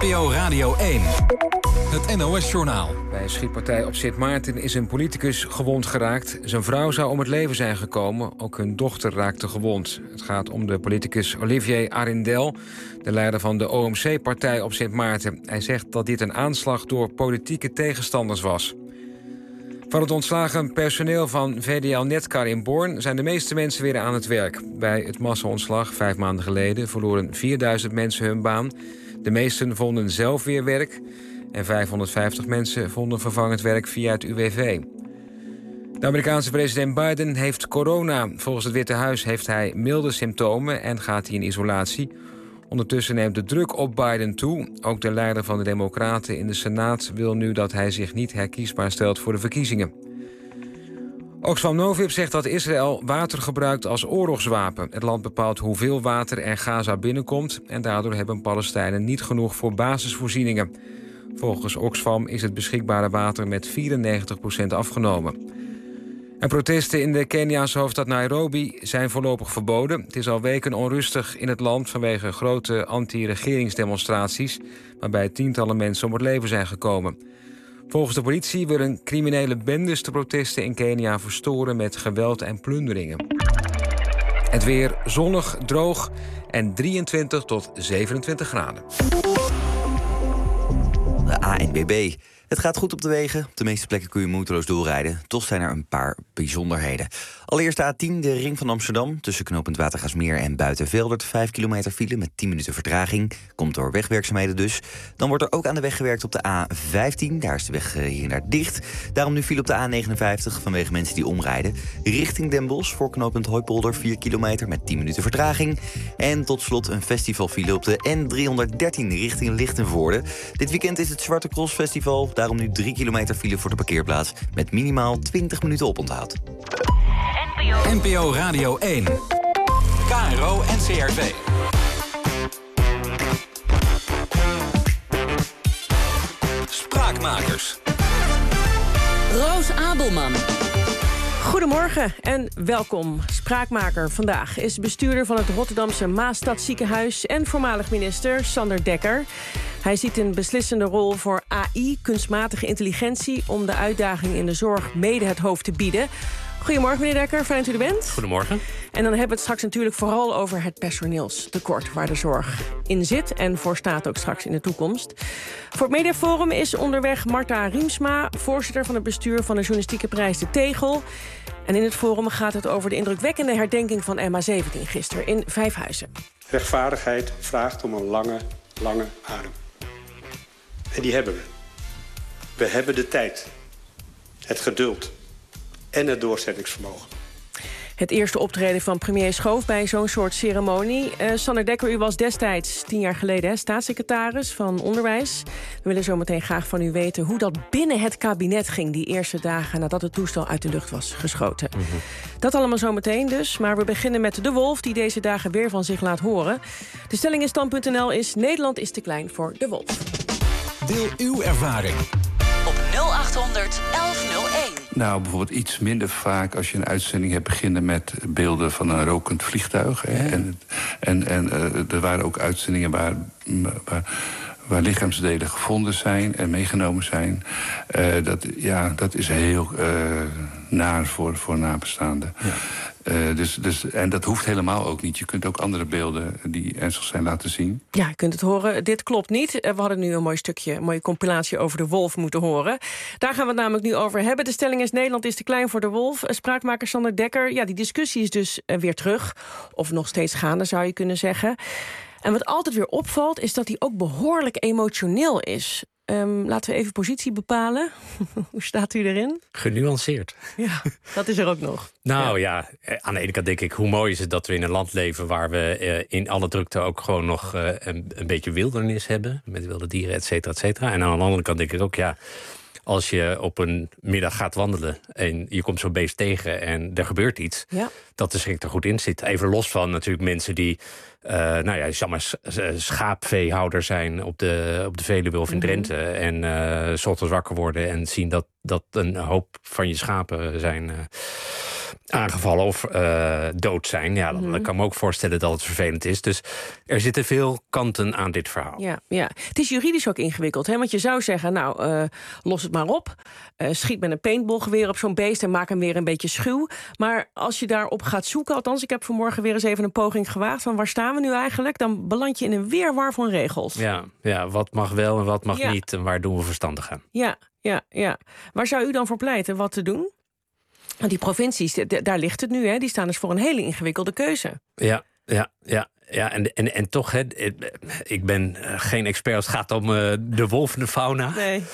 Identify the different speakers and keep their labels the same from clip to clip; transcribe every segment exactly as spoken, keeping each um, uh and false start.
Speaker 1: N P O Radio één. Het N O S-journaal.
Speaker 2: Bij een schietpartij op Sint Maarten is een politicus gewond geraakt. Zijn vrouw zou om het leven zijn gekomen. Ook hun dochter raakte gewond. Het gaat om de politicus Olivier Arindel, de leider van de O M C-partij op Sint Maarten. Hij zegt dat dit een aanslag door politieke tegenstanders was. Van het ontslagen personeel van V D L Netcar in Born zijn de meeste mensen weer aan het werk. Bij het massa-ontslag vijf maanden geleden verloren vierduizend mensen hun baan. De meesten vonden zelf weer werk en vijfhonderdvijftig mensen vonden vervangend werk via het U W V. De Amerikaanse president Biden heeft corona. Volgens het Witte Huis heeft hij milde symptomen en gaat hij in isolatie. Ondertussen neemt de druk op Biden toe. Ook de leider van de Democraten in de Senaat wil nu dat hij zich niet herkiesbaar stelt voor de verkiezingen. Oxfam Novib zegt dat Israël water gebruikt als oorlogswapen. Het land bepaalt hoeveel water er Gaza binnenkomt en daardoor hebben Palestijnen niet genoeg voor basisvoorzieningen. Volgens Oxfam is het beschikbare water met vierennegentig procent afgenomen. En protesten in de Keniaanse hoofdstad Nairobi zijn voorlopig verboden. Het is al weken onrustig in het land vanwege grote anti-regeringsdemonstraties, waarbij tientallen mensen om het leven zijn gekomen. Volgens de politie willen criminele bendes de protesten in Kenia verstoren met geweld en plunderingen. Het weer zonnig, droog en drieëntwintig tot zevenentwintig graden.
Speaker 3: De A N W B. Het gaat goed op de wegen. Op de meeste plekken kun je moeiteloos doorrijden. Toch zijn er een paar bijzonderheden. Allereerst de A tien, de ring van Amsterdam. Tussen knooppunt Watergaasmeer en Buitenveldert. vijf kilometer file met tien minuten vertraging. Komt door wegwerkzaamheden dus. Dan wordt er ook aan de weg gewerkt op de A vijftien. Daar is de weg hier naar dicht. Daarom nu file op de A negenenvijftig vanwege mensen die omrijden. Richting Den Bosch voor knooppunt Hooipolder. vier kilometer met tien minuten vertraging. En tot slot een festivalfile op de N driehonderddertien richting Lichtenvoorde. Dit weekend is het Zwarte Cross Festival. Daarom nu drie kilometer file voor de parkeerplaats met minimaal twintig minuten oponthoud.
Speaker 1: N P O Radio één. K R O en C R V. Spraakmakers.
Speaker 4: Roos Abelman. Goedemorgen en welkom. Spraakmaker vandaag is bestuurder van het Rotterdamse Maasstadziekenhuis en voormalig minister Sander Dekker. Hij ziet een beslissende rol voor A I, kunstmatige intelligentie, om de uitdaging in de zorg mede het hoofd te bieden. Goedemorgen, meneer Dekker, fijn dat u er bent.
Speaker 5: Goedemorgen.
Speaker 4: En dan hebben we het straks natuurlijk vooral over het personeelstekort waar de zorg in zit en voor staat ook straks in de toekomst. Voor het Mediaforum is onderweg Marta Riemsma, voorzitter van het bestuur van de journalistieke prijs De Tegel. En in het forum gaat het over de indrukwekkende herdenking van M H zeventien gisteren in Vijfhuizen.
Speaker 6: Rechtvaardigheid vraagt om een lange, lange adem. En die hebben we. We hebben de tijd, het geduld en het doorzettingsvermogen.
Speaker 4: Het eerste optreden van premier Schoof bij zo'n soort ceremonie. Uh, Sander Dekker, u was destijds, tien jaar geleden, hè, staatssecretaris van Onderwijs. We willen zo meteen graag van u weten hoe dat binnen het kabinet ging die eerste dagen nadat het toestel uit de lucht was geschoten. Mm-hmm. Dat allemaal zo meteen dus, maar we beginnen met De Wolf, die deze dagen weer van zich laat horen. De stelling in stand punt n l is: Nederland is te klein voor De Wolf.
Speaker 1: Deel uw ervaring
Speaker 7: op nul acht honderd elf nul één.
Speaker 8: Nou, bijvoorbeeld iets minder vaak als je een uitzending hebt beginnen met beelden van een rokend vliegtuig. Hè. Ja. En, en, en uh, er waren ook uitzendingen waar, waar, waar lichaamsdelen gevonden zijn en meegenomen zijn. Uh, dat, ja, dat is heel uh, naar voor, voor nabestaanden. Ja. Uh, dus, dus, en dat hoeft helemaal ook niet. Je kunt ook andere beelden die ernstig zijn laten zien.
Speaker 4: Ja, je kunt het horen. Dit klopt niet. We hadden nu een mooi stukje, een mooie compilatie over de wolf moeten horen. Daar gaan we het namelijk nu over hebben. De stelling is: Nederland is te klein voor de wolf. Spraakmaker Sander Dekker. Ja, die discussie is dus weer terug. Of nog steeds gaande, zou je kunnen zeggen. En wat altijd weer opvalt, is dat hij ook behoorlijk emotioneel is. Um, laten we even positie bepalen. Hoe staat u erin?
Speaker 5: Genuanceerd.
Speaker 4: Ja, dat is er ook nog.
Speaker 5: Nou ja. ja, aan de ene kant denk ik, hoe mooi is het dat we in een land leven waar we uh, in alle drukte ook gewoon nog uh, een, een beetje wildernis hebben. Met wilde dieren, et cetera, et cetera. En aan de andere kant denk ik ook, ja, als je op een middag gaat wandelen en je komt zo'n beest tegen en er gebeurt iets, ja, dat de schrik er goed in zit. Even los van natuurlijk mensen die Uh, nou ja, zeg maar, schaapveehouder zijn op de, op de Veluwe of in Drenthe. Mm-hmm. En uh, 's ochtends wakker worden en zien dat, dat een hoop van je schapen zijn, uh, aangevallen of uh, dood zijn. Ja, dan, mm-hmm. dan kan ik me ook voorstellen dat het vervelend is. Dus er zitten veel kanten aan dit verhaal.
Speaker 4: Ja, ja. Het is juridisch ook ingewikkeld. Hè? Want je zou zeggen, nou, uh, los het maar op. Uh, schiet met een paintballgeweer op zo'n beest en maak hem weer een beetje schuw. Maar als je daarop gaat zoeken, althans, ik heb vanmorgen weer eens even een poging gewaagd van waar staan we nu eigenlijk? Dan beland je in een weerwar van regels.
Speaker 5: Ja, ja, wat mag wel en wat mag
Speaker 4: ja.
Speaker 5: niet en waar doen we verstandig aan?
Speaker 4: Ja, ja, ja. Waar zou u dan voor pleiten wat te doen? Want die provincies, d- daar ligt het nu, hè? Die staan dus voor een hele ingewikkelde keuze.
Speaker 5: Ja, ja, ja. Ja, en, en, en toch, hè, ik ben geen expert als het gaat om uh, de wolf en de fauna.
Speaker 4: Nee.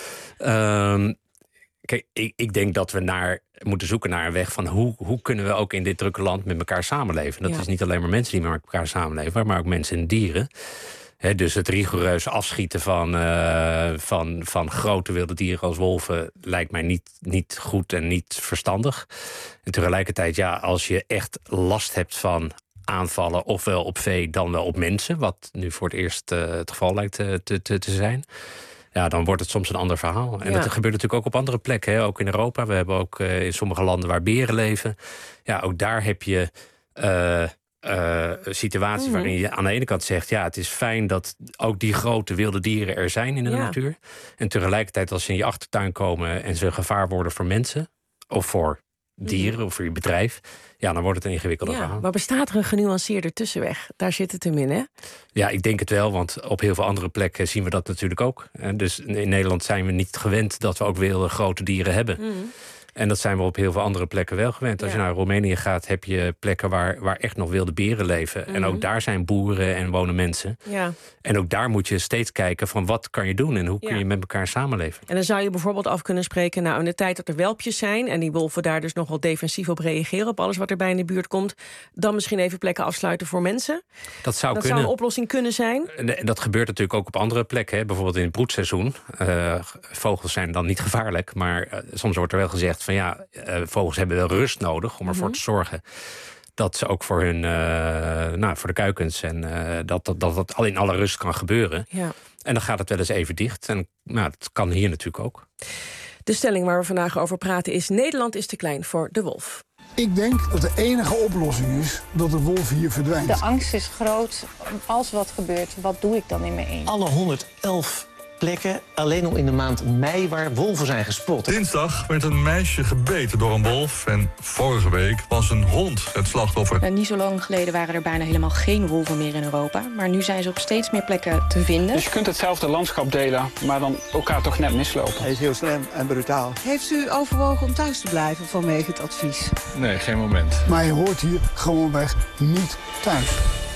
Speaker 5: Um, kijk, ik, ik denk dat we naar, moeten zoeken naar een weg van hoe, hoe kunnen we ook in dit drukke land met elkaar samenleven. Dat ja. is niet alleen maar mensen die met elkaar samenleven, maar ook mensen en dieren. He, dus het rigoureus afschieten van, uh, van, van grote wilde dieren als wolven lijkt mij niet, niet goed en niet verstandig. En tegelijkertijd, ja, als je echt last hebt van aanvallen, ofwel op vee, dan wel op mensen, wat nu voor het eerst uh, het geval lijkt uh, te, te, te zijn. Ja, dan wordt het soms een ander verhaal. En ja. dat gebeurt natuurlijk ook op andere plekken, hè? Ook in Europa. We hebben ook uh, in sommige landen waar beren leven. Ja, ook daar heb je Uh, Uh, situatie mm-hmm. waarin je aan de ene kant zegt, ja, het is fijn dat ook die grote wilde dieren er zijn in de ja. natuur. En tegelijkertijd als ze in je achtertuin komen en ze gevaar worden voor mensen of voor dieren mm-hmm. of voor je bedrijf, ja, dan wordt het een ingewikkelde
Speaker 4: ja,
Speaker 5: verhaal.
Speaker 4: Maar bestaat er een genuanceerde tussenweg? Daar zit het hem in, hè?
Speaker 5: Ja, ik denk het wel, want op heel veel andere plekken zien we dat natuurlijk ook. Dus in Nederland zijn we niet gewend dat we ook wilde grote dieren hebben. Mm-hmm. En dat zijn we op heel veel andere plekken wel gewend. Als ja. je naar Roemenië gaat, heb je plekken waar, waar echt nog wilde beren leven. Mm-hmm. En ook daar zijn boeren en wonen mensen.
Speaker 4: Ja.
Speaker 5: En ook daar moet je steeds kijken van wat kan je doen en hoe kun ja. je met elkaar samenleven.
Speaker 4: En dan zou je bijvoorbeeld af kunnen spreken, nou, in de tijd dat er welpjes zijn en die wolven daar dus nog wel defensief op reageren, op alles wat erbij in de buurt komt, dan misschien even plekken afsluiten voor mensen.
Speaker 5: Dat zou
Speaker 4: dat
Speaker 5: kunnen.
Speaker 4: zou een oplossing kunnen zijn.
Speaker 5: En dat gebeurt natuurlijk ook op andere plekken. Hè. Bijvoorbeeld in het broedseizoen. Uh, vogels zijn dan niet gevaarlijk, maar uh, soms wordt er wel gezegd van ja, uh, vogels hebben wel rust nodig om ervoor mm-hmm. te zorgen dat ze ook voor hun, uh, nou, voor de kuikens en uh, dat, dat, dat dat al in alle rust kan gebeuren.
Speaker 4: Ja.
Speaker 5: En dan gaat het wel eens even dicht. En nou, dat kan hier natuurlijk ook.
Speaker 4: De stelling waar we vandaag over praten is: Nederland is te klein voor de wolf.
Speaker 9: Ik denk dat de enige oplossing is dat de wolf hier verdwijnt.
Speaker 10: De angst is groot. Als wat gebeurt, wat doe ik dan in mijn eentje?
Speaker 11: Alle honderdelf plekken alleen al in de maand mei waar wolven zijn gespot.
Speaker 12: Dinsdag werd een meisje gebeten door een wolf en vorige week was een hond het slachtoffer.
Speaker 13: Nou, niet zo lang geleden waren er bijna helemaal geen wolven meer in Europa, maar nu zijn ze op steeds meer plekken te vinden.
Speaker 14: Dus je kunt hetzelfde landschap delen, maar dan elkaar toch net mislopen.
Speaker 15: Hij is heel slim en brutaal.
Speaker 16: Heeft u overwogen om thuis te blijven vanwege het advies?
Speaker 12: Nee, geen moment.
Speaker 9: Maar je hoort hier gewoonweg niet thuis.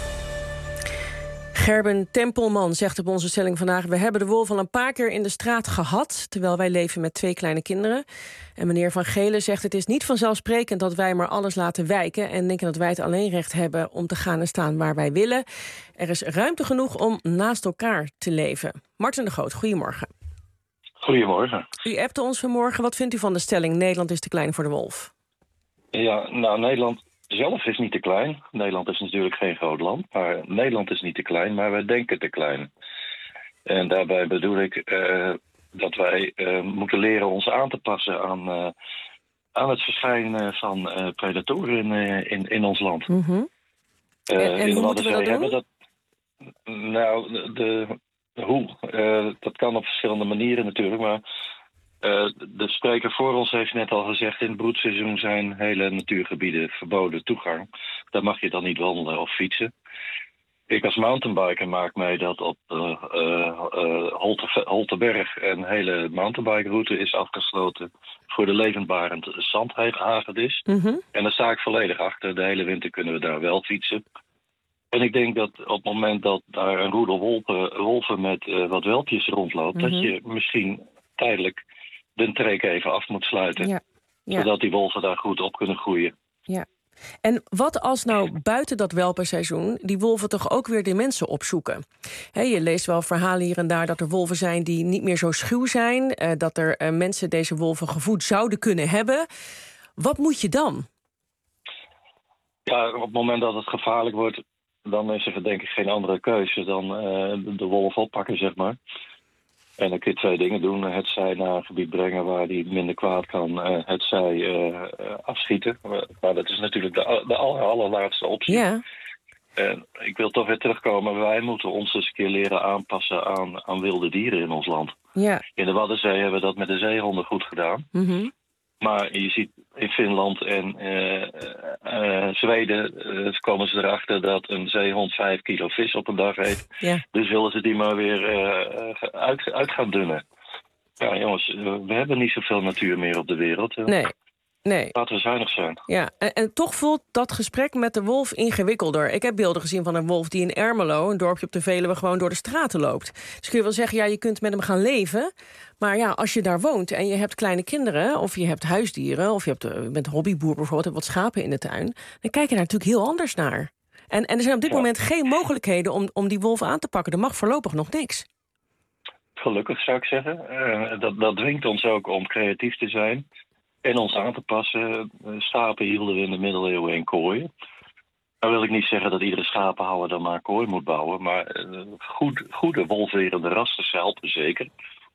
Speaker 4: Gerben Tempelman zegt op onze stelling vandaag: we hebben de wolf al een paar keer in de straat gehad, terwijl wij leven met twee kleine kinderen. En meneer Van Gelen zegt: het is niet vanzelfsprekend dat wij maar alles laten wijken en denken dat wij het alleenrecht hebben om te gaan en staan waar wij willen. Er is ruimte genoeg om naast elkaar te leven. Martin de Groot, goedemorgen.
Speaker 17: Goedemorgen.
Speaker 4: U appte ons vanmorgen. Wat vindt u van de stelling Nederland is te klein voor de wolf?
Speaker 17: Ja, nou, Nederland zelf is niet te klein. Nederland is natuurlijk geen groot land, maar Nederland is niet te klein, maar wij denken te klein. En daarbij bedoel ik uh, dat wij uh, moeten leren ons aan te passen aan, uh, aan het verschijnen van uh, predatoren in, uh, in, in ons land.
Speaker 4: Mm-hmm. Uh, en, en hoe moeten we dat doen?
Speaker 17: Dat, nou, de, de hoe, uh, dat kan op verschillende manieren natuurlijk, maar Uh, de spreker voor ons heeft net al gezegd, in het broedseizoen zijn hele natuurgebieden verboden toegang. Daar mag je dan niet wandelen of fietsen. Ik als mountainbiker maak mee dat op uh, uh, Holte, Holteberg een hele mountainbikeroute is afgesloten voor de levendbarend zandhagedis. Mm-hmm. En daar sta ik volledig achter. De hele winter kunnen we daar wel fietsen. En ik denk dat op het moment dat daar een roedel wolven, wolven met uh, wat welpjes rondloopt, mm-hmm. dat je misschien tijdelijk de treek even af moet sluiten. Ja, ja. Zodat die wolven daar goed op kunnen groeien.
Speaker 4: Ja. En wat als nou buiten dat welpenseizoen die wolven toch ook weer de mensen opzoeken? He, je leest wel verhalen hier en daar dat er wolven zijn die niet meer zo schuw zijn. Uh, dat er uh, mensen deze wolven gevoed zouden kunnen hebben. Wat moet je dan?
Speaker 17: Ja, op het moment dat het gevaarlijk wordt, dan is er denk ik geen andere keuze dan uh, de wolf oppakken, zeg maar. En dan kun je twee dingen doen. Het zij naar een gebied brengen waar die minder kwaad kan. Uh, het zij uh, afschieten. Maar dat is natuurlijk de, de aller, allerlaatste optie.
Speaker 4: Ja.
Speaker 17: En ik wil toch weer terugkomen. Wij moeten ons eens een keer leren aanpassen aan, aan wilde dieren in ons land.
Speaker 4: Ja.
Speaker 17: In de Waddenzee hebben we dat met de zeehonden goed gedaan.
Speaker 4: Mm-hmm.
Speaker 17: Maar je ziet in Finland en uh, uh, Zweden uh, komen ze erachter dat een zeehond vijf kilo vis op een dag eet.
Speaker 4: Ja.
Speaker 17: Dus willen ze die maar weer uh, uit, uit gaan dunnen. Ja, jongens, we hebben niet zoveel natuur meer op de wereld.
Speaker 4: Nee. Nee.
Speaker 17: Laten we zuinig zijn.
Speaker 4: Ja, en, en toch voelt dat gesprek met de wolf ingewikkelder. Ik heb beelden gezien van een wolf die in Ermelo, een dorpje op de Veluwe, gewoon door de straten loopt. Dus kun je wel zeggen, ja, je kunt met hem gaan leven. Maar ja, als je daar woont en je hebt kleine kinderen, of je hebt huisdieren, of je, hebt, je bent hobbyboer bijvoorbeeld, hebt wat schapen in de tuin, dan kijk je daar natuurlijk heel anders naar. En, en er zijn op dit ja. moment geen mogelijkheden om, om die wolf aan te pakken. Er mag voorlopig nog niks.
Speaker 17: Gelukkig zou ik zeggen. Uh, dat, dat dwingt ons ook om creatief te zijn. En ons aan te passen. Schapen hielden we in de middeleeuwen in kooien. Nou wil ik niet zeggen dat iedere schapenhouder dan maar een kooi moet bouwen. Maar uh, goed, goede wolfwerende rassen helpen zeker.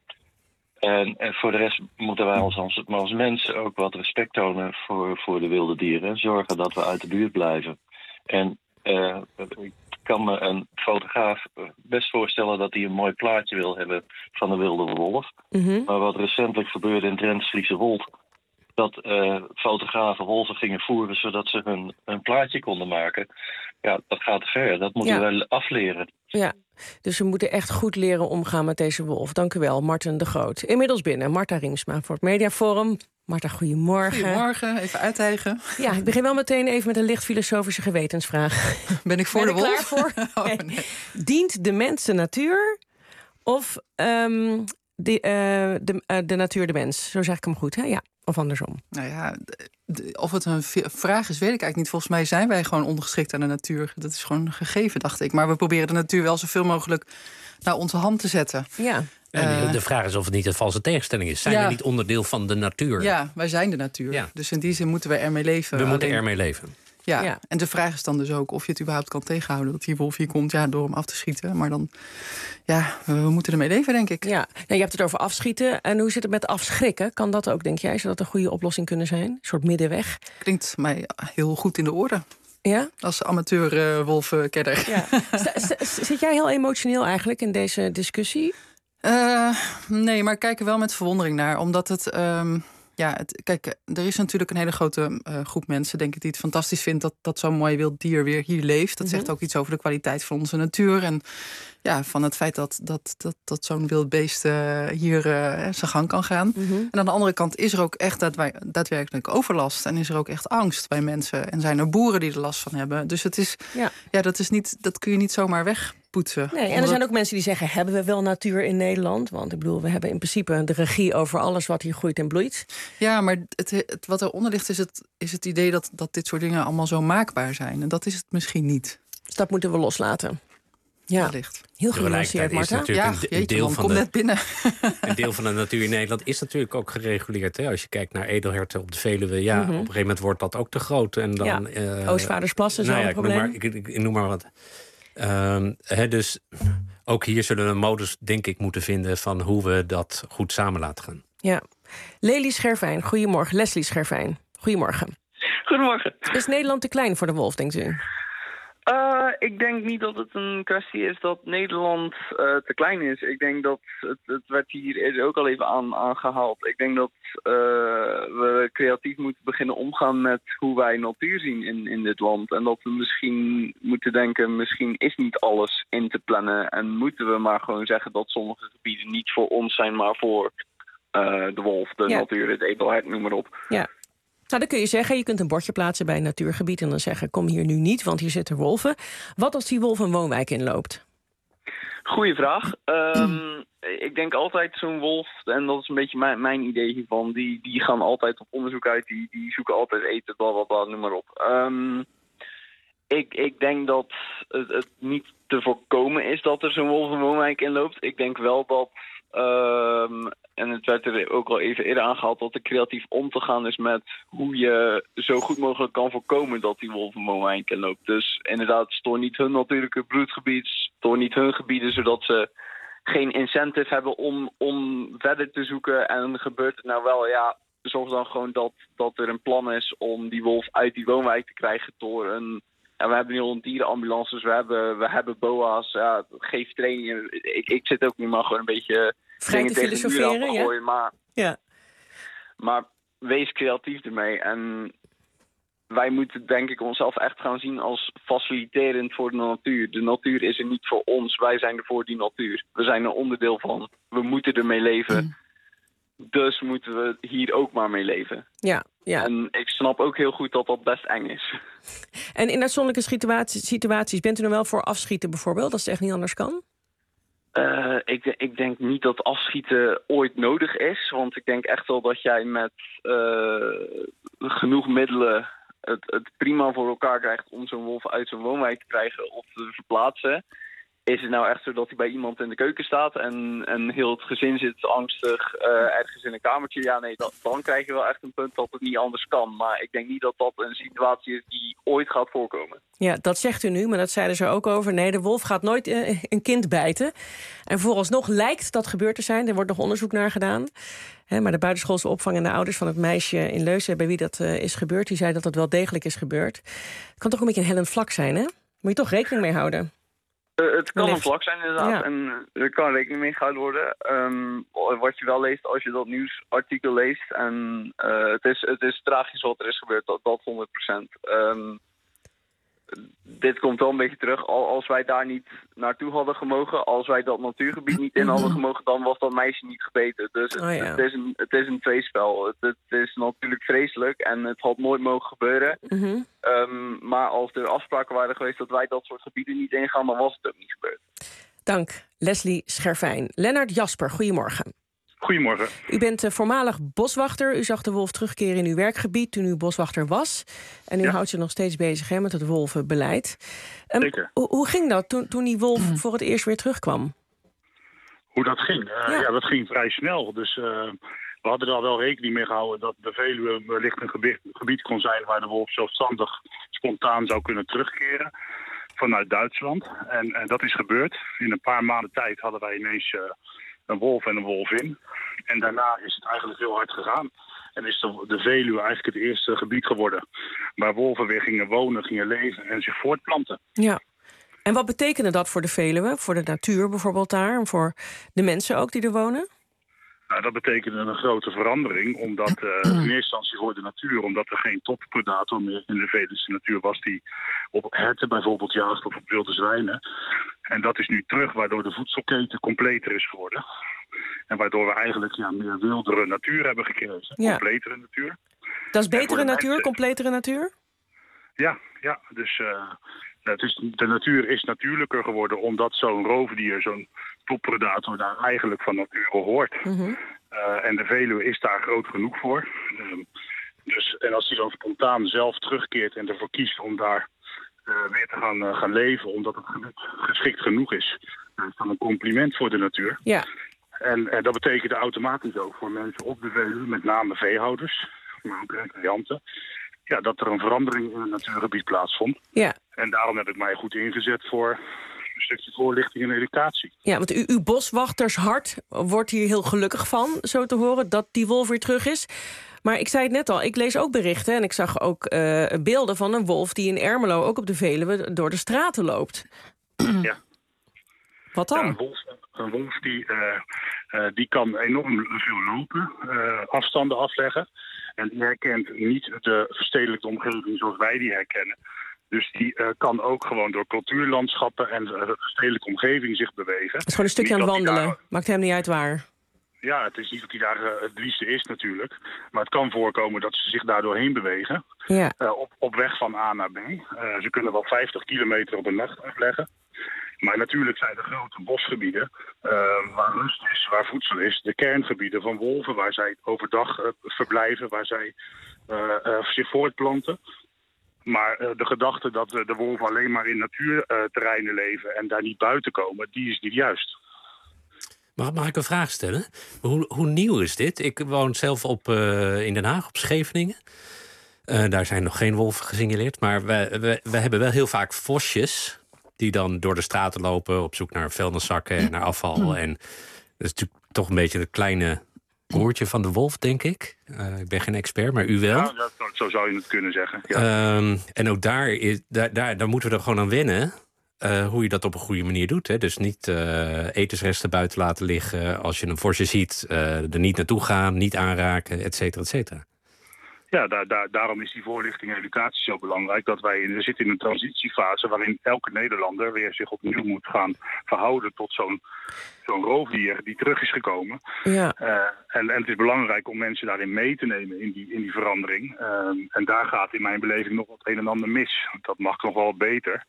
Speaker 17: En, en voor de rest moeten wij ons als, als mensen ook wat respect tonen voor, voor de wilde dieren. Zorgen dat we uit de buurt blijven. En uh, ik kan me een fotograaf best voorstellen dat hij een mooi plaatje wil hebben van de wilde wolf. Mm-hmm. Maar wat recentelijk gebeurde in Drentse Wold, dat uh, fotografen wolven gingen voeren zodat ze hun, hun plaatje konden maken. Ja, dat gaat te ver. Dat moeten ja. we wel afleren.
Speaker 4: Ja, dus we moeten echt goed leren omgaan met deze wolf. Dank u wel, Marten de Groot. Inmiddels binnen, Marta Riemsma voor het Mediaforum. Marta, goedemorgen.
Speaker 15: Goedemorgen, even uithijgen.
Speaker 4: Ja, ik begin wel meteen even met een licht filosofische gewetensvraag.
Speaker 15: Ben ik voor
Speaker 4: ben
Speaker 15: de wolf?
Speaker 4: Klaar voor? Oh, nee. Dient de mens de natuur of um, de, uh, de, uh, de natuur de mens? Zo zeg ik hem goed, hè? Ja. Of andersom?
Speaker 15: Nou ja, de, de, of het een vraag is, weet ik eigenlijk niet. Volgens mij zijn wij gewoon ondergeschikt aan de natuur. Dat is gewoon een gegeven, dacht ik. Maar we proberen de natuur wel zoveel mogelijk naar onze hand te zetten.
Speaker 4: Ja.
Speaker 5: Uh, de vraag is of het niet een valse tegenstelling is. Zijn ja. we niet onderdeel van de natuur?
Speaker 15: Ja, wij zijn de natuur. Ja. Dus in die zin moeten we ermee leven.
Speaker 5: We
Speaker 15: Alleen...
Speaker 5: moeten ermee leven.
Speaker 15: Ja. ja, en de vraag is dan dus ook of je het überhaupt kan tegenhouden. Dat die wolf hier komt, ja, door hem af te schieten. Maar dan, ja, we, we moeten ermee leven, denk ik.
Speaker 4: Ja, nou, je hebt het over afschieten. En hoe zit het met afschrikken? Kan dat ook, denk jij? Zou dat een goede oplossing kunnen zijn? Een soort middenweg?
Speaker 15: Klinkt mij heel goed in de orde.
Speaker 4: Ja?
Speaker 15: Als amateur uh, wolfkenner. Ja.
Speaker 4: Zit jij heel emotioneel eigenlijk in deze discussie?
Speaker 15: Uh, nee, maar ik kijk er wel met verwondering naar. Omdat het... Um, Ja, het, kijk, er is natuurlijk een hele grote uh, groep mensen, denk ik, die het fantastisch vindt dat, dat zo'n mooi wild dier weer hier leeft. Dat mm-hmm. zegt ook iets over de kwaliteit van onze natuur. En ja, van het feit dat, dat, dat, dat zo'n wild beest uh, hier uh, zijn gang kan gaan. Mm-hmm. En aan de andere kant is er ook echt daadwer- daadwerkelijk overlast. En is er ook echt angst bij mensen. En zijn er boeren die er last van hebben. Dus het is, ja. Ja, dat, is niet, dat kun je niet zomaar wegpoetsen.
Speaker 4: Nee, en er zijn ook mensen die zeggen, hebben we wel natuur in Nederland? Want ik bedoel, we hebben in principe de regie over alles wat hier groeit en bloeit.
Speaker 15: Ja, maar het, het, wat eronder ligt is het, is het idee dat, dat dit soort dingen allemaal zo maakbaar zijn. En dat is het misschien niet.
Speaker 4: Dus dat moeten we loslaten. Ja,
Speaker 15: wellicht.
Speaker 4: Heel genuanceerd, Marta.
Speaker 15: Ja, een, jeetje, een deel man, van kom de, net binnen.
Speaker 5: Een deel van de natuur in Nederland is natuurlijk ook gereguleerd. Hè? Als je kijkt naar edelherten op de Veluwe, ja, mm-hmm. op een gegeven moment wordt dat ook te groot. En dan, ja. uh,
Speaker 4: Oostvaardersplassen is nou ja, een probleem.
Speaker 5: Ik noem maar, ik, ik noem maar wat. Um, he, dus ook hier zullen we een modus, denk ik, moeten vinden van hoe we dat goed samen laten gaan.
Speaker 4: Ja. Lely Scherfijn, goedemorgen. Leslie Scherfijn, goedemorgen.
Speaker 18: Goedemorgen.
Speaker 4: Is Nederland te klein voor de wolf, denkt u?
Speaker 18: Uh, ik denk niet dat het een kwestie is dat Nederland uh, te klein is. Ik denk dat, het, het werd hier eerder ook al even aan, aangehaald. Ik denk dat uh, we creatief moeten beginnen omgaan met hoe wij natuur zien in, in dit land. En dat we misschien moeten denken, misschien is niet alles in te plannen. En moeten we maar gewoon zeggen dat sommige gebieden niet voor ons zijn, maar voor uh, de wolf, de ja. natuur, het edelhert, noem maar op.
Speaker 4: Ja. Nou, dan kun je zeggen, je kunt een bordje plaatsen bij een natuurgebied en dan zeggen, kom hier nu niet, want hier zitten wolven. Wat als die wolf een woonwijk inloopt?
Speaker 18: Goeie vraag. Um, ik denk altijd zo'n wolf, en dat is een beetje mijn, mijn idee hiervan, die, die gaan altijd op onderzoek uit, die, die zoeken altijd eten, bla bla bla, noem maar op. Um, ik, ik denk dat het, het niet te voorkomen is dat er zo'n wolf een woonwijk inloopt. Ik denk wel dat... Um, en het werd er ook al even eerder aangehaald dat er creatief om te gaan is met hoe je zo goed mogelijk kan voorkomen dat die wolf een woonwijk inloopt. Dus inderdaad, stoor niet hun natuurlijke broedgebied, stoor niet hun gebieden, zodat ze geen incentive hebben om, om verder te zoeken. En gebeurt het nou wel, ja, zorg dan gewoon dat, dat er een plan is om die wolf uit die woonwijk te krijgen door een... En we hebben nu al een dierenambulances, we hebben, we hebben B O A's, ja, geef trainingen. Ik, ik zit ook nu maar gewoon een beetje
Speaker 4: vrij te filosoferen,
Speaker 18: ja? Gooien, maar,
Speaker 4: ja.
Speaker 18: maar wees creatief ermee. En wij moeten denk ik onszelf echt gaan zien als faciliterend voor de natuur. De natuur is er niet voor ons, wij zijn er voor die natuur. We zijn er onderdeel van, we moeten ermee leven. Mm. Dus moeten we hier ook maar mee leven.
Speaker 4: Ja, ja.
Speaker 18: En ik snap ook heel goed dat dat best eng is.
Speaker 4: En in uitzonderlijke situaties, situaties bent u er wel voor afschieten bijvoorbeeld, als het echt niet anders kan?
Speaker 18: Uh, ik, ik denk niet dat afschieten ooit nodig is. Want ik denk echt wel dat jij met uh, genoeg middelen het, het prima voor elkaar krijgt om zo'n wolf uit zo'n woonwijk te krijgen of te verplaatsen. Is het nou echt zo dat hij bij iemand in de keuken staat en, en heel het gezin zit angstig uh, ergens in een kamertje? Ja, nee, dat, dan krijg je wel echt een punt dat het niet anders kan. Maar ik denk niet dat dat een situatie is die ooit gaat voorkomen.
Speaker 4: Ja, dat zegt u nu, maar dat zeiden ze ook over. Nee, de wolf gaat nooit uh, een kind bijten. En vooralsnog lijkt dat gebeurd te zijn. Er wordt nog onderzoek naar gedaan. He, maar de buitenschoolse opvang en de ouders van het meisje in Leusden, bij wie dat uh, is gebeurd, die zei dat dat wel degelijk is gebeurd. Het kan toch een beetje een hellend vlak zijn, hè? Moet je toch rekening mee houden?
Speaker 18: Uh, het kan een vlak zijn inderdaad, ja. En er kan rekening mee gehouden worden. Um, wat je wel leest als je dat nieuwsartikel leest. En uh, het, is, het is tragisch wat er is gebeurd, dat, dat honderd procent. Um, dit komt wel een beetje terug. Als wij daar niet naartoe hadden gemogen, als wij dat natuurgebied niet in hadden gemogen, dan was dat meisje niet gebeten. Dus het, oh ja. het, is, een, het is een tweespel. Het, het is natuurlijk vreselijk en het had nooit mogen gebeuren. Mm-hmm. Um, maar als er afspraken waren geweest dat wij dat soort gebieden niet ingaan, dan was het ook niet gebeurd.
Speaker 4: Dank, Leslie Scherfijn. Lennart Jasper, goedemorgen.
Speaker 19: Goedemorgen.
Speaker 4: U bent uh, voormalig boswachter. U zag de wolf terugkeren in uw werkgebied toen u boswachter was. En u ja. houdt zich nog steeds bezig hè, met het wolvenbeleid. Um,
Speaker 19: Zeker.
Speaker 4: Hoe, hoe ging dat toen, toen die wolf voor het eerst weer terugkwam?
Speaker 19: Hoe dat ging? Uh, ja. ja, dat ging vrij snel. Dus uh, we hadden er al wel rekening mee gehouden dat de Veluwe wellicht een gebied, gebied kon zijn waar de wolf zelfstandig spontaan zou kunnen terugkeren vanuit Duitsland. En, en dat is gebeurd. In een paar maanden tijd hadden wij ineens Uh, een wolf en een wolvin. En daarna is het eigenlijk heel hard gegaan. En is de, de Veluwe eigenlijk het eerste gebied geworden waar wolven weer gingen wonen, gingen leven en zich voortplanten.
Speaker 4: Ja. En wat betekende dat voor de Veluwe? Voor de natuur bijvoorbeeld daar? En voor de mensen ook die er wonen?
Speaker 19: Nou, dat betekende een grote verandering, omdat uh, in eerste instantie voor de natuur, omdat er geen toppredator meer in de Veluwse natuur was die op herten bijvoorbeeld jaagt of op wilde zwijnen. En dat is nu terug, waardoor de voedselketen completer is geworden. En waardoor we eigenlijk ja, meer wildere natuur hebben gekregen. Ja. Completere natuur.
Speaker 4: Dat is betere natuur, mensen... completere natuur?
Speaker 19: Ja, ja. Dus uh, het is, de natuur is natuurlijker geworden omdat zo'n roofdier, zo'n toppredator daar eigenlijk van nature hoort. Mm-hmm. Uh, en de Veluwe is daar groot genoeg voor. Uh, dus, en als hij dan spontaan zelf terugkeert en ervoor kiest om daar uh, weer te gaan, uh, gaan leven, omdat het geschikt genoeg is, dat is dan een compliment voor de natuur.
Speaker 4: Ja.
Speaker 19: En, en dat betekent automatisch ook voor mensen op de Veluwe, met name veehouders, maar ook recreanten, ja, dat er een verandering in het natuurgebied plaatsvond.
Speaker 4: Ja.
Speaker 19: En daarom heb ik mij goed ingezet voor een stukje voorlichting en educatie.
Speaker 4: Ja, want u, uw boswachtershart wordt hier heel gelukkig van, zo te horen, dat die wolf weer terug is. Maar ik zei het net al, ik lees ook berichten en ik zag ook uh, beelden van een wolf die in Ermelo, ook op de Veluwe, door de straten loopt.
Speaker 19: Ja.
Speaker 4: Wat dan?
Speaker 19: Ja, een wolf, een wolf die, uh, uh, die kan enorm veel lopen, uh, afstanden afleggen. En die herkent niet de verstedelijkte omgeving zoals wij die herkennen. Dus die uh, kan ook gewoon door cultuurlandschappen en de stedelijke omgeving zich bewegen. Het
Speaker 4: is gewoon een stukje niet aan het wandelen. Daar... Maakt hem niet uit waar.
Speaker 19: Ja, het is niet dat hij daar uh, het liefste is natuurlijk. Maar het kan voorkomen dat ze zich daar doorheen bewegen.
Speaker 4: Ja.
Speaker 19: Uh, op, op weg van A naar B. Uh, ze kunnen wel vijftig kilometer op een nacht afleggen. Maar natuurlijk zijn de grote bosgebieden, uh, waar rust is, waar voedsel is, de kerngebieden van wolven, waar zij overdag uh, verblijven, waar zij uh, uh, zich voortplanten. Maar uh, de gedachte dat uh, de wolven alleen maar in natuurterreinen uh, leven en daar niet buiten komen, die is niet juist.
Speaker 5: Mag, mag ik een vraag stellen? Hoe, hoe nieuw is dit? Ik woon zelf op, uh, in Den Haag, op Scheveningen. Uh, daar zijn nog geen wolven gesignaleerd, maar we, we, we hebben wel heel vaak vosjes. die dan door de straten lopen op zoek naar vuilniszakken en naar afval. En dat is natuurlijk toch een beetje het kleine broertje van de wolf, denk ik. Uh, ik ben geen expert, maar u wel.
Speaker 19: Ja, dat, zo zou je het kunnen zeggen. Ja.
Speaker 5: Um, en ook daar, is, daar, daar, daar moeten we er gewoon aan wennen. Uh, hoe je dat op een goede manier doet. Hè? Dus niet uh, etensresten buiten laten liggen. Als je een vorstje ziet, uh, er niet naartoe gaan, niet aanraken, et cetera, et cetera.
Speaker 19: Ja, daar, daar, daarom is die voorlichting en educatie zo belangrijk. Dat wij in, we zitten in een transitiefase waarin elke Nederlander weer zich opnieuw moet gaan verhouden tot zo'n zo'n roofdier die terug is gekomen.
Speaker 4: Ja.
Speaker 19: Uh, en, en het is belangrijk om mensen daarin mee te nemen in die, in die verandering. Um, en daar gaat in mijn beleving nog wat een en ander mis. Dat mag nog wel beter.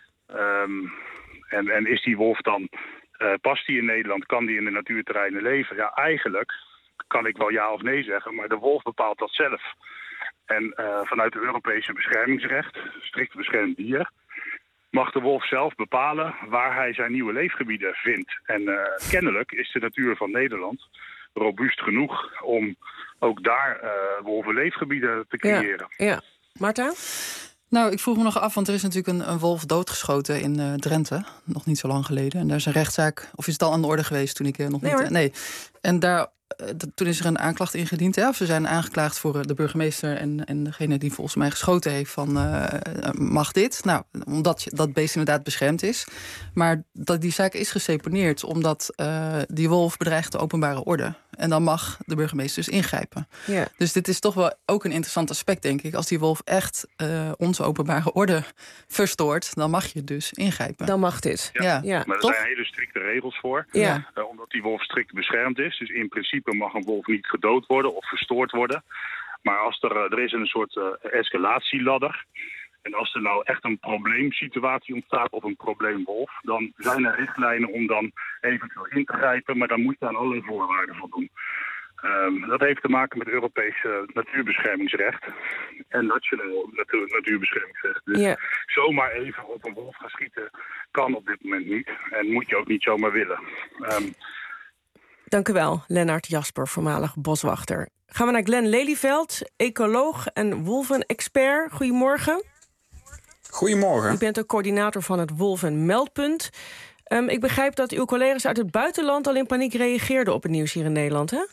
Speaker 19: Um, en, en is die wolf dan, uh, past die in Nederland, kan die in de natuurterreinen leven? Ja, eigenlijk kan ik wel ja of nee zeggen, maar de wolf bepaalt dat zelf. En uh, vanuit het Europese beschermingsrecht, strikt beschermd dier, mag de wolf zelf bepalen waar hij zijn nieuwe leefgebieden vindt. En uh, kennelijk is de natuur van Nederland robuust genoeg om ook daar uh, wolvenleefgebieden te creëren.
Speaker 4: Ja, ja. Marta?
Speaker 15: Nou, ik vroeg me nog af, want er is natuurlijk een, een wolf doodgeschoten in uh, Drenthe. Nog niet zo lang geleden. En daar is een rechtszaak, of is het al aan de orde geweest toen ik uh, nog
Speaker 4: nee,
Speaker 15: niet...
Speaker 4: Hoor.
Speaker 15: Nee, en daar... Toen is er een aanklacht ingediend. Hè? Of ze zijn aangeklaagd voor de burgemeester en, en degene die volgens mij geschoten heeft van uh, mag dit? Nou, omdat dat beest inderdaad beschermd is. Maar dat, die zaak is geseponeerd omdat uh, die wolf bedreigt de openbare orde. En dan mag de burgemeester dus ingrijpen.
Speaker 4: Ja.
Speaker 15: Dus dit is toch wel ook een interessant aspect, denk ik. Als die wolf echt uh, onze openbare orde verstoort, dan mag je dus ingrijpen.
Speaker 4: Dan mag dit.
Speaker 19: Ja,
Speaker 15: ja.
Speaker 19: ja maar er
Speaker 15: toch?
Speaker 19: zijn hele strikte regels voor.
Speaker 4: Ja.
Speaker 19: Uh, omdat die wolf strikt beschermd is. Dus in principe mag een wolf niet gedood worden of verstoord worden. Maar als er, uh, er is een soort uh, escalatieladder. En als er nou echt een probleemsituatie ontstaat of een probleemwolf, dan zijn er richtlijnen om dan eventueel in te grijpen, maar dan moet je aan alle voorwaarden voldoen. Um, dat heeft te maken met Europees uh, natuurbeschermingsrecht en nationaal natuur, natuurbeschermingsrecht. Dus
Speaker 4: ja.
Speaker 19: zomaar even op een wolf gaan schieten kan op dit moment niet en moet je ook niet zomaar willen. Um,
Speaker 4: Dank u wel, Lennart Jasper, voormalig boswachter. Gaan we naar Glenn Lelyveld, ecoloog en wolvenexpert. Goedemorgen.
Speaker 20: Goedemorgen.
Speaker 4: U bent ook coördinator van het Wolvenmeldpunt. Um, ik begrijp dat uw collega's uit het buitenland al in paniek reageerden op het nieuws hier in Nederland, hè?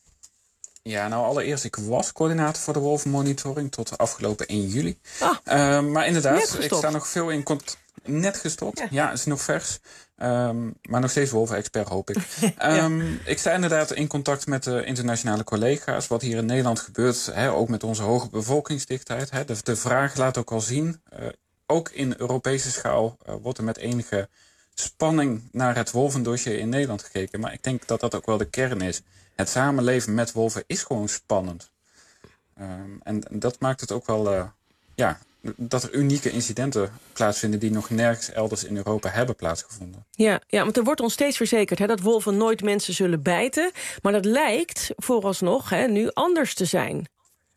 Speaker 20: Ja, nou allereerst, ik was coördinator voor de wolvenmonitoring tot de afgelopen één juli.
Speaker 4: Ah,
Speaker 20: uh, maar inderdaad,
Speaker 4: ik
Speaker 20: sta nog veel in contact. Net gestopt, ja, ja, is nog vers. Um, maar nog steeds wolven-expert, hoop ik. um, ja. Ik sta inderdaad in contact met de internationale collega's. Wat hier in Nederland gebeurt, hè, ook met onze hoge bevolkingsdichtheid. Hè. De, de vraag laat ook al zien, uh, ook in Europese schaal uh, wordt er met enige spanning naar het wolvendossier in Nederland gekeken. Maar ik denk dat dat ook wel de kern is. Het samenleven met wolven is gewoon spannend. Um, en, en dat maakt het ook wel... Uh, ja, dat er unieke incidenten plaatsvinden die nog nergens elders in Europa hebben plaatsgevonden.
Speaker 4: Ja, ja, want er wordt ons steeds verzekerd hè, dat wolven nooit mensen zullen bijten. Maar dat lijkt vooralsnog hè, nu anders te zijn.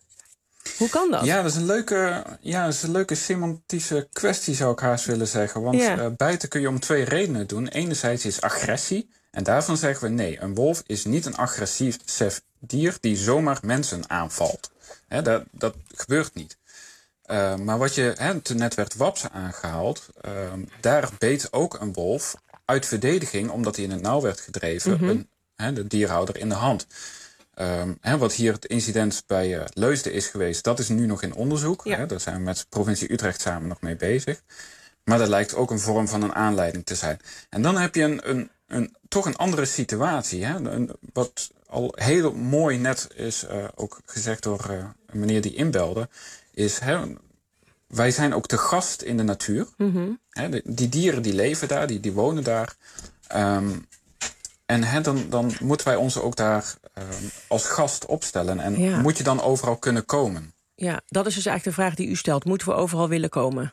Speaker 4: Hoe kan dat?
Speaker 20: Ja, dat is een leuke, ja, dat is een leuke semantische kwestie, zou ik haast willen zeggen. Want ja. uh, bijten kun je om twee redenen doen. Enerzijds is agressie. En daarvan zeggen we nee, een wolf is niet een agressief dier die zomaar mensen aanvalt. Hè, dat, dat gebeurt niet. Uh, maar wat je, hè, net werd Wapse aangehaald, uh, daar beet ook een wolf uit verdediging, omdat hij in het nauw werd gedreven, mm-hmm. een, hè, de dierhouder in de hand. Um, hè, wat hier het incident bij uh, Leusden is geweest, dat is nu nog in onderzoek. Ja. Hè, daar zijn we met provincie Utrecht samen nog mee bezig. Maar dat lijkt ook een vorm van een aanleiding te zijn. En dan heb je een, een, een, toch een andere situatie. Hè, een, wat al heel mooi net is uh, ook gezegd door uh, een meneer die inbelde, is, hè, wij zijn ook te gast in de natuur. Mm-hmm. Hè, de, die dieren die leven daar, die, die wonen daar. Um, en hè, dan, dan moeten wij ons ook daar um, als gast opstellen. En ja. moet je dan overal kunnen komen?
Speaker 4: Ja, dat is dus eigenlijk de vraag die u stelt. Moeten we overal willen komen?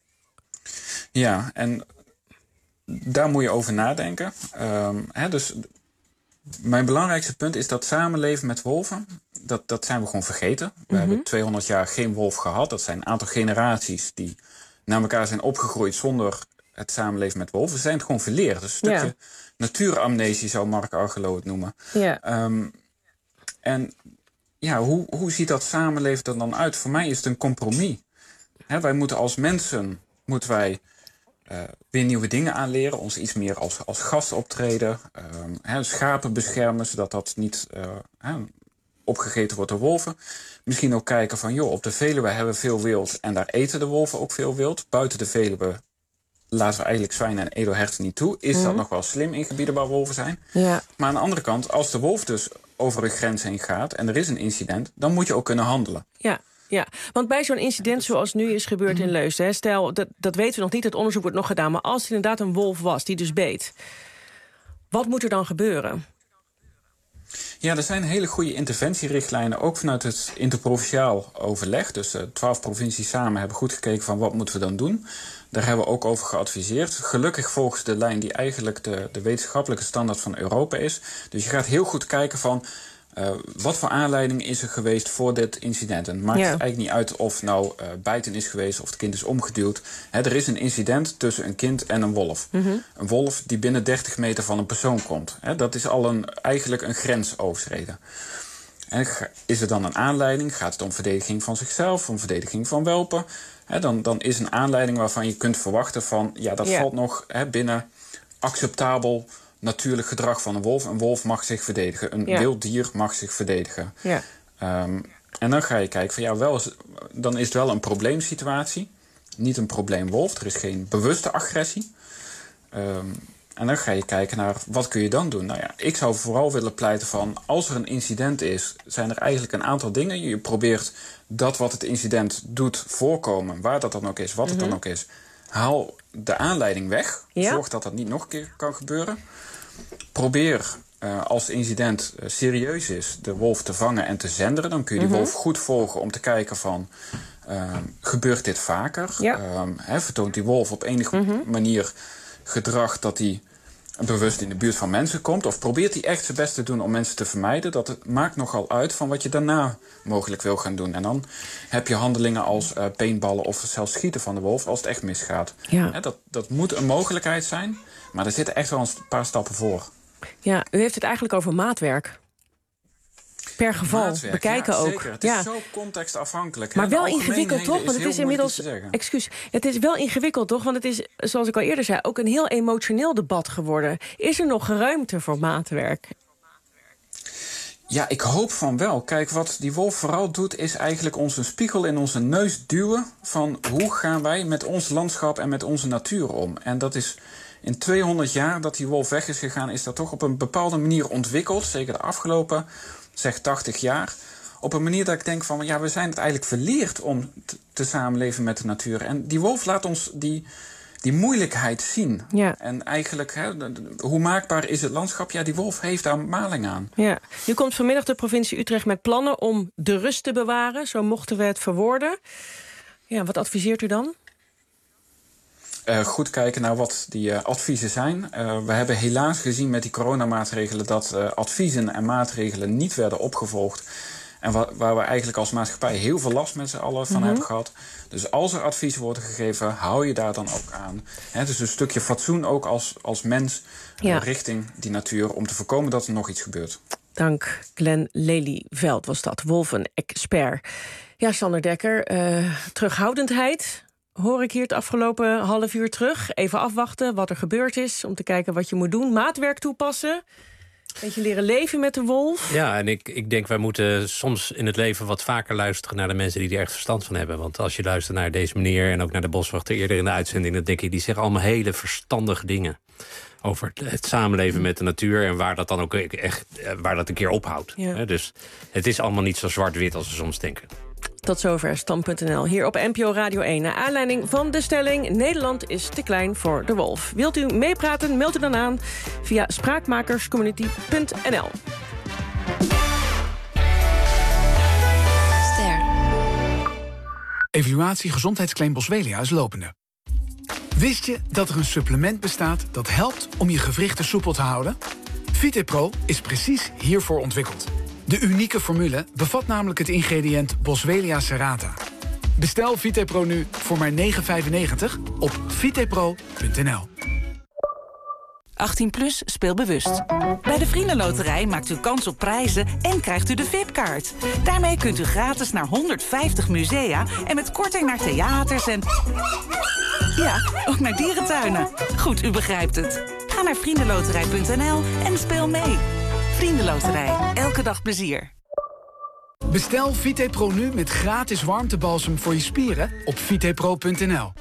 Speaker 20: Ja, en daar moet je over nadenken. Um, hè, dus mijn belangrijkste punt is dat samenleven met wolven, dat, dat zijn we gewoon vergeten. We mm-hmm. hebben tweehonderd jaar geen wolf gehad. Dat zijn een aantal generaties die naar elkaar zijn opgegroeid zonder het samenleven met wolven. We zijn het gewoon verleerd. Dus een stukje ja. natuuramnesie zou Mark Argelo het noemen.
Speaker 4: Ja.
Speaker 20: Um, en ja, hoe, hoe ziet dat samenleven er dan uit? Voor mij is het een compromis. Hè, wij moeten als mensen moeten wij uh, weer nieuwe dingen aanleren. Ons iets meer als, als gast optreden. Um, hè, schapen beschermen, zodat dat niet uh, hè, opgegeten wordt door wolven. Misschien ook kijken van, joh, op de Veluwe hebben we veel wild en daar eten de wolven ook veel wild. Buiten de Veluwe laten we eigenlijk zwijnen en edelherten niet toe. Is mm-hmm. dat nog wel slim in gebieden waar wolven zijn?
Speaker 4: Ja.
Speaker 20: Maar aan de andere kant, als de wolf dus over een grens heen gaat en er is een incident, dan moet je ook kunnen handelen.
Speaker 4: Ja. Ja, want bij zo'n incident zoals nu is gebeurd in Leusden, hè, stel, dat, dat weten we nog niet, het onderzoek wordt nog gedaan, maar als het inderdaad een wolf was die dus beet, wat moet er dan gebeuren?
Speaker 20: Ja, er zijn hele goede interventierichtlijnen, ook vanuit het interprovinciaal overleg. Dus uh, twaalf provincies samen hebben goed gekeken van wat moeten we dan doen. Daar hebben we ook over geadviseerd. Gelukkig volgens de lijn die eigenlijk de, de wetenschappelijke standaard van Europa is. Dus je gaat heel goed kijken van, Uh, wat voor aanleiding is er geweest voor dit incident? En het maakt ja. het eigenlijk niet uit of nou uh, bijten is geweest of het kind is omgeduwd. He, er is een incident tussen een kind en een wolf. Mm-hmm. Een wolf die binnen dertig meter van een persoon komt. He, dat is al een, eigenlijk een grens overschreden. En is er dan een aanleiding? Gaat het om verdediging van zichzelf, om verdediging van welpen? He, dan, dan is een aanleiding waarvan je kunt verwachten van, ja, dat ja. valt nog he, binnen acceptabel natuurlijk gedrag van een wolf. Een wolf mag zich verdedigen. Een ja. wild dier mag zich verdedigen. Ja. Um, en dan ga je kijken van ja, wel, dan is het wel een probleemsituatie. Niet een probleemwolf. Er is geen bewuste agressie. Um, en dan ga je kijken naar wat kun je dan doen. Nou ja, ik zou vooral willen pleiten van als er een incident is, zijn er eigenlijk een aantal dingen. Je probeert dat wat het incident doet voorkomen, waar dat dan ook is, wat het mm-hmm. dan ook is. Haal de aanleiding weg. Ja. Zorg dat dat niet nog een keer kan gebeuren. Probeer, uh, als het incident uh, serieus is, de wolf te vangen en te zenderen. Dan kun je die mm-hmm. wolf goed volgen om te kijken van, uh, gebeurt dit vaker? Ja. Um, he, vertoont die wolf op enige mm-hmm. manier gedrag dat hij bewust in de buurt van mensen komt? Of probeert hij echt zijn best te doen om mensen te vermijden? Dat het maakt nogal uit van wat je daarna mogelijk wil gaan doen. En dan heb je handelingen als uh, paintballen of zelfs schieten van de wolf als het echt misgaat. Ja. He, dat, dat moet een mogelijkheid zijn, maar er zitten echt wel een paar stappen voor.
Speaker 4: Ja, u heeft het eigenlijk over maatwerk. Per geval, maatwerk, bekijken
Speaker 20: ja,
Speaker 4: ook.
Speaker 20: Zeker. Het
Speaker 4: ja.
Speaker 20: is zo contextafhankelijk.
Speaker 4: Maar wel ingewikkeld, toch? Want het is inmiddels. Excuus, het is wel ingewikkeld, toch? Want het is, zoals ik al eerder zei, ook een heel emotioneel debat geworden. Is er nog ruimte voor maatwerk?
Speaker 20: Ja, ik hoop van wel. Kijk, wat die wolf vooral doet, is eigenlijk ons een spiegel in onze neus duwen van hoe gaan wij met ons landschap en met onze natuur om. En dat is in tweehonderd jaar dat die wolf weg is gegaan, is dat toch op een bepaalde manier ontwikkeld. Zeker de afgelopen, zeg tachtig jaar. Op een manier dat ik denk van, ja, we zijn het eigenlijk verleerd om te, te samenleven met de natuur. En die wolf laat ons die, die moeilijkheid zien. Ja. En eigenlijk, hè, de, de, hoe maakbaar is het landschap? Ja, die wolf heeft daar maling aan.
Speaker 4: Ja. Nu komt vanmiddag de provincie Utrecht met plannen om de rust te bewaren. Zo mochten we het verwoorden. Ja, wat adviseert u dan?
Speaker 20: Uh, goed kijken naar wat die uh, adviezen zijn. Uh, we hebben helaas gezien met die coronamaatregelen dat uh, adviezen en maatregelen niet werden opgevolgd. En wa- waar we eigenlijk als maatschappij heel veel last met z'n allen van mm-hmm. hebben gehad. Dus als er adviezen worden gegeven, hou je daar dan ook aan. He, dus een stukje fatsoen ook als, als mens ja. uh, richting die natuur om te voorkomen dat er nog iets gebeurt.
Speaker 4: Dank, Glenn Lelyveld was dat, wolven-expert. Ja, Sander Dekker, uh, terughoudendheid hoor ik hier het afgelopen half uur terug. Even afwachten wat er gebeurd is, om te kijken wat je moet doen. Maatwerk toepassen. Beetje leren leven met de wolf.
Speaker 5: Ja, en ik, ik denk wij moeten soms in het leven wat vaker luisteren naar de mensen die er echt verstand van hebben. Want als je luistert naar deze meneer en ook naar de boswachter eerder in de uitzending, dan denk ik, die zeggen allemaal hele verstandige dingen over het samenleven met de natuur en waar dat dan ook echt waar dat een keer ophoudt. Ja. Dus het is allemaal niet zo zwart-wit als we soms denken.
Speaker 4: Tot zover Stand punt n l hier op N P O Radio één. Naar aanleiding van de stelling, Nederland is te klein voor de wolf. Wilt u meepraten, meld u dan aan via spraakmakerscommunity punt n l.
Speaker 21: Ster. Evaluatie gezondheidsclaim Boswellia is lopende. Wist je dat er een supplement bestaat dat helpt om je gewrichten soepel te houden? VitePro is precies hiervoor ontwikkeld. De unieke formule bevat namelijk het ingrediënt Boswellia serrata. Bestel VitePro nu voor maar negen vijfennegentig op vitepro punt n l.
Speaker 2: achttien plus, speel bewust. Bij de Vriendenloterij maakt u kans op prijzen en krijgt u de V I P-kaart. Daarmee kunt u gratis naar honderdvijftig musea en met korting naar theaters en... ja, ook naar dierentuinen. Goed, u begrijpt het. Ga naar vriendenloterij punt n l en speel mee. Vriendenloterij, elke dag plezier.
Speaker 21: Bestel Vitepro nu met gratis warmtebalsem voor je spieren op vitepro punt n l.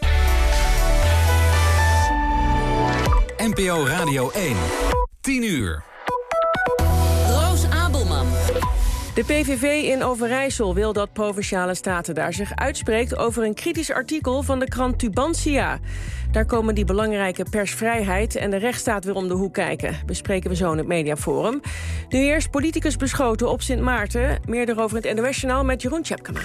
Speaker 1: N P O Radio één. tien uur.
Speaker 7: Roos Abelman.
Speaker 4: De P V V in Overijssel wil dat Provinciale Staten daar zich uitspreekt over een kritisch artikel van de krant Tubantia. Daar komen die belangrijke persvrijheid en de rechtsstaat weer om de hoek kijken. Bespreken we zo in het Mediaforum. Nu eerst politicus beschoten op Sint Maarten. Meer erover in het N O S-journaal met Jeroen Tjepkema.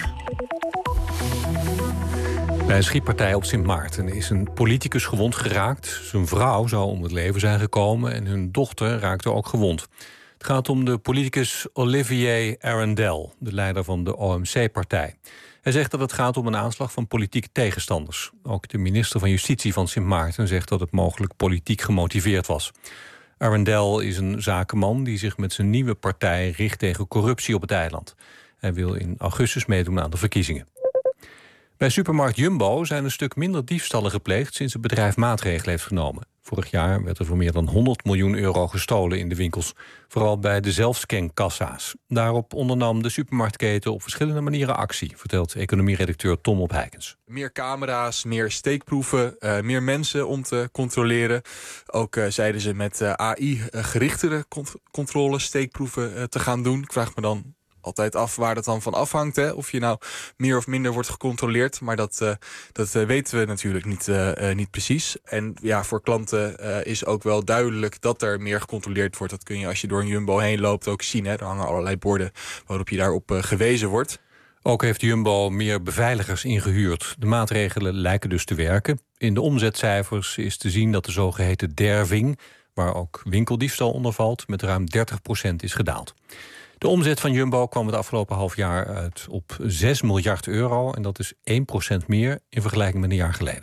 Speaker 22: Bij een schietpartij op Sint Maarten is een politicus gewond geraakt. Zijn vrouw zou om het leven zijn gekomen en hun dochter raakte ook gewond. Het gaat om de politicus Olivier Arendelle, de leider van de O M C-partij. Hij zegt dat het gaat om een aanslag van politieke tegenstanders. Ook de minister van Justitie van Sint Maarten zegt dat het mogelijk politiek gemotiveerd was. Arendelle is een zakenman die zich met zijn nieuwe partij richt tegen corruptie op het eiland. Hij wil in augustus meedoen aan de verkiezingen. Bij supermarkt Jumbo zijn een stuk minder diefstallen gepleegd sinds het bedrijf maatregelen heeft genomen. Vorig jaar werd er voor meer dan honderd miljoen euro gestolen in de winkels. Vooral bij de zelfscankassa's. Daarop ondernam de supermarktketen op verschillende manieren actie, vertelt economieredacteur Tom Opheikens.
Speaker 23: Meer camera's, meer steekproeven, uh, meer mensen om te controleren. Ook uh, zeiden ze met uh, A I-gerichtere cont- controles, steekproeven uh, te gaan doen. Ik vraag me dan altijd af waar dat dan van afhangt. Hè? Of je nou meer of minder wordt gecontroleerd. Maar dat, uh, dat uh, weten we natuurlijk niet, uh, uh, niet precies. En ja, voor klanten uh, is ook wel duidelijk dat er meer gecontroleerd wordt. Dat kun je als je door een Jumbo heen loopt ook zien. Hè? Er hangen allerlei borden waarop je daarop uh, gewezen wordt.
Speaker 22: Ook heeft Jumbo meer beveiligers ingehuurd. De maatregelen lijken dus te werken. In de omzetcijfers is te zien dat de zogeheten derving, waar ook winkeldiefstal onder valt, met ruim dertig procent is gedaald. De omzet van Jumbo kwam het afgelopen half jaar uit op zes miljard euro. En dat is één procent meer in vergelijking met een jaar geleden.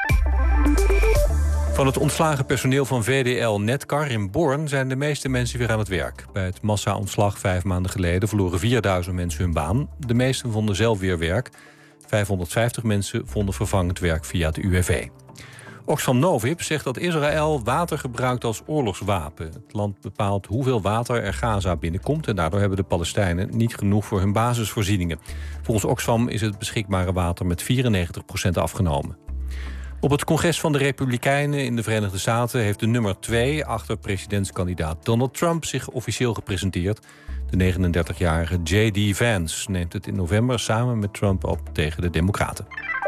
Speaker 22: Van het ontslagen personeel van V D L Netcar in Born zijn de meeste mensen weer aan het werk. Bij het massa-ontslag vijf maanden geleden verloren vierduizend mensen hun baan. De meesten vonden zelf weer werk. vijfhonderdvijftig mensen vonden vervangend werk via het U W V. Oxfam Novib zegt dat Israël water gebruikt als oorlogswapen. Het land bepaalt hoeveel water er Gaza binnenkomt en daardoor hebben de Palestijnen niet genoeg voor hun basisvoorzieningen. Volgens Oxfam is het beschikbare water met vierennegentig procent afgenomen. Op het congres van de Republikeinen in de Verenigde Staten heeft de nummer twee achter presidentskandidaat Donald Trump zich officieel gepresenteerd. De negenendertigjarige J D Vance neemt het in november samen met Trump op tegen de Democraten.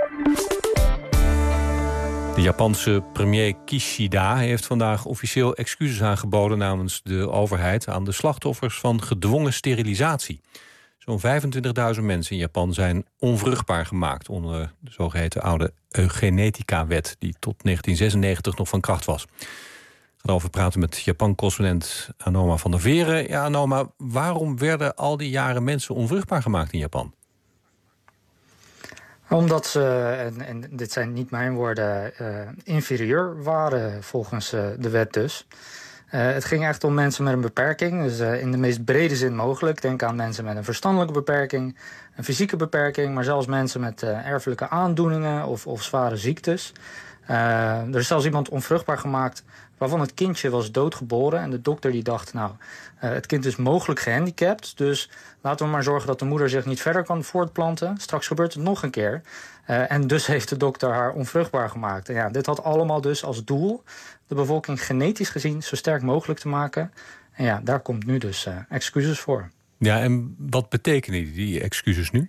Speaker 22: De Japanse premier Kishida heeft vandaag officieel excuses aangeboden namens de overheid aan de slachtoffers van gedwongen sterilisatie. Zo'n vijfentwintigduizend mensen in Japan zijn onvruchtbaar gemaakt onder de zogeheten oude eugenetica-wet die tot negentien zesennegentig nog van kracht was. Ik ga erover praten met Japan-correspondent Anoma van der Veren. Ja, Anoma, waarom werden al die jaren mensen onvruchtbaar gemaakt in Japan?
Speaker 24: Omdat ze, en, en dit zijn niet mijn woorden, uh, inferieur waren volgens uh, de wet dus. Uh, het ging echt om mensen met een beperking, dus uh, in de meest brede zin mogelijk. Denk aan mensen met een verstandelijke beperking, een fysieke beperking, maar zelfs mensen met uh, erfelijke aandoeningen of, of zware ziektes. Uh, er is zelfs iemand onvruchtbaar gemaakt waarvan het kindje was doodgeboren. En de dokter die dacht, nou, uh, het kind is mogelijk gehandicapt. Dus laten we maar zorgen dat de moeder zich niet verder kan voortplanten. Straks gebeurt het nog een keer. Uh, en dus heeft de dokter haar onvruchtbaar gemaakt. En ja, dit had allemaal dus als doel de bevolking genetisch gezien zo sterk mogelijk te maken. En ja, daar komt nu dus uh, excuses voor.
Speaker 22: Ja, en wat betekenen die excuses nu?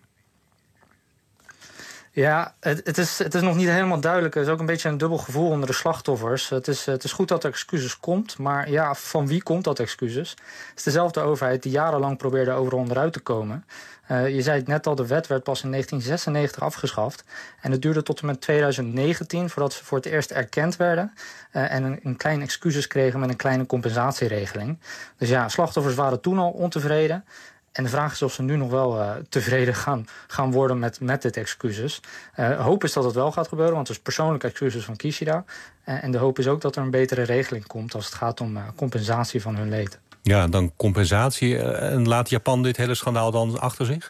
Speaker 24: Ja, het, het, is, het is nog niet helemaal duidelijk. Het is ook een beetje een dubbel gevoel onder de slachtoffers. Het is, het is goed dat er excuses komt, maar ja, van wie komt dat excuses? Het is dezelfde overheid die jarenlang probeerde overal onderuit te komen. Uh, je zei het net al, de wet werd pas in negentien zesennegentig afgeschaft. En het duurde tot en met tweeduizend negentien voordat ze voor het eerst erkend werden. Uh, en een, een kleine excuses kregen met een kleine compensatieregeling. Dus ja, slachtoffers waren toen al ontevreden. En de vraag is of ze nu nog wel uh, tevreden gaan, gaan worden met, met dit excuses. Uh, hoop is dat het wel gaat gebeuren, want het is persoonlijke excuses van Kishida. Uh, en de hoop is ook dat er een betere regeling komt als het gaat om uh, compensatie van hun leed.
Speaker 22: Ja, dan compensatie. En laat Japan dit hele schandaal dan achter zich?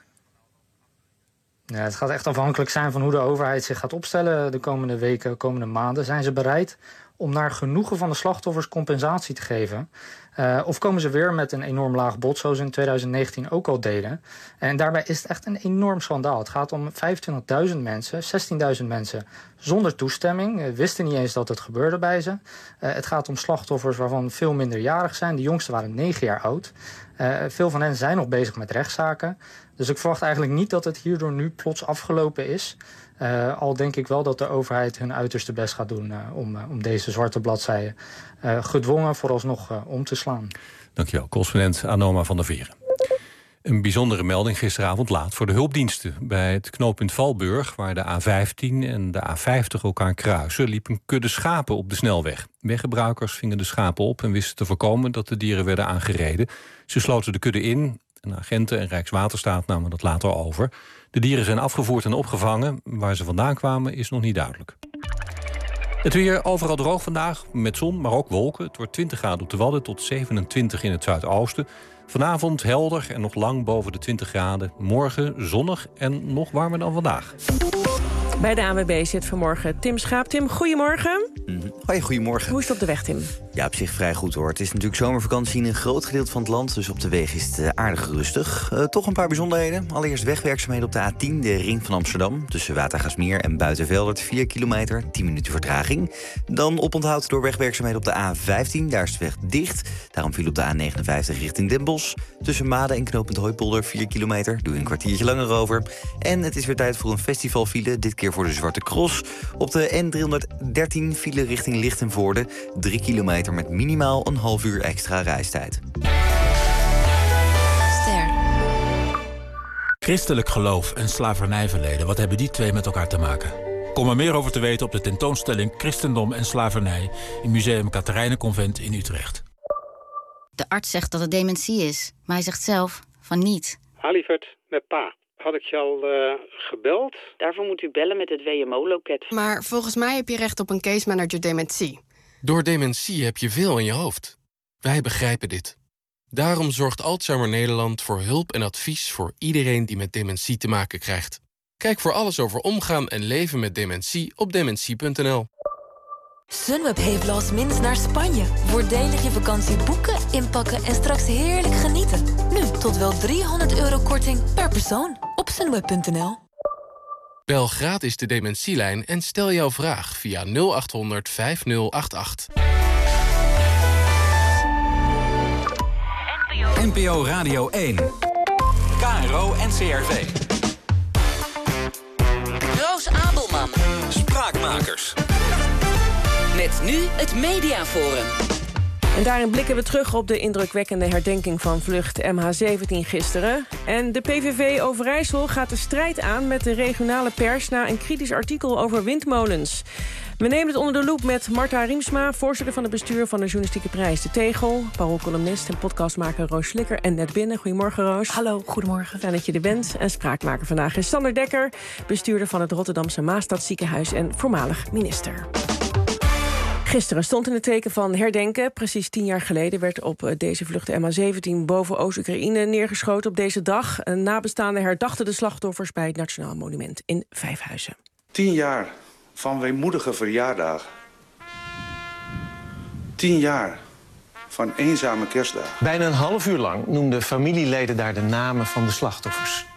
Speaker 24: Ja, het gaat echt afhankelijk zijn van hoe de overheid zich gaat opstellen de komende weken, komende maanden. Zijn ze bereid om naar genoegen van de slachtoffers compensatie te geven? Uh, of komen ze weer met een enorm laag bod, zoals ze in twintig negentien ook al deden? En daarbij is het echt een enorm schandaal. Het gaat om vijfentwintigduizend mensen, zestienduizend mensen zonder toestemming. Uh, wisten niet eens dat het gebeurde bij ze. Uh, het gaat om slachtoffers waarvan veel minderjarig zijn. De jongsten waren negen jaar oud. Uh, veel van hen zijn nog bezig met rechtszaken. Dus ik verwacht eigenlijk niet dat het hierdoor nu plots afgelopen is. Uh, al denk ik wel dat de overheid hun uiterste best gaat doen uh, om, uh, om deze zwarte bladzijden uh, gedwongen vooralsnog uh, om te slaan.
Speaker 22: Dankjewel, correspondent Anoma van der Veren. Een bijzondere melding gisteravond laat voor de hulpdiensten. Bij het knooppunt Valburg, waar de A vijftien en de A vijftig elkaar kruisen, liep een kudde schapen op de snelweg. Weggebruikers vingen de schapen op en wisten te voorkomen dat de dieren werden aangereden. Ze sloten de kudde in. En agenten en Rijkswaterstaat namen dat later over. De dieren zijn afgevoerd en opgevangen. Waar ze vandaan kwamen is nog niet duidelijk. Het weer overal droog vandaag, met zon, maar ook wolken. Het wordt twintig graden op de Wadden tot zevenentwintig in het zuidoosten. Vanavond helder en nog lang boven de twintig graden. Morgen zonnig en nog warmer dan vandaag.
Speaker 4: Bij de A N W B zit vanmorgen Tim Schaap. Tim, goedemorgen.
Speaker 3: Mm-hmm. Hoi, goedemorgen.
Speaker 4: Hoe is het op de weg, Tim?
Speaker 3: Ja, op zich vrij goed hoor. Het is natuurlijk zomervakantie in een groot gedeelte van het land, dus op de weg is het uh, aardig rustig. Uh, toch een paar bijzonderheden. Allereerst wegwerkzaamheden op de A tien, de ring van Amsterdam. Tussen Watergaasmeer en Buitenveldert, vier kilometer, tien minuten vertraging. Dan oponthoud door wegwerkzaamheden op de A vijftien, daar is de weg dicht. Daarom viel op de A negenenvijftig richting Den Bosch. Tussen Maden en knooppunt Hooipolder, vier kilometer. Doe je een kwartiertje langer over. En het is weer tijd voor een festivalfile, dit keer voor de Zwarte Cross. Op de N driehonderddertien file richting Lichtenvoorde, drie kilometer met minimaal een half uur extra reistijd.
Speaker 6: Ster. Christelijk geloof en slavernijverleden, wat hebben die twee met elkaar te maken? Kom er meer over te weten op de tentoonstelling Christendom en Slavernij in Museum Katerijnenconvent in Utrecht.
Speaker 8: De arts zegt dat het dementie is, maar hij zegt zelf van niet.
Speaker 10: Halivert, met pa. Had ik je al uh, gebeld? Daarvoor moet u bellen met het W M O-loket.
Speaker 25: Maar volgens mij heb je recht op een case manager dementie.
Speaker 26: Door dementie heb je veel in je hoofd. Wij begrijpen dit. Daarom zorgt Alzheimer Nederland voor hulp en advies voor iedereen die met dementie te maken krijgt. Kijk voor alles over omgaan en leven met dementie op dementie punt n l.
Speaker 27: Sunweb heeft last minutes naar Spanje. Voordelig je vakantie boeken, inpakken en straks heerlijk genieten. Nu tot wel driehonderd euro korting per persoon op sunweb punt n l.
Speaker 26: Bel gratis de dementielijn en stel jouw vraag via nul acht honderd vijftig achtentachtig.
Speaker 1: N P O Radio één. K R O en C R V.
Speaker 7: Roos Abelman.
Speaker 1: Spraakmakers.
Speaker 7: Met nu het Mediaforum.
Speaker 4: En daarin blikken we terug op de indrukwekkende herdenking van vlucht M H zeventien gisteren. En de P V V Overijssel gaat de strijd aan met de regionale pers na een kritisch artikel over windmolens. We nemen het onder de loep met Marta Riemsma, voorzitter van het bestuur van de Journalistieke Prijs De Tegel, paroolcolumnist en podcastmaker Roos Slikker en net binnen. Goedemorgen, Roos.
Speaker 28: Hallo, goedemorgen.
Speaker 4: Fijn dat je er bent. En spraakmaker vandaag is Sander Dekker, bestuurder van het Rotterdamse Maastadziekenhuis en voormalig minister. Gisteren stond in het teken van herdenken. Precies tien jaar geleden werd op deze vlucht de M H zeventien boven Oost-Oekraïne neergeschoten. Op deze dag een nabestaande herdachten de slachtoffers bij het Nationaal Monument in Vijfhuizen.
Speaker 29: Tien jaar van weemoedige verjaardagen. Tien jaar van eenzame kerstdagen.
Speaker 11: Bijna een half uur lang noemden familieleden daar de namen van de slachtoffers.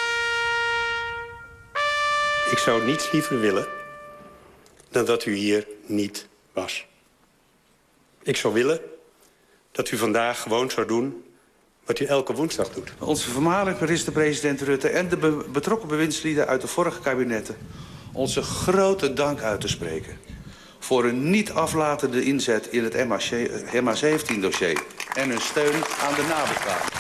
Speaker 30: Ik zou niets liever willen dan dat u hier niet was. Ik zou willen dat u vandaag gewoon zou doen wat u elke woensdag doet.
Speaker 29: Onze voormalige minister-president Rutte en de be betrokken bewindslieden uit de vorige kabinetten onze grote dank uit te spreken voor hun niet aflatende inzet in het M H zeventien dossier en hun steun aan de nabestaanden.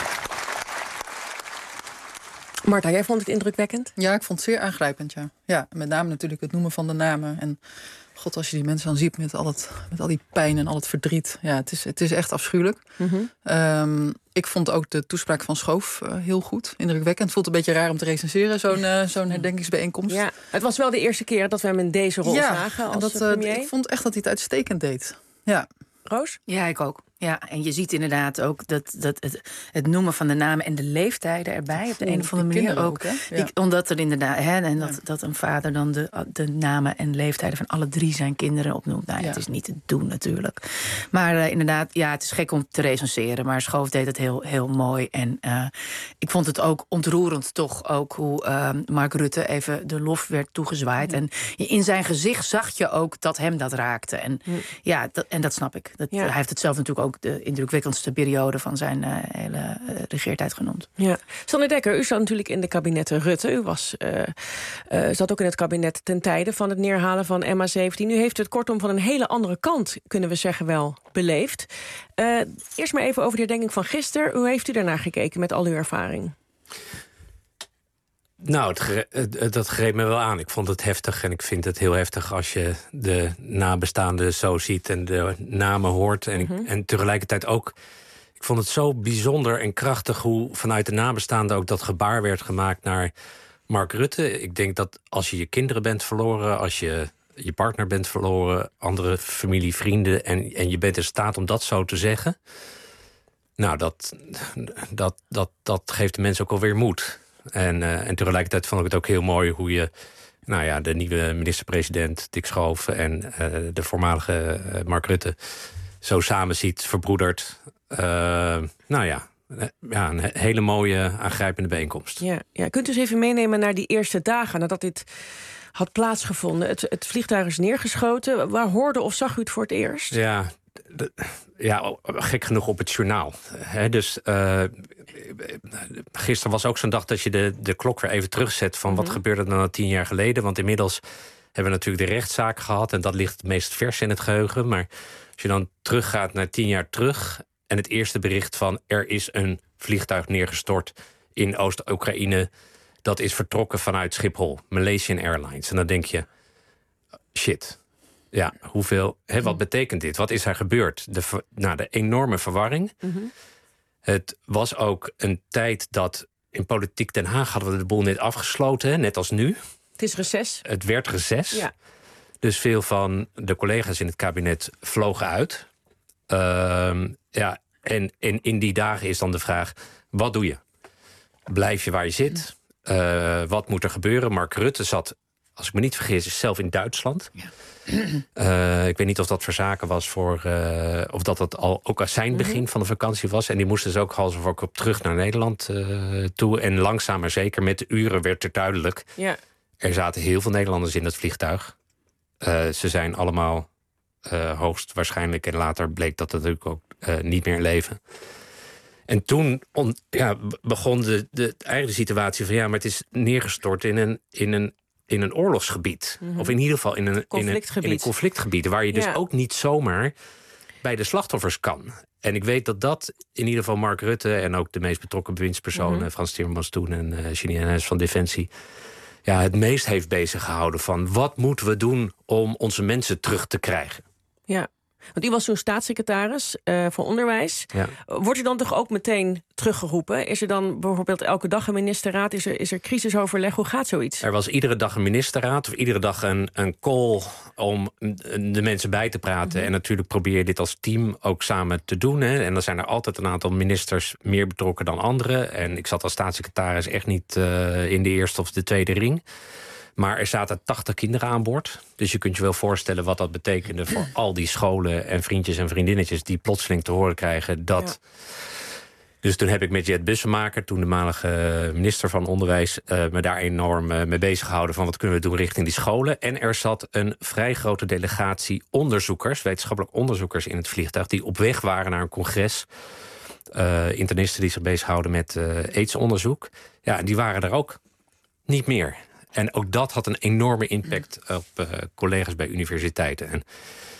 Speaker 4: Marta, jij vond het indrukwekkend?
Speaker 15: Ja, ik vond het zeer aangrijpend, ja. Ja, met name natuurlijk het noemen van de namen. En god, als je die mensen dan ziet met al, het, met al die pijn en al het verdriet. Ja, het is, het is echt afschuwelijk. Mm-hmm. um, Ik vond ook de toespraak van Schoof uh, heel goed, indrukwekkend. Het voelt een beetje raar om te recenseren, zo'n uh, zo'n herdenkingsbijeenkomst.
Speaker 4: Ja, het was wel de eerste keer dat we hem in deze rol
Speaker 15: ja,
Speaker 4: zagen als
Speaker 15: en dat,
Speaker 4: premier.
Speaker 15: Uh, ik vond echt dat hij het uitstekend deed. Ja.
Speaker 4: Roos?
Speaker 9: Ja, ik ook. Ja, en je ziet inderdaad ook dat, dat het, het noemen van de namen en de leeftijden erbij op de een of andere manier ook. ook
Speaker 15: ja.
Speaker 9: die, omdat er inderdaad, hè, en dat, ja. dat een vader dan de, de namen en leeftijden van alle drie zijn kinderen opnoemt. Nou, ja. Het is niet te doen natuurlijk. Maar uh, inderdaad, ja, het is gek om te recenseren, maar Schoof deed het heel, heel mooi. En uh, ik vond het ook ontroerend toch ook hoe uh, Mark Rutte even de lof werd toegezwaaid. Ja. En in zijn gezicht zag je ook dat hem dat raakte. En ja, ja dat, en dat snap ik. Dat, ja. Hij heeft het zelf natuurlijk ook de indrukwekkendste periode van zijn uh, hele uh, regeertijd genoemd.
Speaker 4: Ja. Sander Dekker, u zat natuurlijk in de kabinetten Rutte. U was, uh, uh, zat ook in het kabinet ten tijde van het neerhalen van M H zeventien. U heeft het kortom van een hele andere kant, kunnen we zeggen, wel beleefd. Uh, eerst maar even over de herdenking van gisteren. Hoe heeft u daarnaar gekeken met al uw ervaring?
Speaker 5: Nou, het gere- het, dat greep me wel aan. Ik vond het heftig en ik vind het heel heftig als je de nabestaanden zo ziet en de namen hoort. En, ik, mm-hmm. en tegelijkertijd ook, ik vond het zo bijzonder en krachtig hoe vanuit de nabestaanden ook dat gebaar werd gemaakt naar Mark Rutte. Ik denk dat als je je kinderen bent verloren, als je je partner bent verloren, andere familie, vrienden, en, en je bent in staat om dat zo te zeggen. Nou, dat, dat, dat, dat geeft de mensen ook alweer moed. En, uh, en tegelijkertijd vond ik het ook heel mooi hoe je nou ja, de nieuwe minister-president Dick Schoof en uh, de voormalige uh, Mark Rutte zo samen ziet, verbroederd. Uh, nou ja, ja, een hele mooie, aangrijpende bijeenkomst.
Speaker 4: Ja, ja, kunt u eens even meenemen naar die eerste dagen nadat dit had plaatsgevonden? Het, het vliegtuig is neergeschoten. Waar hoorde of zag u het voor het eerst?
Speaker 5: Ja, de, ja gek genoeg op het journaal. He, dus uh, gisteren was ook zo'n dag dat je de, de klok weer even terugzet van wat mm-hmm. gebeurde er nou tien jaar geleden. Want inmiddels hebben we natuurlijk de rechtszaak gehad en dat ligt het meest vers in het geheugen. Maar als je dan teruggaat naar tien jaar terug en het eerste bericht van er is een vliegtuig neergestort in Oost-Oekraïne, dat is vertrokken vanuit Schiphol, Malaysian Airlines. En dan denk je, shit, ja, hoeveel, hè, wat betekent dit? Wat is er gebeurd? De, nou, de enorme verwarring. Mm-hmm. Het was ook een tijd dat in politiek Den Haag hadden we de boel net afgesloten, hè, net als nu.
Speaker 4: Het is reces.
Speaker 5: Het werd reces.
Speaker 4: Ja.
Speaker 5: Dus veel van de collega's in het kabinet vlogen uit. Uh, ja, en, en in die dagen is dan de vraag, wat doe je? Blijf je waar je zit? Uh, wat moet er gebeuren? Mark Rutte zat, als ik me niet vergis, is zelf in Duitsland. Ja. Uh, ik weet niet of dat voor zaken was voor uh, of dat het al ook aan zijn begin mm-hmm. van de vakantie was. En die moesten dus ook half ook op terug naar Nederland uh, toe. En langzaam maar zeker met de uren werd er duidelijk. Ja. Er zaten heel veel Nederlanders in het vliegtuig. Uh, ze zijn allemaal uh, hoogstwaarschijnlijk, en later bleek dat natuurlijk ook uh, niet meer leven. En toen on, ja, begon de, de eigen situatie van ja, maar het is neergestort in een, in een, in een oorlogsgebied. Mm-hmm. Of in ieder geval in een conflictgebied, in een, in een conflictgebied waar je dus ja. ook niet zomaar bij de slachtoffers kan. En ik weet dat dat in ieder geval Mark Rutte en ook de meest betrokken bewindspersonen, mm-hmm. Frans Timmermans toen en uh, Janine Hennis van Defensie, ja, het meest heeft bezig gehouden van wat moeten we doen om onze mensen terug te krijgen.
Speaker 4: Ja. Want u was toen staatssecretaris uh, voor onderwijs. Ja. Wordt u dan toch ook meteen teruggeroepen? Is er dan bijvoorbeeld elke dag een ministerraad? Is er, is er crisisoverleg? Hoe gaat zoiets?
Speaker 5: Er was iedere dag een ministerraad of iedere dag een, een call om de mensen bij te praten. Mm-hmm. En natuurlijk probeer je dit als team ook samen te doen. Hè. En dan zijn er altijd een aantal ministers meer betrokken dan anderen. En ik zat als staatssecretaris echt niet uh, in de eerste of de tweede ring. Maar er zaten tachtig kinderen aan boord. Dus je kunt je wel voorstellen wat dat betekende voor al die scholen en vriendjes en vriendinnetjes die plotseling te horen krijgen dat. Ja. Dus toen heb ik met Jet Bussemaker, toen de malige minister van Onderwijs, uh, me daar enorm uh, mee bezig gehouden van wat kunnen we doen richting die scholen. En er zat een vrij grote delegatie onderzoekers, wetenschappelijk onderzoekers in het vliegtuig, die op weg waren naar een congres. Uh, internisten die zich bezighouden met uh, aidsonderzoek. Ja, en die waren er ook niet meer. En ook dat had een enorme impact op uh, collega's bij universiteiten. En,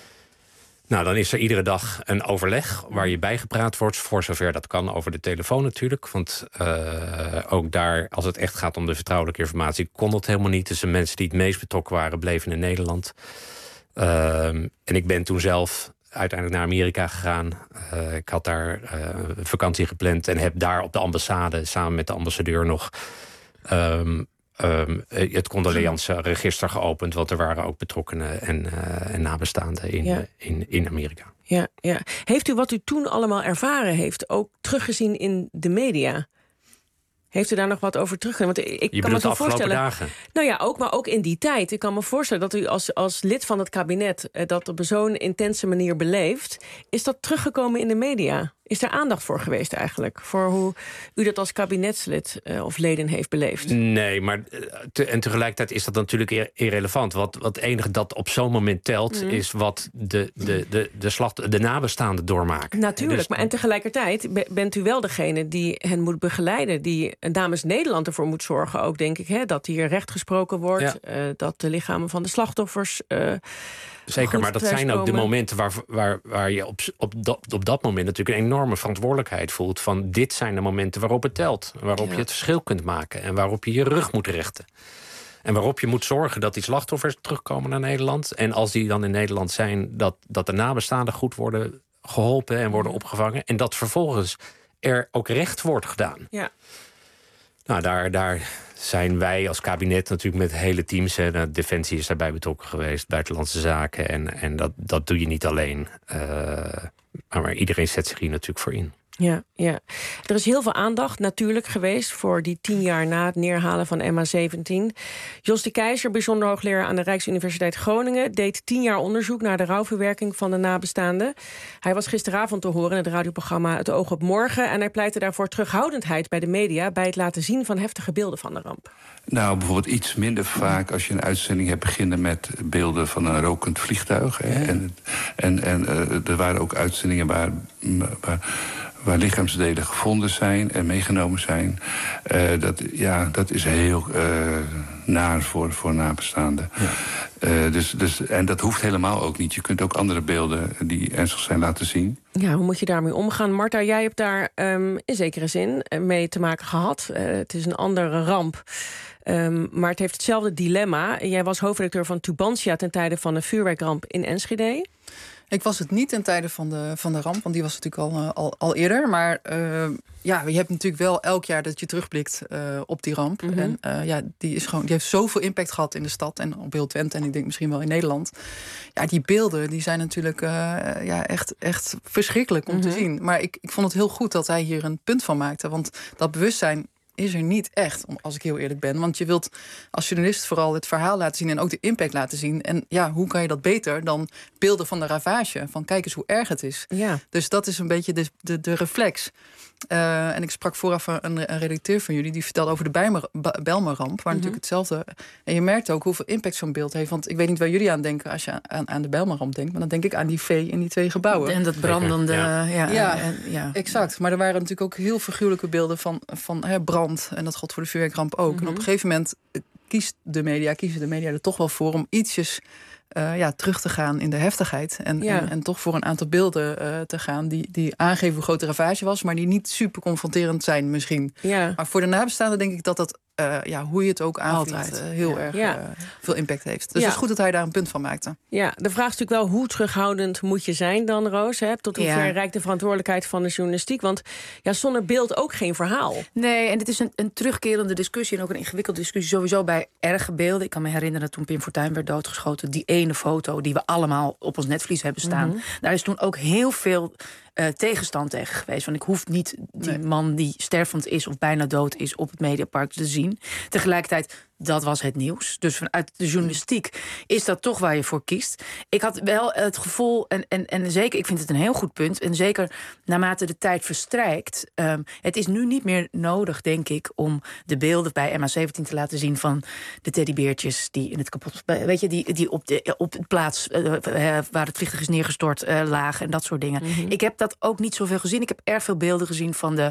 Speaker 5: nou, dan is er iedere dag een overleg waar je bijgepraat wordt, voor zover dat kan, over de telefoon natuurlijk. Want uh, ook daar, als het echt gaat om de vertrouwelijke informatie, kon dat helemaal niet. Dus de mensen die het meest betrokken waren, bleven in Nederland. Uh, en ik ben toen zelf uiteindelijk naar Amerika gegaan. Uh, ik had daar uh, een vakantie gepland en heb daar op de ambassade samen met de ambassadeur nog Um, Um, het condoleanceregister geopend, want er waren ook betrokkenen en, uh, en nabestaanden in, ja. in, in Amerika.
Speaker 4: Ja, ja. Heeft u wat u toen allemaal ervaren heeft ook teruggezien in de media? Heeft u daar nog wat over teruggegaan? Want ik
Speaker 5: Je
Speaker 4: kan me
Speaker 5: de afgelopen
Speaker 4: voorstellen.
Speaker 5: dagen?
Speaker 4: Nou ja, ook, maar ook in die tijd. Ik kan me voorstellen dat u als, als lid van het kabinet uh, dat op zo'n intense manier beleeft. Is dat teruggekomen in de media? Is er aandacht voor geweest eigenlijk? Voor hoe u dat als kabinetslid uh, of leden heeft beleefd?
Speaker 5: Nee, maar te, en tegelijkertijd is dat natuurlijk ir- irrelevant. Wat, wat het enige dat op zo'n moment telt, mm. is wat de, de, de, de, slacht, de nabestaanden doormaken.
Speaker 4: Natuurlijk,
Speaker 5: dus,
Speaker 4: maar en tegelijkertijd bent u wel degene die hen moet begeleiden. Die namens Nederland ervoor moet zorgen ook, denk ik, hè, dat hier recht gesproken wordt. Ja. Uh, dat de lichamen van de slachtoffers Uh,
Speaker 5: Zeker, maar dat zijn ook de momenten waar, waar, waar je op, op, dat, op dat moment natuurlijk een enorme verantwoordelijkheid voelt. Van dit zijn de momenten waarop het telt. Waarop ja. je het verschil kunt maken. En waarop je je rug moet rechten. En waarop je moet zorgen dat die slachtoffers terugkomen naar Nederland. En als die dan in Nederland zijn, dat, dat de nabestaanden goed worden geholpen en worden opgevangen. En dat vervolgens er ook recht wordt gedaan.
Speaker 4: Ja.
Speaker 5: Nou, daar, daar zijn wij als kabinet natuurlijk met hele teams. Hè, Defensie is daarbij betrokken geweest, Buitenlandse Zaken. En, en dat, dat doe je niet alleen. Uh, maar, maar iedereen zet zich hier natuurlijk voor in.
Speaker 4: Ja, ja, er is heel veel aandacht natuurlijk geweest voor die tien jaar na het neerhalen van M H zeventien. Jos de Keizer, bijzonder hoogleraar aan de Rijksuniversiteit Groningen, deed tien jaar onderzoek naar de rouwverwerking van de nabestaanden. Hij was gisteravond te horen in het radioprogramma Het Oog op Morgen en hij pleitte daarvoor terughoudendheid bij de media bij het laten zien van heftige beelden van de ramp.
Speaker 2: Nou, bijvoorbeeld iets minder vaak als je een uitzending hebt beginnen met beelden van een rokend vliegtuig. Hè. Ja. En, en, en uh, er waren ook uitzendingen waar, waar waar lichaamsdelen gevonden zijn en meegenomen zijn. Uh, dat, ja, dat is heel uh, naar voor, voor nabestaanden. Ja. Uh, dus, dus, en dat hoeft helemaal ook niet. Je kunt ook andere beelden die ernstig zijn laten zien.
Speaker 4: Ja, hoe moet je daarmee omgaan? Marta, jij hebt daar um, in zekere zin mee te maken gehad. Uh, het is een andere ramp. Um, maar het heeft hetzelfde dilemma. Jij was hoofdredacteur van Tubantia ten tijde van de vuurwerkramp in Enschede.
Speaker 15: Ik was het niet ten tijde van de, van de ramp, want die was natuurlijk al, uh, al, al eerder. Maar uh, ja, je hebt natuurlijk wel elk jaar dat je terugblikt uh, op die ramp. Mm-hmm. En uh, ja, die, is gewoon, die heeft zoveel impact gehad in de stad en op heel Twente. En ik denk misschien wel in Nederland. Ja, die beelden die zijn natuurlijk uh, ja, echt, echt verschrikkelijk om mm-hmm. te zien. Maar ik, ik vond het heel goed dat hij hier een punt van maakte. Want dat bewustzijn is er niet echt, als ik heel eerlijk ben. Want je wilt als journalist vooral het verhaal laten zien en ook de impact laten zien. En ja, hoe kan je dat beter dan beelden van de ravage? Van kijk eens hoe erg het is.
Speaker 4: Ja.
Speaker 15: Dus dat is een beetje de, de, de reflex. Uh, en ik sprak vooraf een, een redacteur van jullie die vertelde over de Bijlmer-ramp, waar mm-hmm. natuurlijk hetzelfde. En je merkt ook hoeveel impact zo'n beeld heeft. Want ik weet niet waar jullie aan denken als je aan, aan de Bijlmer-ramp denkt. Maar dan denk ik aan die vee in die twee gebouwen.
Speaker 9: En dat brandende. Ja, ja,
Speaker 15: ja,
Speaker 9: en, ja.
Speaker 15: exact. Maar er waren natuurlijk ook heel figuurlijke beelden van, van hè, brand. En dat geldt voor de vuurwerkramp ook. Mm-hmm. En op een gegeven moment kiest de media, kiezen de media er toch wel voor om ietsjes Uh, ja, terug te gaan in de heftigheid. En, ja. en, en toch voor een aantal beelden uh, te gaan die, die aangeven hoe groot de ravage was, maar die niet super confronterend zijn misschien.
Speaker 4: Ja.
Speaker 15: Maar voor de nabestaanden denk ik dat dat, uh, ja, hoe je het ook aanvliegt, uh, heel ja. erg ja. uh, veel impact heeft. Dus ja. het is goed dat hij daar een punt van maakte.
Speaker 4: Ja, de vraag is natuurlijk wel hoe terughoudend moet je zijn dan, Roos? Hè? Tot hoever ja. reikt de verantwoordelijkheid van de journalistiek? Want ja, zonder beeld ook geen verhaal.
Speaker 9: Nee, en het is een, een terugkerende discussie en ook een ingewikkelde discussie sowieso bij erge beelden. Ik kan me herinneren toen Pim Fortuyn werd doodgeschoten, die ene foto die we allemaal op ons netvlies hebben staan. Mm-hmm. Daar is toen ook heel veel uh, tegenstand tegen geweest. Want ik hoef niet die nee. man die stervend is of bijna dood is op het Mediapark te zien. Tegelijkertijd, dat was het nieuws. Dus vanuit de journalistiek is dat toch waar je voor kiest. Ik had wel het gevoel, en, en, en zeker, ik vind het een heel goed punt, en zeker naarmate de tijd verstrijkt, um, het is nu niet meer nodig, denk ik, om de beelden bij M H zeventien te laten zien van de teddybeertjes die in het kapot, weet je, die, die op de op de plaats uh, waar het vliegtuig is neergestort uh, lagen en dat soort dingen. Mm-hmm. Ik heb dat ook niet zoveel gezien. Ik heb erg veel beelden gezien van de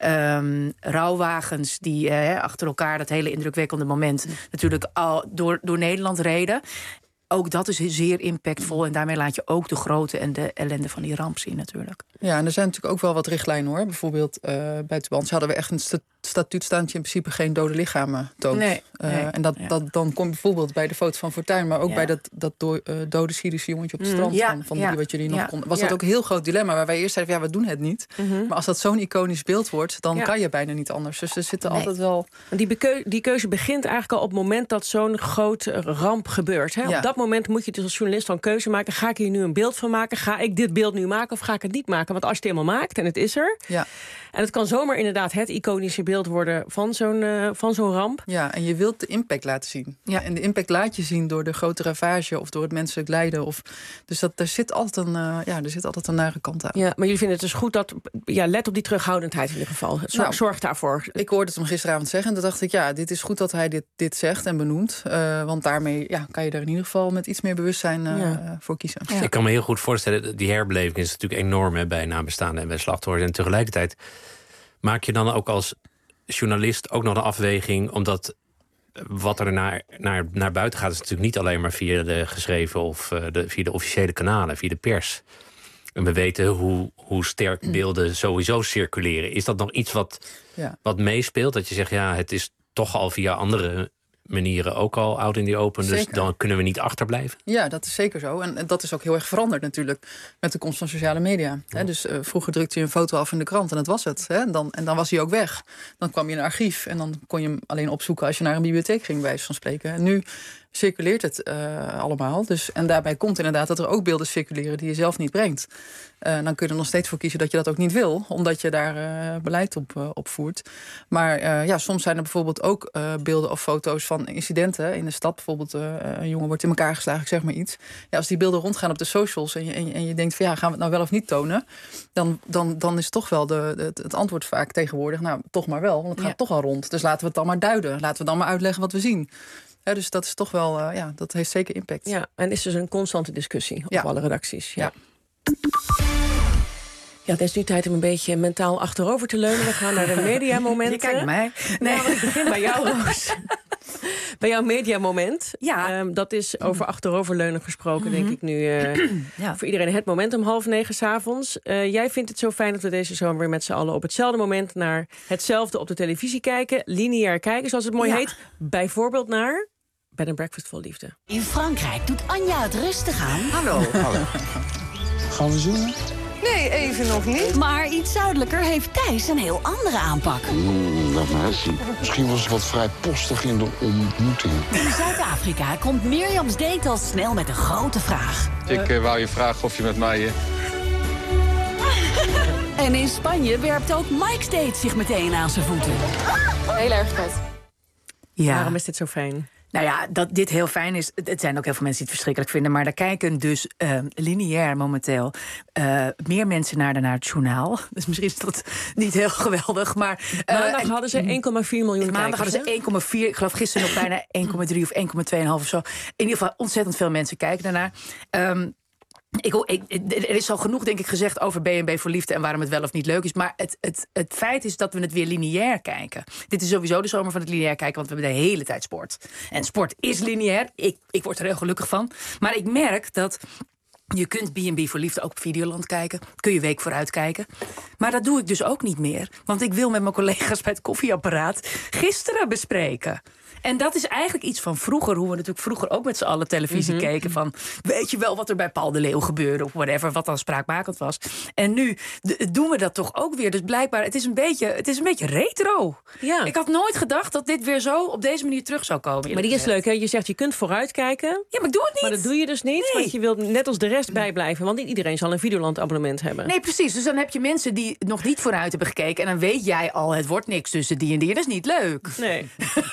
Speaker 9: um, rouwwagens die uh, achter elkaar dat hele indrukwekkende moment natuurlijk al door, door Nederland reden. Ook dat is zeer impactvol. En daarmee laat je ook de grootte en de ellende van die ramp zien natuurlijk.
Speaker 15: Ja, en er zijn natuurlijk ook wel wat richtlijnen hoor. Bijvoorbeeld uh, bij Tubantia hadden we echt een statuut staat dat je in principe geen dode lichamen toont.
Speaker 9: Nee,
Speaker 15: uh,
Speaker 9: nee,
Speaker 15: en dat,
Speaker 9: ja.
Speaker 15: dat dan komt bijvoorbeeld bij de foto van Fortuyn, maar ook
Speaker 9: Ja.
Speaker 15: bij dat, dat do, uh, dode Syrische jongetje op het
Speaker 9: Mm.
Speaker 15: strand
Speaker 9: Ja,
Speaker 15: van, van
Speaker 9: ja,
Speaker 15: die wat jullie nog
Speaker 9: ja,
Speaker 15: konden. Was
Speaker 9: ja.
Speaker 15: dat ook een heel groot dilemma, waar wij eerst zeiden, ja, we doen het niet.
Speaker 4: Mm-hmm.
Speaker 15: Maar als dat zo'n iconisch beeld wordt, dan
Speaker 4: Ja.
Speaker 15: kan je bijna niet anders. Dus er zitten
Speaker 4: Nee.
Speaker 15: altijd wel...
Speaker 4: Die, bekeu- die keuze begint eigenlijk al op het moment dat zo'n grote ramp gebeurt. Hè?
Speaker 15: Ja.
Speaker 4: Op dat moment moet je dus als journalist van keuze maken. Ga ik hier nu een beeld van maken? Ga ik dit beeld nu maken of ga ik het niet maken? Want als je het eenmaal maakt en het is er...
Speaker 15: Ja.
Speaker 4: En het kan zomaar inderdaad het iconische beeld worden van zo'n, uh, van zo'n ramp.
Speaker 15: Ja, en je wilt de impact laten zien.
Speaker 9: Ja.
Speaker 15: En de impact laat je zien door de grote ravage of door het menselijk lijden. Of, dus dat, er, zit altijd een, uh, ja, er zit altijd een nare kant aan.
Speaker 4: Ja, maar jullie vinden het dus goed dat... Ja, let op die terughoudendheid in ieder geval. Zorg,
Speaker 15: Nou,
Speaker 4: zorg daarvoor.
Speaker 15: Ik hoorde het hem gisteravond zeggen en toen dacht ik, ja, dit is goed dat hij dit, dit zegt en benoemt. Uh, want daarmee ja, kan je er in ieder geval met iets meer bewustzijn uh,
Speaker 4: Ja.
Speaker 15: uh, voor kiezen.
Speaker 5: Ja. Ik kan me heel goed voorstellen, die herbeleving is natuurlijk enorm hè, bij nabestaanden en bij slachtoffers. En tegelijkertijd maak je dan ook als journalist ook nog een afweging, omdat wat er naar, naar, naar buiten gaat is natuurlijk niet alleen maar via de geschreven of uh, de, via de officiële kanalen, via de pers. En we weten hoe, hoe sterk beelden sowieso circuleren. Is dat nog iets wat,
Speaker 15: Ja.
Speaker 5: wat meespeelt? Dat je zegt, ja, het is toch al via andere manieren ook al out in the open. Dus
Speaker 15: Zeker.
Speaker 5: dan kunnen we niet achterblijven.
Speaker 15: Ja, dat is zeker zo. En, en dat is ook heel erg veranderd natuurlijk met de komst van sociale media. Hè? Dus uh, vroeger drukte je een foto af in de krant en dat was het. Hè? En, dan, en dan was hij ook weg. Dan kwam je in een archief en dan kon je hem alleen opzoeken als je naar een bibliotheek ging, bij wijze van spreken. En nu circuleert het uh, allemaal. Dus, en daarbij komt inderdaad dat er ook beelden circuleren die je zelf niet brengt. Uh, dan kun je er nog steeds voor kiezen dat je dat ook niet wil, omdat je daar uh, beleid op, uh, op voert. Maar uh, ja, soms zijn er bijvoorbeeld ook uh, beelden of foto's van incidenten in de stad. Bijvoorbeeld uh, een jongen wordt in elkaar geslagen, ik zeg maar iets. Ja, als die beelden rondgaan op de socials en je, en je, en je denkt van ja, gaan we het nou wel of niet tonen? Dan, dan, dan is toch wel de, de, het antwoord vaak tegenwoordig, nou toch maar wel, want het gaat
Speaker 4: Ja.
Speaker 15: toch al rond. Dus laten we het dan maar duiden. Laten we dan maar uitleggen wat we zien. Ja, dus dat is toch wel, uh, ja, dat heeft zeker impact.
Speaker 4: Ja, en is dus een constante discussie op
Speaker 15: Ja.
Speaker 4: alle redacties. Ja.
Speaker 15: Ja.
Speaker 4: Ja, het is nu tijd om een beetje mentaal achterover te leunen. We gaan naar de mediamomenten.
Speaker 9: Je kijkt mij.
Speaker 4: Nee, want ik begin bij jou, Roos. Bij jouw mediamoment.
Speaker 9: Ja.
Speaker 4: Um, dat is over achteroverleunen gesproken,
Speaker 9: Mm-hmm.
Speaker 4: denk ik nu. Uh,
Speaker 9: Ja.
Speaker 4: Voor iedereen het moment om half negen 's avonds. Uh, jij vindt het zo fijn dat we deze zomer weer met z'n allen op hetzelfde moment naar hetzelfde op de televisie kijken. Lineair kijken, zoals het mooi
Speaker 9: Ja.
Speaker 4: heet. Bijvoorbeeld naar Bed and Breakfast vol liefde.
Speaker 12: In Frankrijk doet Anja het rustig aan.
Speaker 9: Hallo.
Speaker 13: Gaan we zoenen?
Speaker 12: Nee, even nog niet. Maar iets zuidelijker heeft Thijs een heel andere aanpak.
Speaker 13: Mm, laat maar eens zien. Misschien was het wat vrijpostig in de ontmoeting.
Speaker 12: In Zuid-Afrika komt Mirjam's date al snel met een grote vraag.
Speaker 13: Ik uh, wou je vragen of je met mij... Uh...
Speaker 12: En in Spanje werpt ook Mike's date zich meteen aan zijn voeten.
Speaker 25: Heel erg vet.
Speaker 9: Ja.
Speaker 4: Waarom is dit zo fijn?
Speaker 9: Nou ja, dat dit heel fijn is. Het zijn ook heel veel mensen die het verschrikkelijk vinden. Maar daar kijken dus uh, lineair momenteel uh, meer mensen naar dan naar het journaal. Dus misschien is dat niet heel geweldig. Maar uh,
Speaker 4: maandag hadden ze één komma vier miljoen
Speaker 9: Maandag
Speaker 4: kijkers,
Speaker 9: hadden ze één komma vier. Ik geloof gisteren nog bijna één komma drie of één komma twee of zo. In ieder geval ontzettend veel mensen kijken daarnaar. Um, Ik, ik, er is al genoeg, denk ik, gezegd over B en B voor liefde en waarom het wel of niet leuk is. Maar het, het, het feit is dat we het weer lineair kijken. Dit is sowieso de zomer van het lineair kijken, want we hebben de hele tijd sport. En sport is lineair. Ik, ik word er heel gelukkig van. Maar ik merk dat je kunt B en B voor liefde ook op Videoland kijken. Kun je week vooruit kijken. Maar dat doe ik dus ook niet meer. Want ik wil met mijn collega's bij het koffieapparaat gisteren bespreken. En dat is eigenlijk iets van vroeger, hoe we natuurlijk vroeger ook met z'n allen televisie mm-hmm. keken. Van, weet je wel wat er bij Paul de Leeuw gebeurde of whatever, wat dan spraakmakend was. En nu d- doen we dat toch ook weer. Dus blijkbaar, het is een beetje, het is een beetje retro.
Speaker 4: Ja.
Speaker 9: Ik had nooit gedacht dat dit weer zo op deze manier terug zou komen.
Speaker 4: Maar die is leuk, hè? Je zegt, je kunt vooruitkijken.
Speaker 9: Ja, maar ik doe het niet.
Speaker 4: Maar dat doe je dus niet,
Speaker 9: nee.
Speaker 4: want je wilt net als de rest bijblijven. Want niet iedereen zal een Videoland abonnement hebben.
Speaker 9: Nee, precies. Dus dan heb je mensen die nog niet vooruit hebben gekeken. En dan weet jij al, het wordt niks tussen die en die. Dat is niet leuk.
Speaker 4: Nee.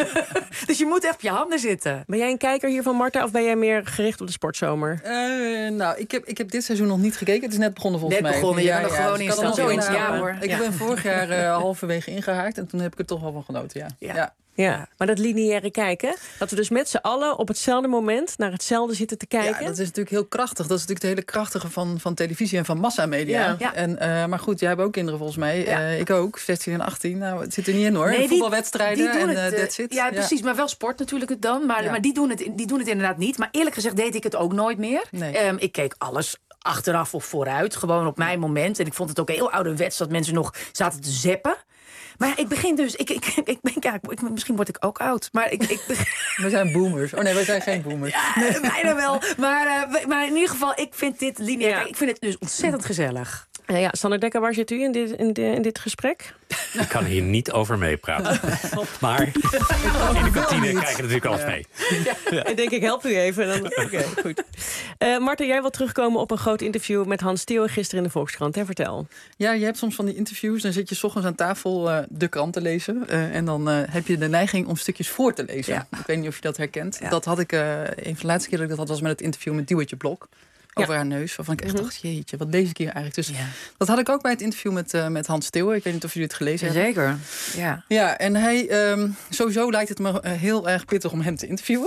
Speaker 9: Dus je moet echt op je handen zitten.
Speaker 4: Ben jij een kijker hiervan, Marta? Of ben jij meer gericht op de sportzomer?
Speaker 15: Uh, nou, ik heb, ik heb dit seizoen nog niet gekeken. Het is net begonnen volgens
Speaker 9: net
Speaker 15: mij.
Speaker 9: Net begonnen, je
Speaker 15: ja,
Speaker 9: bent
Speaker 15: ja,
Speaker 9: er gewoon
Speaker 15: dus
Speaker 9: in stand.
Speaker 15: zo in
Speaker 9: ja, hoor.
Speaker 15: Ik
Speaker 9: ja.
Speaker 15: ben vorig jaar uh, halverwege ingehaakt. En toen heb ik er toch wel van genoten, ja.
Speaker 9: ja.
Speaker 15: ja.
Speaker 4: Ja, maar dat lineaire kijken, dat we dus met z'n allen op hetzelfde moment naar hetzelfde zitten te kijken.
Speaker 15: Ja, dat is natuurlijk heel krachtig. Dat is natuurlijk het hele krachtige van, van televisie en van massamedia.
Speaker 9: Ja. Ja.
Speaker 15: En, uh, maar goed, jij hebt ook kinderen volgens mij. Ja. Uh, ik ook, zestien en achttien. Nou, het zit er niet in hoor.
Speaker 9: Nee,
Speaker 15: voetbalwedstrijden
Speaker 9: die, die
Speaker 15: en
Speaker 9: het, uh,
Speaker 15: that's it.
Speaker 9: Ja,
Speaker 15: ja,
Speaker 9: precies. Maar wel sport natuurlijk het dan. Maar, ja. maar die, doen het, die doen het inderdaad niet. Maar eerlijk gezegd deed ik het ook nooit meer.
Speaker 15: Nee.
Speaker 9: Um, ik keek alles achteraf of vooruit. Gewoon op mijn moment. En ik vond het ook heel ouderwets dat mensen nog zaten te zappen. Maar ja, ik begin dus... Ik, ik, ik, ik, ja, ik, misschien word ik ook oud. Maar ik, ik begin...
Speaker 15: We zijn boomers. Oh nee, wij zijn geen boomers.
Speaker 9: Ja, nee. Bijna wel. Maar, uh, maar in ieder geval, ik vind dit lineair... Ja. Ik vind het dus ontzettend gezellig.
Speaker 4: Ja, ja, Sander Dekker, waar zit u in dit, in, de, in dit gesprek?
Speaker 5: Ik kan hier niet over meepraten. Maar in de kantine krijg je natuurlijk alles mee.
Speaker 4: Ja, ja. Ik denk, ik help u even. Dan... Oké, okay, goed. Uh, Marten, jij wilt terugkomen op een groot interview met Hans Steeuwen gisteren in de Volkskrant. Hè? Vertel.
Speaker 15: Ja, je hebt soms van die interviews. Dan zit je 's ochtends aan tafel uh, de krant te lezen. Uh, en dan uh, heb je de neiging om stukjes voor te lezen. Ja. Ik weet niet of je dat herkent. Ja. Dat had ik, uh, een van de laatste keer dat ik dat had, was met het interview met Duwtje Blok. Over ja. haar neus, waarvan ik echt mm-hmm. dacht, jeetje, wat lees ik hier eigenlijk? Dus ja. dat had ik ook bij het interview met, uh, met Hans Steeuwen. Ik weet niet of jullie het gelezen hebben.
Speaker 9: Zeker, ja.
Speaker 15: Ja, en hij, um, sowieso lijkt het me uh, heel erg pittig om hem te interviewen.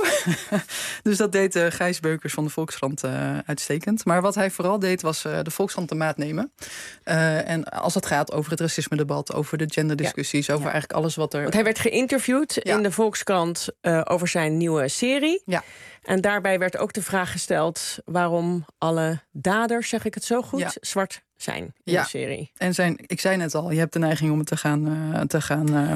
Speaker 15: Dus dat deed uh, Gijs Beukers van de Volkskrant uh, uitstekend. Maar wat hij vooral deed, was uh, de Volkskrant te maat nemen. Uh, en als het gaat over het racisme-debat, over de genderdiscussies, ja. over ja. eigenlijk alles wat er...
Speaker 4: Want hij werd geïnterviewd ja. in de Volkskrant uh, over zijn nieuwe serie.
Speaker 15: Ja.
Speaker 4: En daarbij werd ook de vraag gesteld waarom alle daders, zeg ik het zo goed, ja. zwart zijn in ja. de serie.
Speaker 15: En zijn, ik zei net al, je hebt de neiging om het te gaan, uh, te gaan uh,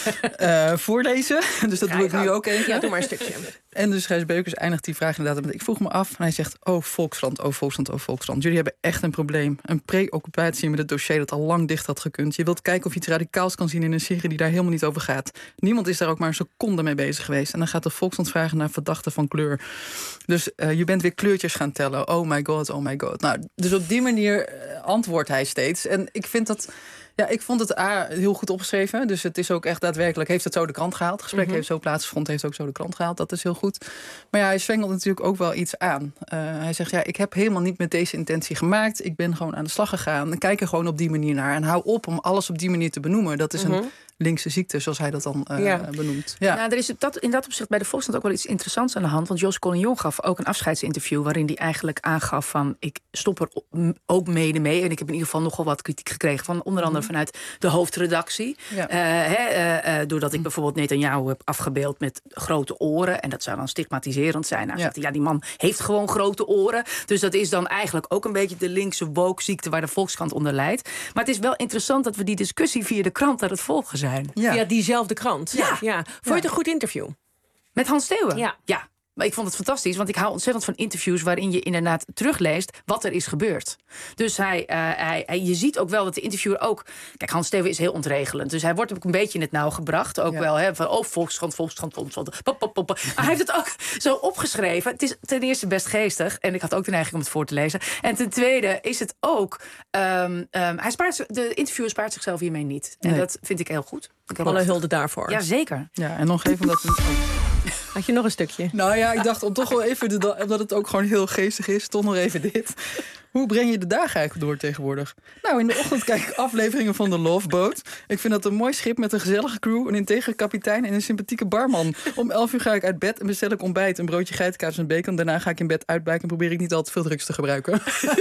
Speaker 15: uh, voorlezen. Dus dat Ga doe ik nu ook even.
Speaker 4: Ja, doe maar een stukje.
Speaker 15: En dus Gijs Beukers eindigt die vraag inderdaad met... Ik vroeg me af en hij zegt, oh Volkskrant, oh Volkskrant, oh Volkskrant. Jullie hebben echt een probleem. Een preoccupatie met het dossier dat al lang dicht had gekund. Je wilt kijken of je iets radicaals kan zien in een serie die daar helemaal niet over gaat. Niemand is daar ook maar een seconde mee bezig geweest. En dan gaat de Volkskrant vragen naar verdachten van kleur. Dus uh, je bent weer kleurtjes gaan tellen. Oh my god, oh my god. Nou, dus op die manier uh, antwoordt hij steeds. En ik vind dat... Ja, ik vond het A, heel goed opgeschreven. Dus het is ook echt daadwerkelijk, heeft het zo de krant gehaald. Het gesprek mm-hmm. heeft zo plaatsgevonden, heeft ook zo de krant gehaald. Dat is heel goed. Maar ja, hij zwengelt natuurlijk ook wel iets aan. Uh, hij zegt, ja, ik heb helemaal niet met deze intentie gemaakt. Ik ben gewoon aan de slag gegaan. En kijk er gewoon op die manier naar. En hou op om alles op die manier te benoemen. Dat is mm-hmm. een linkse ziekte, zoals hij dat dan uh, ja. benoemt. Ja.
Speaker 9: Nou, er is dat, in dat opzicht bij de Volkskrant ook wel iets interessants aan de hand. Want Jos Collignon gaf ook een afscheidsinterview waarin hij eigenlijk aangaf van, ik stop er ook mede mee. En ik heb in ieder geval nogal wat kritiek gekregen van onder andere mm-hmm. vanuit de hoofdredactie. Ja. Uh, he, uh, uh, doordat ik bijvoorbeeld Netanyahu heb afgebeeld met grote oren. En dat zou dan stigmatiserend zijn. Nou, ja. Zegt hij, ja, die man heeft gewoon grote oren. Dus dat is dan eigenlijk ook een beetje de linkse woke-ziekte waar de Volkskrant onder lijdt. Maar het is wel interessant dat we die discussie via de krant aan het volgen zijn.
Speaker 4: Ja, via diezelfde krant. Ja. Ja. Vond je het een goed interview?
Speaker 9: Met Hans Steeuwen?
Speaker 4: Ja.
Speaker 9: Ja. Maar ik vond het fantastisch, want ik hou ontzettend van interviews waarin je inderdaad terugleest wat er is gebeurd. Dus hij, uh, hij, hij, je ziet ook wel dat de interviewer ook... Kijk, Hans Steeuwen is heel ontregelend. Dus hij wordt ook een beetje in het nauw gebracht. Ook ja. wel, hè, van oh, Volkskrant, Volkskrant, Volkskrant. Pop, pop, pop. Maar hij heeft het ook zo opgeschreven. Het is ten eerste best geestig. En ik had ook de neiging om het voor te lezen. En ten tweede is het ook... Um, um, hij spaart, de interviewer spaart zichzelf hiermee niet. En nee. dat vind ik heel goed.
Speaker 4: Alle hulde daarvoor.
Speaker 9: Jazeker.
Speaker 15: Ja, en nog even omdat... We...
Speaker 4: Had je nog een stukje?
Speaker 15: Nou ja, ik dacht om toch wel even, de, omdat het ook gewoon heel geestig is, toch nog even dit. Hoe breng je de dagen eigenlijk door tegenwoordig? Nou, in de ochtend kijk ik afleveringen van de Love Boat. Ik vind dat een mooi schip met een gezellige crew, een integere kapitein en een sympathieke barman. Om elf uur ga ik uit bed en bestel ik ontbijt, een broodje geitenkaas en bacon. Daarna ga ik in bed uitbuiken en probeer ik niet al te veel drugs te gebruiken.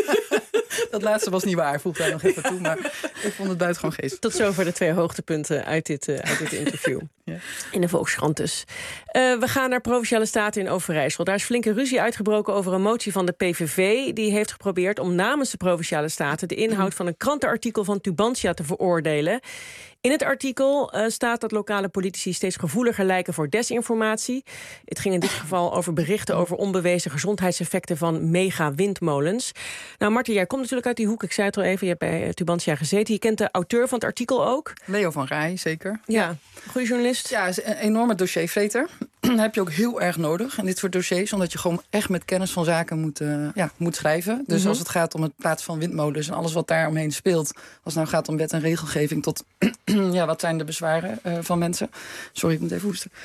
Speaker 15: Dat laatste was niet waar, voegde hij nog even toe. Maar ik vond het buitengewoon geestig.
Speaker 4: Tot zover de twee hoogtepunten uit dit, uh, uit dit interview. Ja. In de Volkskrant dus. Uh, we gaan naar Provinciale Staten in Overijssel. Daar is flinke ruzie uitgebroken over een motie van de P V V. Die heeft geprobeerd om namens de Provinciale Staten de inhoud van een krantenartikel van Tubantia te veroordelen. In het artikel uh, staat dat lokale politici steeds gevoeliger lijken voor desinformatie. Het ging in dit geval over berichten over onbewezen gezondheidseffecten van mega-windmolens. Nou, Marten, jij komt natuurlijk uit die hoek. Ik zei het al even, je hebt bij Tubantia gezeten. Je kent de auteur van het artikel ook.
Speaker 15: Leo van Rij, zeker.
Speaker 4: Ja, goede journalist.
Speaker 15: Ja, is een enorme dossiervreter. Dat heb je ook heel erg nodig in dit soort dossiers, omdat je gewoon echt met kennis van zaken moet, uh, ja, moet schrijven. Dus mm-hmm. als het gaat om het plaatsen van windmolens en alles wat daar omheen speelt, als het nou gaat om wet en regelgeving tot ja, wat zijn de bezwaren uh, van mensen. Sorry, ik moet even hoesten.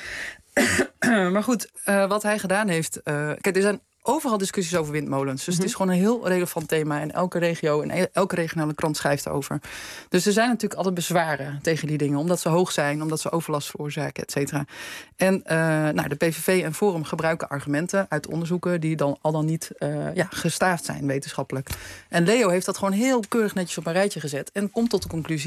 Speaker 15: Maar goed, uh, wat hij gedaan heeft... Uh, kijk, er zijn overal discussies over windmolens. Dus mm-hmm. het is gewoon een heel relevant thema. En elke regio en elke regionale krant schrijft erover. Dus er zijn natuurlijk altijd bezwaren tegen die dingen. Omdat ze hoog zijn, omdat ze overlast veroorzaken, et cetera. En uh, nou, de P V V en Forum gebruiken argumenten uit onderzoeken die dan al dan niet uh, ja, gestaafd zijn wetenschappelijk. En Leo heeft dat gewoon heel keurig netjes op een rijtje gezet. En komt tot de conclusie,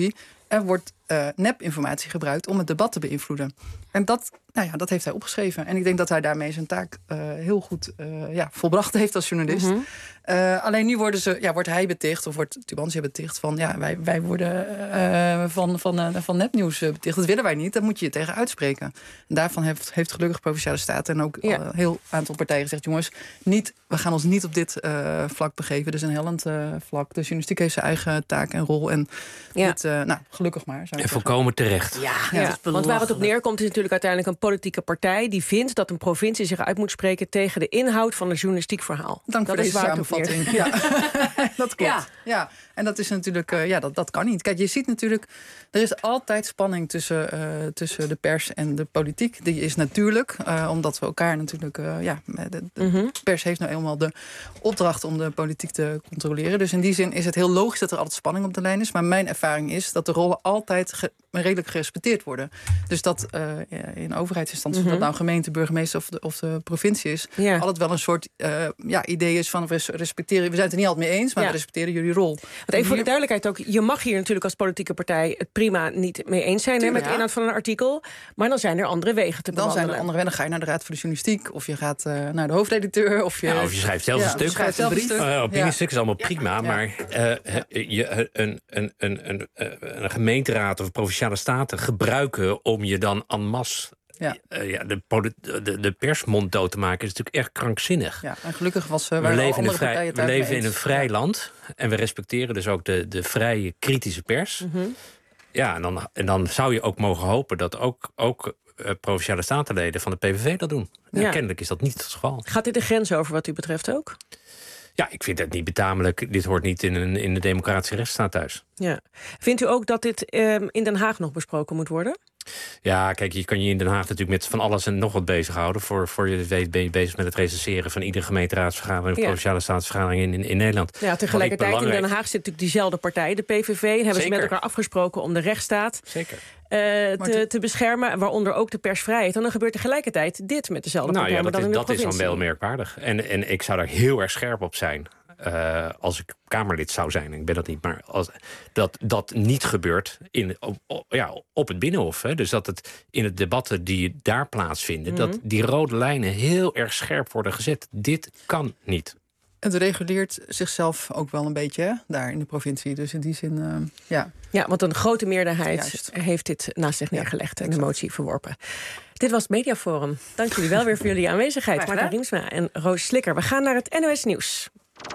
Speaker 15: Er wordt uh, nepinformatie gebruikt om het debat te beïnvloeden. En dat, nou ja, dat heeft hij opgeschreven. En ik denk dat hij daarmee zijn taak uh, heel goed uh, ja, volbracht heeft als journalist. Mm-hmm. Uh, alleen nu worden ze, ja, wordt hij beticht, of wordt Tubantia beticht van... ja, wij, wij worden uh, van, van, uh, van nepnieuws beticht. Dat willen wij niet, daar moet je je tegen uitspreken. En daarvan heeft, heeft gelukkig Provinciale Staten... en ook ja. een heel aantal partijen gezegd... jongens, niet, we gaan ons niet op dit uh, vlak begeven. Dus een hellend uh, vlak. De journalistiek heeft zijn eigen taak en rol. En ja. dit, uh, nou, gelukkig maar.
Speaker 5: En volkomen terecht.
Speaker 4: Ja, ja. ja. Want waar het op neerkomt is natuurlijk uiteindelijk een politieke partij... die vindt dat een provincie zich uit moet spreken... tegen de inhoud van een journalistiek verhaal.
Speaker 15: Dank
Speaker 4: dat
Speaker 15: voor
Speaker 4: is
Speaker 15: deze samenvatting. Ja. Dat klopt. Ja. ja. En dat is natuurlijk, uh, ja, dat, dat kan niet. Kijk, je ziet natuurlijk, er is altijd spanning tussen, uh, tussen de pers en de politiek. Die is natuurlijk, uh, omdat we elkaar natuurlijk, uh, ja, de, de mm-hmm. pers heeft nou eenmaal de opdracht om de politiek te controleren. Dus in die zin is het heel logisch dat er altijd spanning op de lijn is. Maar mijn ervaring is dat de rollen altijd ge, redelijk gerespecteerd worden. Dus dat uh, in overheidsinstanties, mm-hmm. of dat nou gemeente, burgemeester of de, of de provincie is, ja. altijd wel een soort uh, ja, idee is van we respecteren, we zijn het er niet altijd mee eens, maar ja. we respecteren jullie rol.
Speaker 4: Want even voor de duidelijkheid ook, je mag hier natuurlijk als politieke partij het prima niet mee eens zijn, Tuurlijk, hè, met de inhoud van een artikel, maar dan zijn er andere wegen te
Speaker 15: dan
Speaker 4: bewandelen.
Speaker 15: Dan zijn er andere wegen, dan ga je naar de Raad voor de Journalistiek, of je gaat uh, naar de hoofdediteur, of je,
Speaker 5: ja, of je schrijft zelf
Speaker 15: ja,
Speaker 5: een stuk.
Speaker 15: Schrijft zelf een
Speaker 5: brief. Uh, opiniestuk is allemaal prima, ja. maar uh, je, een, een, een, een, een gemeenteraad of provinciale staten gebruiken om je dan en masse Ja. Uh, ja, de, de, de persmond dood te maken is natuurlijk echt krankzinnig.
Speaker 15: Ja, en gelukkig was uh,
Speaker 5: we leven in een vrij, we leven in een vrij land en we respecteren dus ook de, de vrije kritische pers. Mm-hmm. Ja, en dan, en dan zou je ook mogen hopen dat ook, ook uh, provinciale statenleden van de P V V dat doen. Ja. Nou, kennelijk is dat niet het geval.
Speaker 4: Gaat dit de grens over wat u betreft ook?
Speaker 5: Ja, ik vind het niet betamelijk. Dit hoort niet in, een, in de democratische rechtsstaat thuis.
Speaker 4: Ja. Vindt u ook dat dit um, in Den Haag nog besproken moet worden?
Speaker 5: Ja, kijk, je kan je in Den Haag natuurlijk met van alles en nog wat bezighouden. Voor, voor je weet ben je bezig met het recenseren van iedere gemeenteraadsvergadering of ja. provinciale staatsvergadering in, in, in Nederland.
Speaker 4: Ja, tegelijkertijd belangrijk... in Den Haag zit natuurlijk diezelfde partij, de P V V. En hebben Zeker. ze met elkaar afgesproken om de rechtsstaat
Speaker 5: Zeker.
Speaker 4: Uh, te, te beschermen, waaronder ook de persvrijheid. En dan gebeurt tegelijkertijd dit met dezelfde
Speaker 5: nou,
Speaker 4: partij,
Speaker 5: ja, dat
Speaker 4: maar dan
Speaker 5: is,
Speaker 4: in de
Speaker 5: dat is dan wel merkwaardig. En, en ik zou daar heel erg scherp op zijn. Uh, als ik Kamerlid zou zijn, ik ben dat niet, maar als dat, dat niet gebeurt in, op, op, ja, op het Binnenhof. Hè. Dus dat het in het debatten die daar plaatsvinden, mm-hmm. dat die rode lijnen heel erg scherp worden gezet. Dit kan niet.
Speaker 15: Het reguleert zichzelf ook wel een beetje, hè, daar in de provincie. Dus in die zin, uh, ja.
Speaker 4: Ja, want een grote meerderheid
Speaker 15: Juist.
Speaker 4: heeft dit naast zich neergelegd en de motie verworpen. Dit was het Mediaforum. Dank jullie wel weer voor jullie aanwezigheid. Marta Riemsma en Roos Slikker. We gaan naar het N O S Nieuws.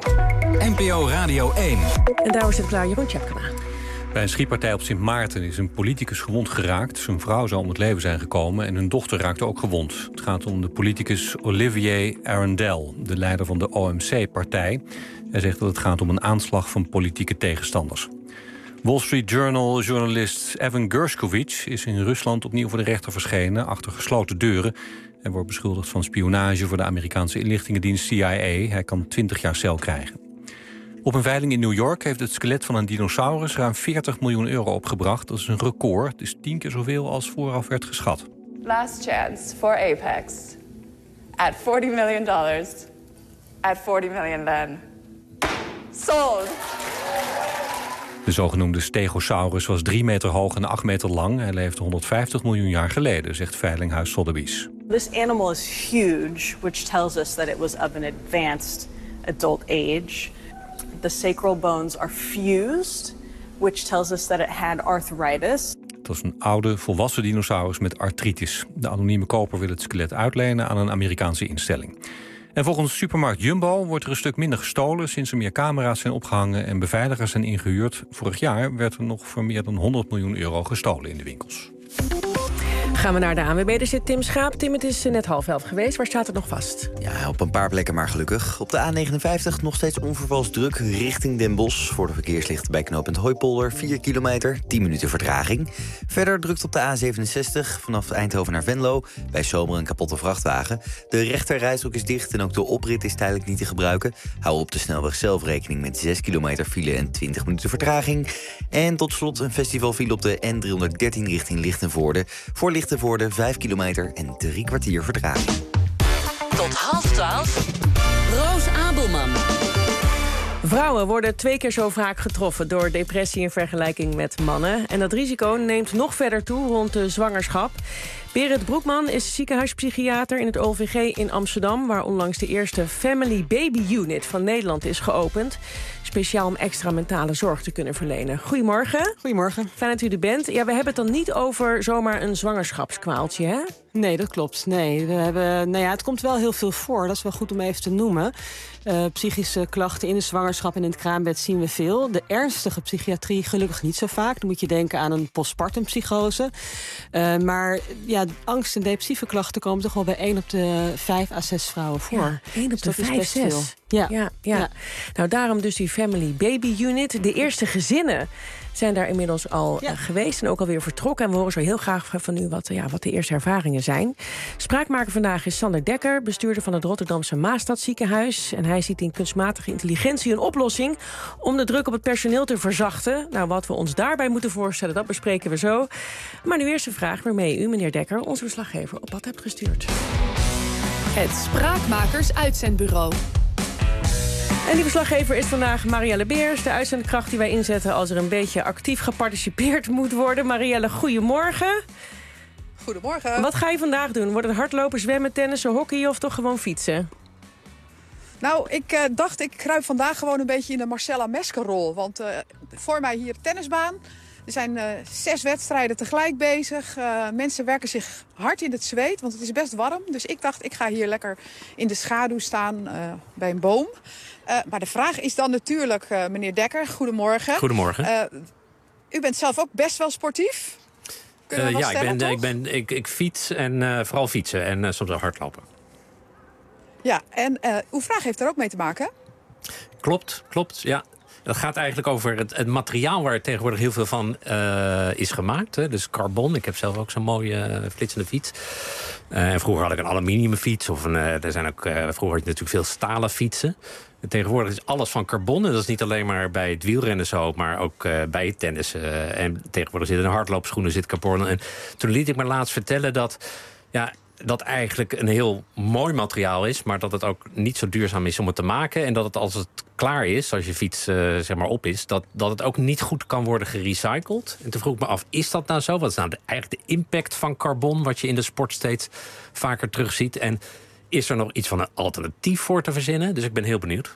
Speaker 1: N P O Radio één.
Speaker 4: En daar zit klaar Jeroen Tjepkema.
Speaker 22: Bij een schietpartij op Sint Maarten is een politicus gewond geraakt. Zijn vrouw zou om het leven zijn gekomen en hun dochter raakte ook gewond. Het gaat om de politicus Olivier Arendel, de leider van de O M C-partij. Hij zegt dat het gaat om een aanslag van politieke tegenstanders. Wall Street Journal-journalist Evan Gershkovich is in Rusland opnieuw voor de rechter verschenen, achter gesloten deuren. Hij wordt beschuldigd van spionage voor de Amerikaanse inlichtingendienst C I A. Hij kan twintig jaar cel krijgen. Op een veiling in New York heeft het skelet van een dinosaurus ruim veertig miljoen euro opgebracht. Dat is een record. Het is tien keer zoveel als vooraf werd geschat.
Speaker 14: Last chance for Apex. At forty million dollars. At forty million then. Sold!
Speaker 22: De zogenoemde Stegosaurus was drie meter hoog en acht meter lang. Hij leefde honderdvijftig miljoen jaar geleden, zegt veilinghuis Sotheby's.
Speaker 16: This animal is huge, which tells us that it was of an advanced adult age. The sacral bones are fused, which tells us that it had arthritis.
Speaker 22: Het was een oude, volwassen dinosaurus met artritis. De anonieme koper wil het skelet uitlenen aan een Amerikaanse instelling. En volgens supermarkt Jumbo wordt er een stuk minder gestolen sinds er meer camera's zijn opgehangen en beveiligers zijn ingehuurd. Vorig jaar werd er nog voor meer dan honderd miljoen euro gestolen in de winkels.
Speaker 4: Gaan we naar de A N W B. Er zit Tim Schaap. Tim, het is net half elf geweest. Waar staat het nog vast?
Speaker 3: Ja, op een paar plekken maar gelukkig. Op de A negenenvijftig nog steeds onvervals druk richting Den Bosch. Voor de verkeerslichten bij knooppunt Hooipolder. vier kilometer, tien minuten vertraging. Verder drukt op de A zevenenzestig vanaf Eindhoven naar Venlo. Bij Zomer een kapotte vrachtwagen. De rechterrijstrook is dicht en ook de oprit is tijdelijk niet te gebruiken. Hou op de snelweg zelf rekening met zes kilometer file en twintig minuten vertraging. En tot slot een festivalfile op de N driehonderddertien richting Lichtenvoorde. Voor Lichtenvoorde vijf kilometer en drie kwartier vertraging.
Speaker 7: Tot half twaalf, Roos Abelman.
Speaker 4: Vrouwen worden twee keer zo vaak getroffen door depressie in vergelijking met mannen. En dat risico neemt nog verder toe rond de zwangerschap. Berit Broekman is ziekenhuispsychiater in het O V G in Amsterdam, waar onlangs de eerste Family Baby Unit van Nederland is geopend. Speciaal om extra mentale zorg te kunnen verlenen. Goedemorgen.
Speaker 6: Goedemorgen.
Speaker 4: Fijn dat u er bent. Ja, we hebben het dan niet over zomaar een zwangerschapskwaaltje, hè?
Speaker 6: Nee, dat klopt. Nee, we hebben, nou ja, het komt wel heel veel voor. Dat is wel goed om even te noemen. Uh, psychische klachten in de zwangerschap en in het kraambed zien we veel. De ernstige psychiatrie gelukkig niet zo vaak. Dan moet je denken aan een postpartumpsychose. Uh, maar ja, angst- en depressieve klachten komen toch wel bij één op de vijf à zes vrouwen voor.
Speaker 4: Ja, één op de
Speaker 6: dus
Speaker 4: vijf, zes.
Speaker 6: Ja.
Speaker 4: Ja, ja. ja. Nou, daarom dus die Family Baby Unit. De eerste gezinnen zijn daar inmiddels al ja. uh, geweest en ook alweer vertrokken. En we horen zo heel graag van u wat, ja, wat de eerste ervaringen zijn. Spraakmaker vandaag is Sander Dekker, bestuurder van het Rotterdamse Maastadziekenhuis. En hij ziet in kunstmatige intelligentie een oplossing om de druk op het personeel te verzachten. Nou, wat we ons daarbij moeten voorstellen, dat bespreken we zo. Maar nu eerst een vraag waarmee u, meneer Dekker, onze verslaggever op pad hebt gestuurd.
Speaker 8: Het Spraakmakers Uitzendbureau.
Speaker 4: En die verslaggever is vandaag Marielle Beers, de uitzendkracht die wij inzetten als er een beetje actief geparticipeerd moet worden. Marielle, goedemorgen.
Speaker 17: Goedemorgen.
Speaker 4: Wat ga je vandaag doen? Wordt het hardlopen, zwemmen, tennissen, hockey of toch gewoon fietsen?
Speaker 17: Nou, ik uh, dacht ik kruip vandaag gewoon een beetje in de Marcella Mesker-rol. Want uh, voor mij hier tennisbaan. Er zijn uh, zes wedstrijden tegelijk bezig. Uh, mensen werken zich hard in het zweet, want het is best warm. Dus ik dacht, ik ga hier lekker in de schaduw staan uh, bij een boom. Uh, maar de vraag is dan natuurlijk, uh, meneer Dekker, goedemorgen.
Speaker 5: Goedemorgen.
Speaker 17: Uh, u bent zelf ook best wel sportief?
Speaker 5: Uh, ja, stellen, ik, ben, ik, ben, ik, ik fiets en uh, vooral fietsen en uh, soms ook hardlopen.
Speaker 17: Ja, en uh, uw vraag heeft er ook mee te maken?
Speaker 5: Klopt, klopt, ja. Dat gaat eigenlijk over het, het materiaal waar tegenwoordig heel veel van uh, is gemaakt. Hè. Dus carbon. Ik heb zelf ook zo'n mooie uh, flitsende fiets. Uh, en vroeger had ik een aluminiumfiets. Of een, uh, er zijn ook, uh, vroeger had je natuurlijk veel stalen fietsen. En tegenwoordig is alles van carbon. En dat is niet alleen maar bij het wielrennen zo, maar ook uh, bij het tennis. Uh, en tegenwoordig zit in hardloopschoenen zit carbon. En toen liet ik me laatst vertellen dat... Ja, dat eigenlijk een heel mooi materiaal is, maar dat het ook niet zo duurzaam is om het te maken. En dat het als het klaar is, als je fiets uh, zeg maar op is, dat, dat het ook niet goed kan worden gerecycled. En toen vroeg ik me af, is dat nou zo? Wat is nou de, eigenlijk de impact van carbon, wat je in de sport steeds vaker terugziet? En is er nog iets van een alternatief voor te verzinnen? Dus ik ben heel benieuwd.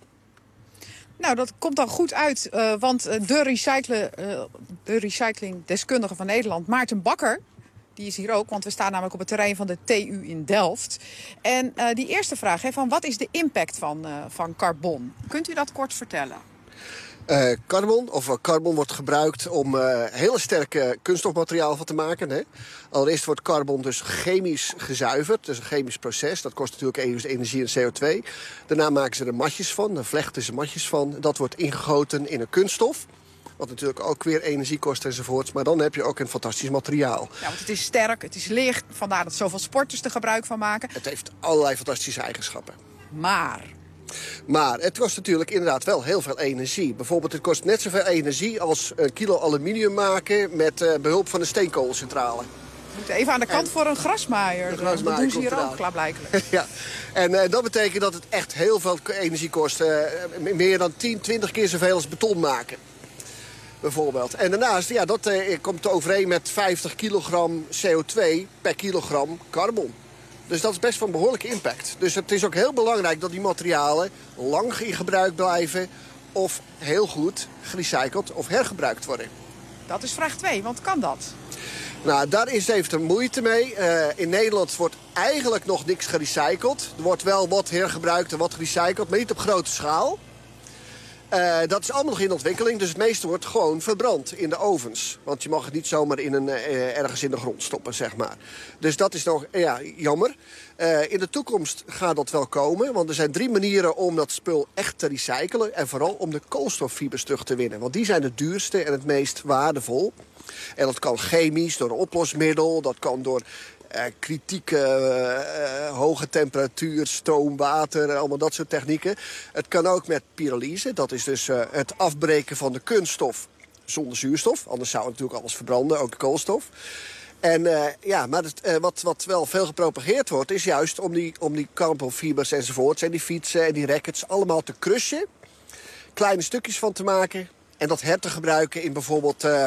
Speaker 17: Nou, dat komt dan goed uit, uh, want de, recyclen, uh, de recyclingdeskundige van Nederland, Maarten Bakker, die is hier ook, want we staan namelijk op het terrein van de T U in Delft. En uh, die eerste vraag, hè, van wat is de impact van, uh, van carbon? Kunt u dat kort vertellen?
Speaker 18: Uh, carbon, of uh, carbon wordt gebruikt om uh, hele sterke kunststofmateriaal van te maken. Hè. Allereerst wordt carbon dus chemisch gezuiverd. Dus een chemisch proces. Dat kost natuurlijk energie en C O twee. Daarna maken ze er matjes van. Dan vlechten ze matjes van. Dat wordt ingegoten in een kunststof. Wat natuurlijk ook weer energie kost enzovoorts. Maar dan heb je ook een fantastisch materiaal.
Speaker 17: Ja, want het is sterk, het is licht. Vandaar dat zoveel sporters er gebruik van maken.
Speaker 18: Het heeft allerlei fantastische eigenschappen.
Speaker 17: Maar...
Speaker 18: Maar het kost natuurlijk inderdaad wel heel veel energie. Bijvoorbeeld het kost net zoveel energie als een kilo aluminium maken met uh, behulp van een steenkolencentrale.
Speaker 17: We moeten even aan de kant en voor een grasmaaier. Een grasmaaier dat doen ze hier ook, klaarblijkelijk.
Speaker 18: Ja, en uh, dat betekent dat het echt heel veel energie kost. Uh, meer dan tien, twintig keer zoveel als beton maken. Bijvoorbeeld. En daarnaast, ja, dat uh, komt overeen met vijftig kilogram C O twee per kilogram carbon. Dus dat is best van behoorlijke impact. Dus het is ook heel belangrijk dat die materialen lang in gebruik blijven of heel goed gerecycled of hergebruikt worden.
Speaker 17: Dat is vraag twee, want kan dat?
Speaker 18: Nou, daar is even de moeite mee. Uh, in Nederland wordt eigenlijk nog niks gerecycled. Er wordt wel wat hergebruikt en wat gerecycled, maar niet op grote schaal. Uh, dat is allemaal nog in ontwikkeling, dus het meeste wordt gewoon verbrand in de ovens. Want je mag het niet zomaar in een, uh, ergens in de grond stoppen, zeg maar. Dus dat is nog uh, ja, jammer. Uh, in de toekomst gaat dat wel komen, want er zijn drie manieren om dat spul echt te recyclen. En vooral om de koolstoffibers terug te winnen. Want die zijn het duurste en het meest waardevol. En dat kan chemisch, door een oplosmiddel, dat kan door... Uh, kritieke, uh, uh, hoge temperatuur, stoom, water, allemaal dat soort technieken. Het kan ook met pyrolyse, dat is dus uh, het afbreken van de kunststof zonder zuurstof. Anders zou het natuurlijk alles verbranden, ook de koolstof. En uh, ja, maar het, uh, wat, wat wel veel gepropageerd wordt, is juist om die, om die carbonfibers enzovoorts en die fietsen en die rackets allemaal te crushen. kleine stukjes van te maken en dat her te gebruiken in bijvoorbeeld uh,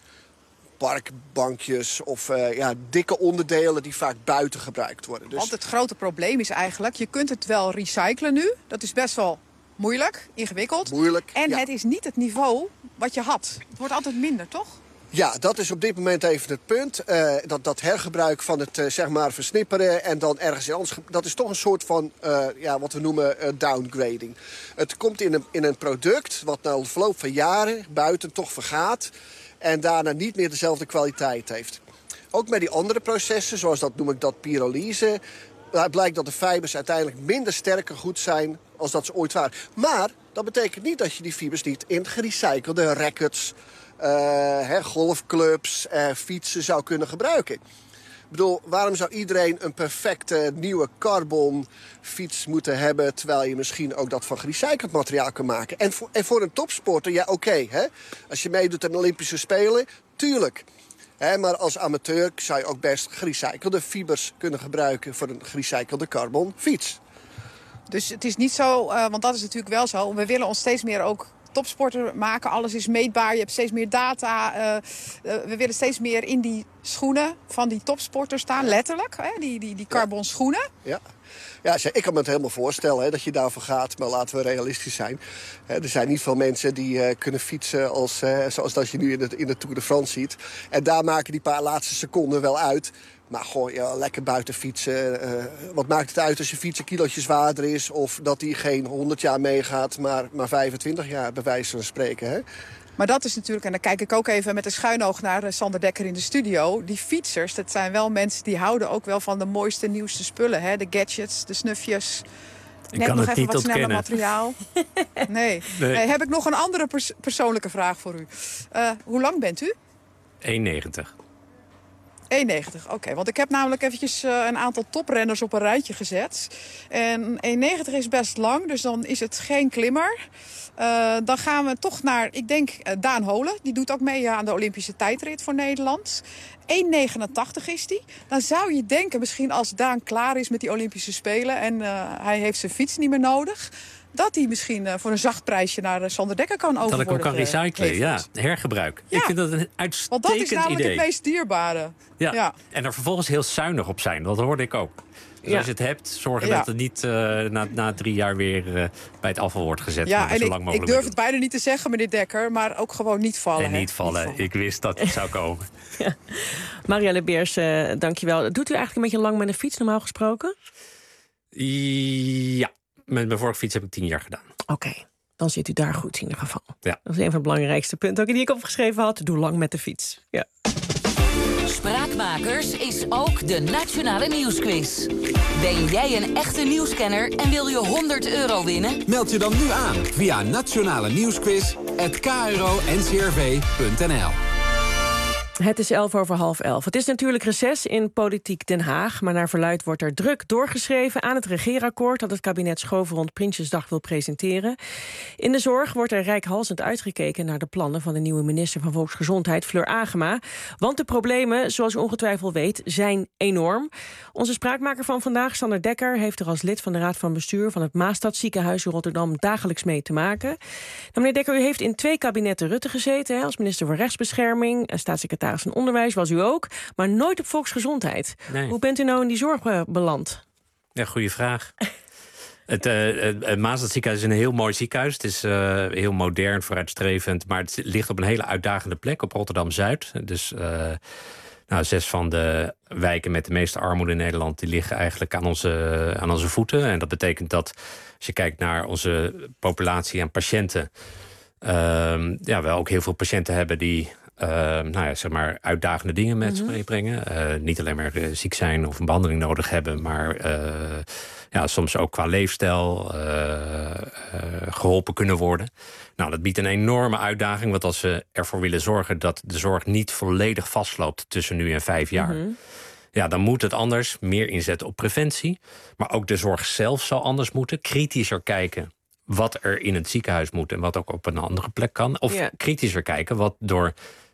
Speaker 18: parkbankjes of uh, ja, dikke onderdelen die vaak buiten gebruikt worden. Dus...
Speaker 17: Want het grote probleem is eigenlijk, je kunt het wel recyclen nu. Dat is best wel moeilijk, ingewikkeld.
Speaker 18: Moeilijk,
Speaker 17: En
Speaker 18: ja.
Speaker 17: het is niet het niveau wat je had. Het wordt altijd minder, toch?
Speaker 18: Ja, dat is op dit moment even het punt. Uh, dat, dat hergebruik van het uh, zeg maar versnipperen en dan ergens anders... dat is toch een soort van uh, ja, wat we noemen uh, downgrading. Het komt in een, in een product wat na de verloop van jaren buiten toch vergaat... en daarna niet meer dezelfde kwaliteit heeft. Ook met die andere processen, zoals dat noem ik dat pyrolyse... blijkt dat de fibers uiteindelijk minder sterk en goed zijn als dat ze ooit waren. Maar dat betekent niet dat je die fibers niet in gerecyclede rackets... Uh, hè, golfclubs, uh, fietsen zou kunnen gebruiken. Ik bedoel, waarom zou iedereen een perfecte nieuwe carbon fiets moeten hebben... terwijl je misschien ook dat van gerecycled materiaal kan maken? En voor, en voor een topsporter, ja oké, okay, hè? Als je meedoet aan de Olympische Spelen, tuurlijk. Hè, maar als amateur zou je ook best gerecyclede fibers kunnen gebruiken... voor een gerecyclede carbon fiets.
Speaker 17: Dus het is niet zo, uh, want dat is natuurlijk wel zo... we willen ons steeds meer ook... topsporter maken, alles is meetbaar, je hebt steeds meer data. Uh, uh, we willen steeds meer in die schoenen van die topsporters staan, letterlijk. Hè? Die, die, die carbon schoenen.
Speaker 18: Ja. Ja, ik kan me het helemaal voorstellen hè, dat je daarvoor gaat, maar laten we realistisch zijn. Hè, er zijn niet veel mensen die uh, kunnen fietsen als, uh, zoals dat je nu in de, in de Tour de France ziet. En daar maken die paar laatste seconden wel uit. Maar gewoon ja, lekker buiten fietsen. Uh, wat maakt het uit als je fiets een kilootje zwaarder is... of dat die geen honderd jaar meegaat, maar, maar vijfentwintig jaar bij wijze van spreken. Hè?
Speaker 17: Maar dat is natuurlijk, en dan kijk ik ook even met een schuin oog naar uh, Sander Dekker in de studio. Die fietsers, dat zijn wel mensen die houden ook wel van de mooiste, nieuwste spullen. Hè? De gadgets, de snufjes.
Speaker 5: Ik
Speaker 17: Net
Speaker 5: kan
Speaker 17: nog
Speaker 5: het
Speaker 17: even
Speaker 5: niet
Speaker 17: wat sneller
Speaker 5: ontkennen.
Speaker 17: materiaal. Nee.
Speaker 5: Nee.
Speaker 17: Nee. Heb ik nog een andere pers- persoonlijke vraag voor u. Uh, hoe lang bent u?
Speaker 5: één negentig.
Speaker 17: één negentig, oké. Okay, want ik heb namelijk eventjes uh, een aantal toprenners op een rijtje gezet. En één negentig is best lang, dus dan is het geen klimmer. Uh, dan gaan we toch naar, ik denk, uh, Daan Holen. Die doet ook mee uh, aan de Olympische tijdrit voor Nederland. één negenentachtig is die. Dan zou je denken, misschien als Daan klaar is met die Olympische Spelen... en uh, hij heeft zijn fiets niet meer nodig... dat hij misschien uh, voor een zacht prijsje naar uh, Sander Dekker kan over
Speaker 5: Dat ik hem kan
Speaker 17: worden
Speaker 5: recyclen, ja.
Speaker 17: geheveld.
Speaker 5: Hergebruik.
Speaker 17: Ja.
Speaker 5: Ik vind dat een
Speaker 17: Want
Speaker 5: uitstekend
Speaker 17: dat is namelijk
Speaker 5: idee.
Speaker 17: het meest dierbare.
Speaker 5: Ja.
Speaker 17: Ja.
Speaker 5: En er vervolgens heel zuinig op zijn. Dat hoorde ik ook. Dus
Speaker 17: Ja.
Speaker 5: als je het hebt, zorgen
Speaker 17: Ja.
Speaker 5: dat het niet uh, na, na drie jaar weer uh, bij het afval wordt gezet.
Speaker 17: Ja,
Speaker 5: maar
Speaker 17: en
Speaker 5: zo
Speaker 17: ik,
Speaker 5: lang
Speaker 17: ik
Speaker 5: mogelijk
Speaker 17: durf
Speaker 5: mee
Speaker 17: het bijna niet te zeggen, meneer Dekker... maar ook gewoon niet vallen.
Speaker 5: En
Speaker 17: hè?
Speaker 5: niet vallen. Ik wist dat het zou komen.
Speaker 4: Ja. Marielle Beers, uh, dankjewel. Doet u eigenlijk een beetje lang met een fiets, normaal gesproken?
Speaker 5: Ja, met mijn vorige fiets heb ik tien jaar gedaan.
Speaker 4: Oké. Okay. Dan zit u daar goed in ieder geval.
Speaker 5: Ja.
Speaker 4: Dat is een van de belangrijkste punten ook die ik opgeschreven had. Doe lang met de fiets. Ja.
Speaker 7: Spraakmakers is ook de Nationale Nieuwsquiz. Ben jij een echte nieuwskenner en wil je honderd euro winnen?
Speaker 1: Meld je dan nu aan via nationale nieuwsquiz at k r o n c r v punt n l.
Speaker 4: Het is elf over half elf. Het is natuurlijk reces in Politiek Den Haag... maar naar verluidt wordt er druk doorgeschreven aan het regeerakkoord... dat het kabinet Schoof rond Prinsjesdag wil presenteren. In de zorg wordt er reikhalzend uitgekeken... naar de plannen van de nieuwe minister van Volksgezondheid, Fleur Agema. Want de problemen, zoals u ongetwijfeld weet, zijn enorm. Onze spraakmaker van vandaag, Sander Dekker... heeft er als lid van de Raad van Bestuur... van het Maastadziekenhuis in Rotterdam dagelijks mee te maken. Nou, meneer Dekker, u heeft in twee kabinetten Rutte gezeten... Hè, als minister voor Rechtsbescherming, staatssecretaris van Onderwijs was u ook, maar nooit op volksgezondheid.
Speaker 5: Nee.
Speaker 4: Hoe bent u nou in die zorg uh, beland?
Speaker 5: Ja, goede vraag. Het, uh, het, het Maastadziekenhuis is een heel mooi ziekenhuis. Het is uh, heel modern, vooruitstrevend, maar het ligt op een hele uitdagende plek op Rotterdam-Zuid. Dus uh, nou, zes van de wijken met de meeste armoede in Nederland... die liggen eigenlijk aan onze, aan onze voeten. En dat betekent dat, als je kijkt naar onze populatie aan patiënten... Uh, ja, we ook heel veel patiënten hebben die... Uh, nou ja, zeg maar uitdagende dingen met zich meebrengen. Uh, niet alleen maar uh, ziek zijn of een behandeling nodig hebben... maar uh, ja, soms ook qua leefstijl uh, uh, geholpen kunnen worden. Nou, dat biedt een enorme uitdaging... want als we ervoor willen zorgen dat de zorg niet volledig vastloopt... tussen nu en vijf jaar... Mm-hmm. Ja, dan moet het anders meer inzetten op preventie. Maar ook de zorg zelf zal anders moeten. Kritischer kijken wat er in het ziekenhuis moet... en wat ook op een andere plek kan. Of yeah. kritischer kijken wat door...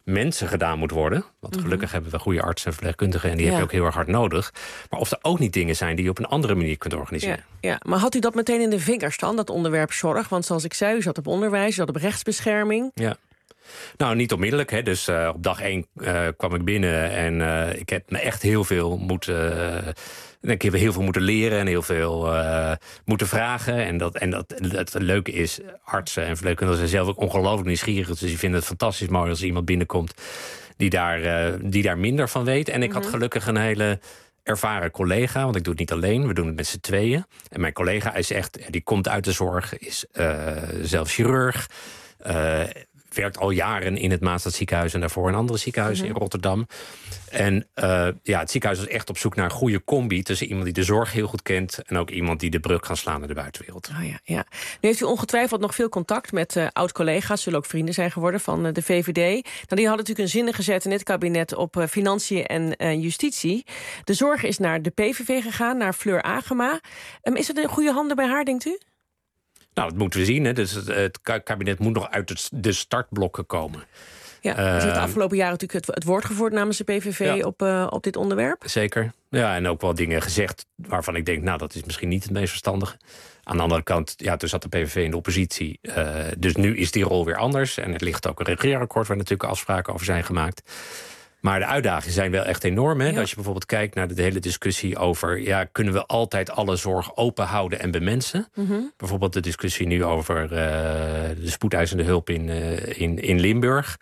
Speaker 5: mensen gedaan moet worden. Want gelukkig mm-hmm. hebben we goede artsen en verpleegkundigen... en die
Speaker 4: ja.
Speaker 5: heb je ook heel erg hard nodig. Maar of er ook niet dingen zijn die je op een andere manier kunt organiseren.
Speaker 4: Ja, ja. Maar had u dat meteen in de vingers dan, dat onderwerp zorg? Want zoals ik zei, u zat op onderwijs, u zat op rechtsbescherming.
Speaker 5: Ja. Nou, niet onmiddellijk. Hè. Dus uh, op dag één uh, kwam ik binnen en uh, ik heb me echt heel veel moeten... Uh, ik heb heel veel moeten leren en heel veel uh, moeten vragen. En, dat, en dat, het leuke is, artsen en verpleegkundigen zijn zelf ook ongelooflijk nieuwsgierig. Dus die vinden het fantastisch mooi als iemand binnenkomt die daar, uh, die daar minder van weet. En ik had gelukkig een hele ervaren collega, want ik doe het niet alleen, we doen het met z'n tweeën. En mijn collega is echt, die komt uit de zorg, is uh, zelf chirurg, uh, werkt al jaren in het Maastadziekenhuis en daarvoor in andere ziekenhuizen mm-hmm. in Rotterdam. En uh, ja, het ziekenhuis was echt op zoek naar een goede combi tussen iemand die de zorg heel goed kent en ook iemand die de brug kan slaan naar de buitenwereld.
Speaker 4: Oh ja, ja. Nu heeft u ongetwijfeld nog veel contact met uh, oud-collega's, zullen ook vrienden zijn geworden van uh, de V V D. Nou, die hadden natuurlijk een zinnen gezet in dit kabinet op uh, financiën en uh, justitie. De zorg is naar de P V V gegaan, naar Fleur Agema. Um, is het in goede handen bij haar, denkt u?
Speaker 5: Nou, dat moeten we zien. Hè. Dus het, het kabinet moet nog uit de startblokken komen.
Speaker 4: Ja, er heeft de afgelopen jaren natuurlijk het, het woord gevoerd namens de P V V ja. op, uh, op dit onderwerp.
Speaker 5: Zeker. Ja, en ook wel dingen gezegd waarvan ik denk, nou, dat is misschien niet het meest verstandige. Aan de andere kant, ja, toen zat de P V V in de oppositie. Uh, dus nu is die rol weer anders. En er ligt ook een regeerakkoord waar natuurlijk afspraken over zijn gemaakt. Maar de uitdagingen zijn wel echt enorm. Hè? Ja. Als je bijvoorbeeld kijkt naar de hele discussie over... ja, kunnen we altijd alle zorg open houden en bemensen? Mm-hmm. Bijvoorbeeld de discussie nu over uh, de spoedeisende hulp in, uh, in, in Limburg.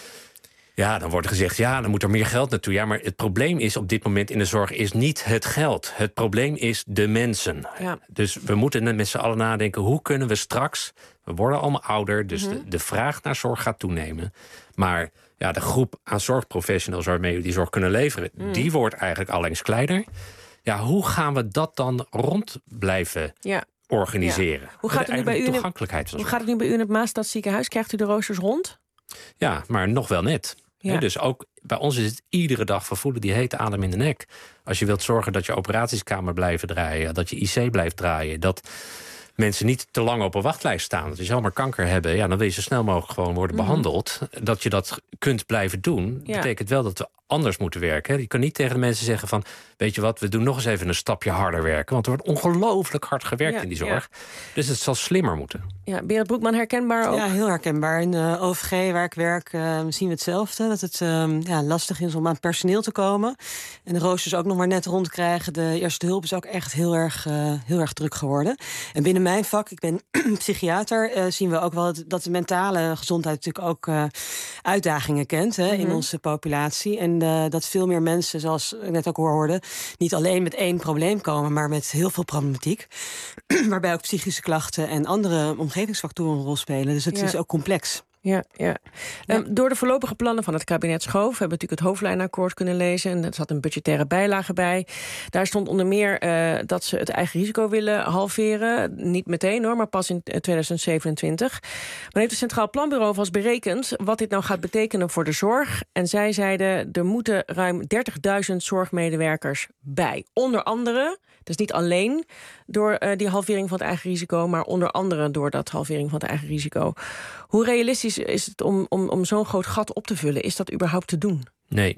Speaker 5: Ja, dan wordt gezegd, ja, dan moet er meer geld naartoe. Ja, maar het probleem is op dit moment in de zorg is niet het geld. Het probleem is de mensen. Ja. Dus we moeten met z'n allen nadenken, hoe kunnen we straks... we worden allemaal ouder, dus mm-hmm. de, de vraag naar zorg gaat toenemen. Maar... ja, de groep aan zorgprofessionals waarmee we die zorg kunnen leveren... Mm. die wordt eigenlijk allengs kleiner. Ja, hoe gaan we dat dan rond blijven ja. organiseren?
Speaker 4: Ja. Hoe, gaat het nu bij u in
Speaker 5: toegankelijkheid
Speaker 4: het, hoe gaat het nu bij u in het Maastadziekenhuis? Krijgt u de roosters rond?
Speaker 5: Ja, maar nog wel net. Ja. Dus ook bij ons is het iedere dag vervoelen die hete adem in de nek. Als je wilt zorgen dat je operatieskamer blijven draaien... dat je I C blijft draaien... dat mensen niet te lang op een wachtlijst staan. Dat je zomaar kanker hebben, ja, dan wil je zo snel mogelijk gewoon worden mm-hmm. behandeld. Dat je dat kunt blijven doen, ja. betekent wel dat we anders moeten werken. Je kan niet tegen de mensen zeggen van... weet je wat, we doen nog eens even een stapje harder werken. Want er wordt ongelooflijk hard gewerkt ja, in die zorg. Ja. Dus het zal slimmer moeten.
Speaker 4: Ja, Berend Broekman, herkenbaar ook?
Speaker 6: Ja, heel herkenbaar. In de O V G, waar ik werk, uh, zien we hetzelfde. Dat het uh, ja, lastig is om aan het personeel te komen. En de roosters ook nog maar net rondkrijgen. De eerste hulp is ook echt heel erg, uh, heel erg druk geworden. En binnen mijn vak, ik ben psychiater... Uh, zien we ook wel dat de mentale gezondheid natuurlijk ook uh, uitdagingen kent hè, mm-hmm. in onze populatie. En uh, dat veel meer mensen, zoals ik net ook hoorde... niet alleen met één probleem komen, maar met heel veel problematiek. Waarbij ook psychische klachten en andere omgevingsfactoren een rol spelen. Dus het ja. is ook complex.
Speaker 4: Ja, ja. ja. Um, door de voorlopige plannen van het kabinet Schoof... hebben we natuurlijk het hoofdlijnakkoord kunnen lezen... en er zat een budgettaire bijlage bij. Daar stond onder meer uh, dat ze het eigen risico willen halveren. Niet meteen hoor, maar pas in tweeduizend zevenentwintig. Maar heeft het Centraal Planbureau vast berekend... wat dit nou gaat betekenen voor de zorg. En zij zeiden, er moeten ruim dertigduizend zorgmedewerkers bij. Onder andere... Dus niet alleen door uh, die halvering van het eigen risico... maar onder andere door dat halvering van het eigen risico. Hoe realistisch is het om, om, om zo'n groot gat op te vullen? Is dat überhaupt te doen?
Speaker 5: Nee.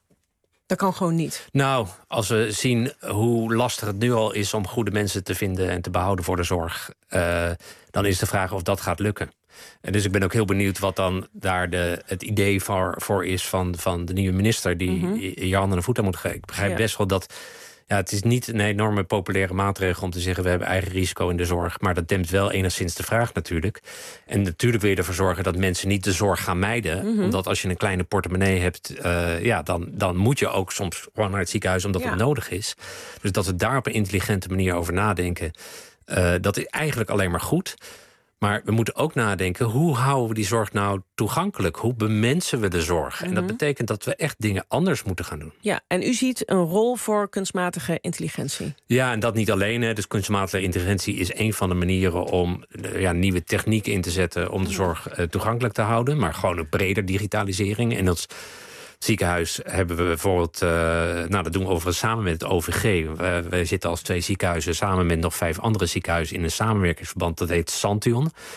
Speaker 4: Dat kan gewoon niet.
Speaker 5: Nou, als we zien hoe lastig het nu al is... om goede mensen te vinden en te behouden voor de zorg... Uh, dan is de vraag of dat gaat lukken. En dus ik ben ook heel benieuwd wat dan daar de, het idee voor, voor is... van, van de nieuwe minister die mm-hmm. je handen en voeten moet geven. Ik begrijp ja. best wel dat... Ja, het is niet een enorme populaire maatregel om te zeggen... we hebben eigen risico in de zorg. Maar dat dempt wel enigszins de vraag natuurlijk. En natuurlijk wil je ervoor zorgen dat mensen niet de zorg gaan mijden. Mm-hmm. Omdat als je een kleine portemonnee hebt... Uh, ja, dan, dan moet je ook soms gewoon naar het ziekenhuis omdat ja. het nodig is. Dus dat we daar op een intelligente manier over nadenken... Uh, dat is eigenlijk alleen maar goed... Maar we moeten ook nadenken, hoe houden we die zorg nou toegankelijk? Hoe bemensen we de zorg? Mm-hmm. En dat betekent dat we echt dingen anders moeten gaan doen.
Speaker 4: Ja, en u ziet een rol voor kunstmatige intelligentie.
Speaker 5: Ja, en dat niet alleen. Hè. Dus kunstmatige intelligentie is een van de manieren om ja, nieuwe technieken in te zetten... om de zorg uh, toegankelijk te houden. Maar gewoon een breder digitalisering. En dat ziekenhuis hebben we bijvoorbeeld... Uh, nou, dat doen we overigens samen met het O V G. We, we zitten als twee ziekenhuizen samen met nog vijf andere ziekenhuizen... in een samenwerkingsverband, dat heet Santion.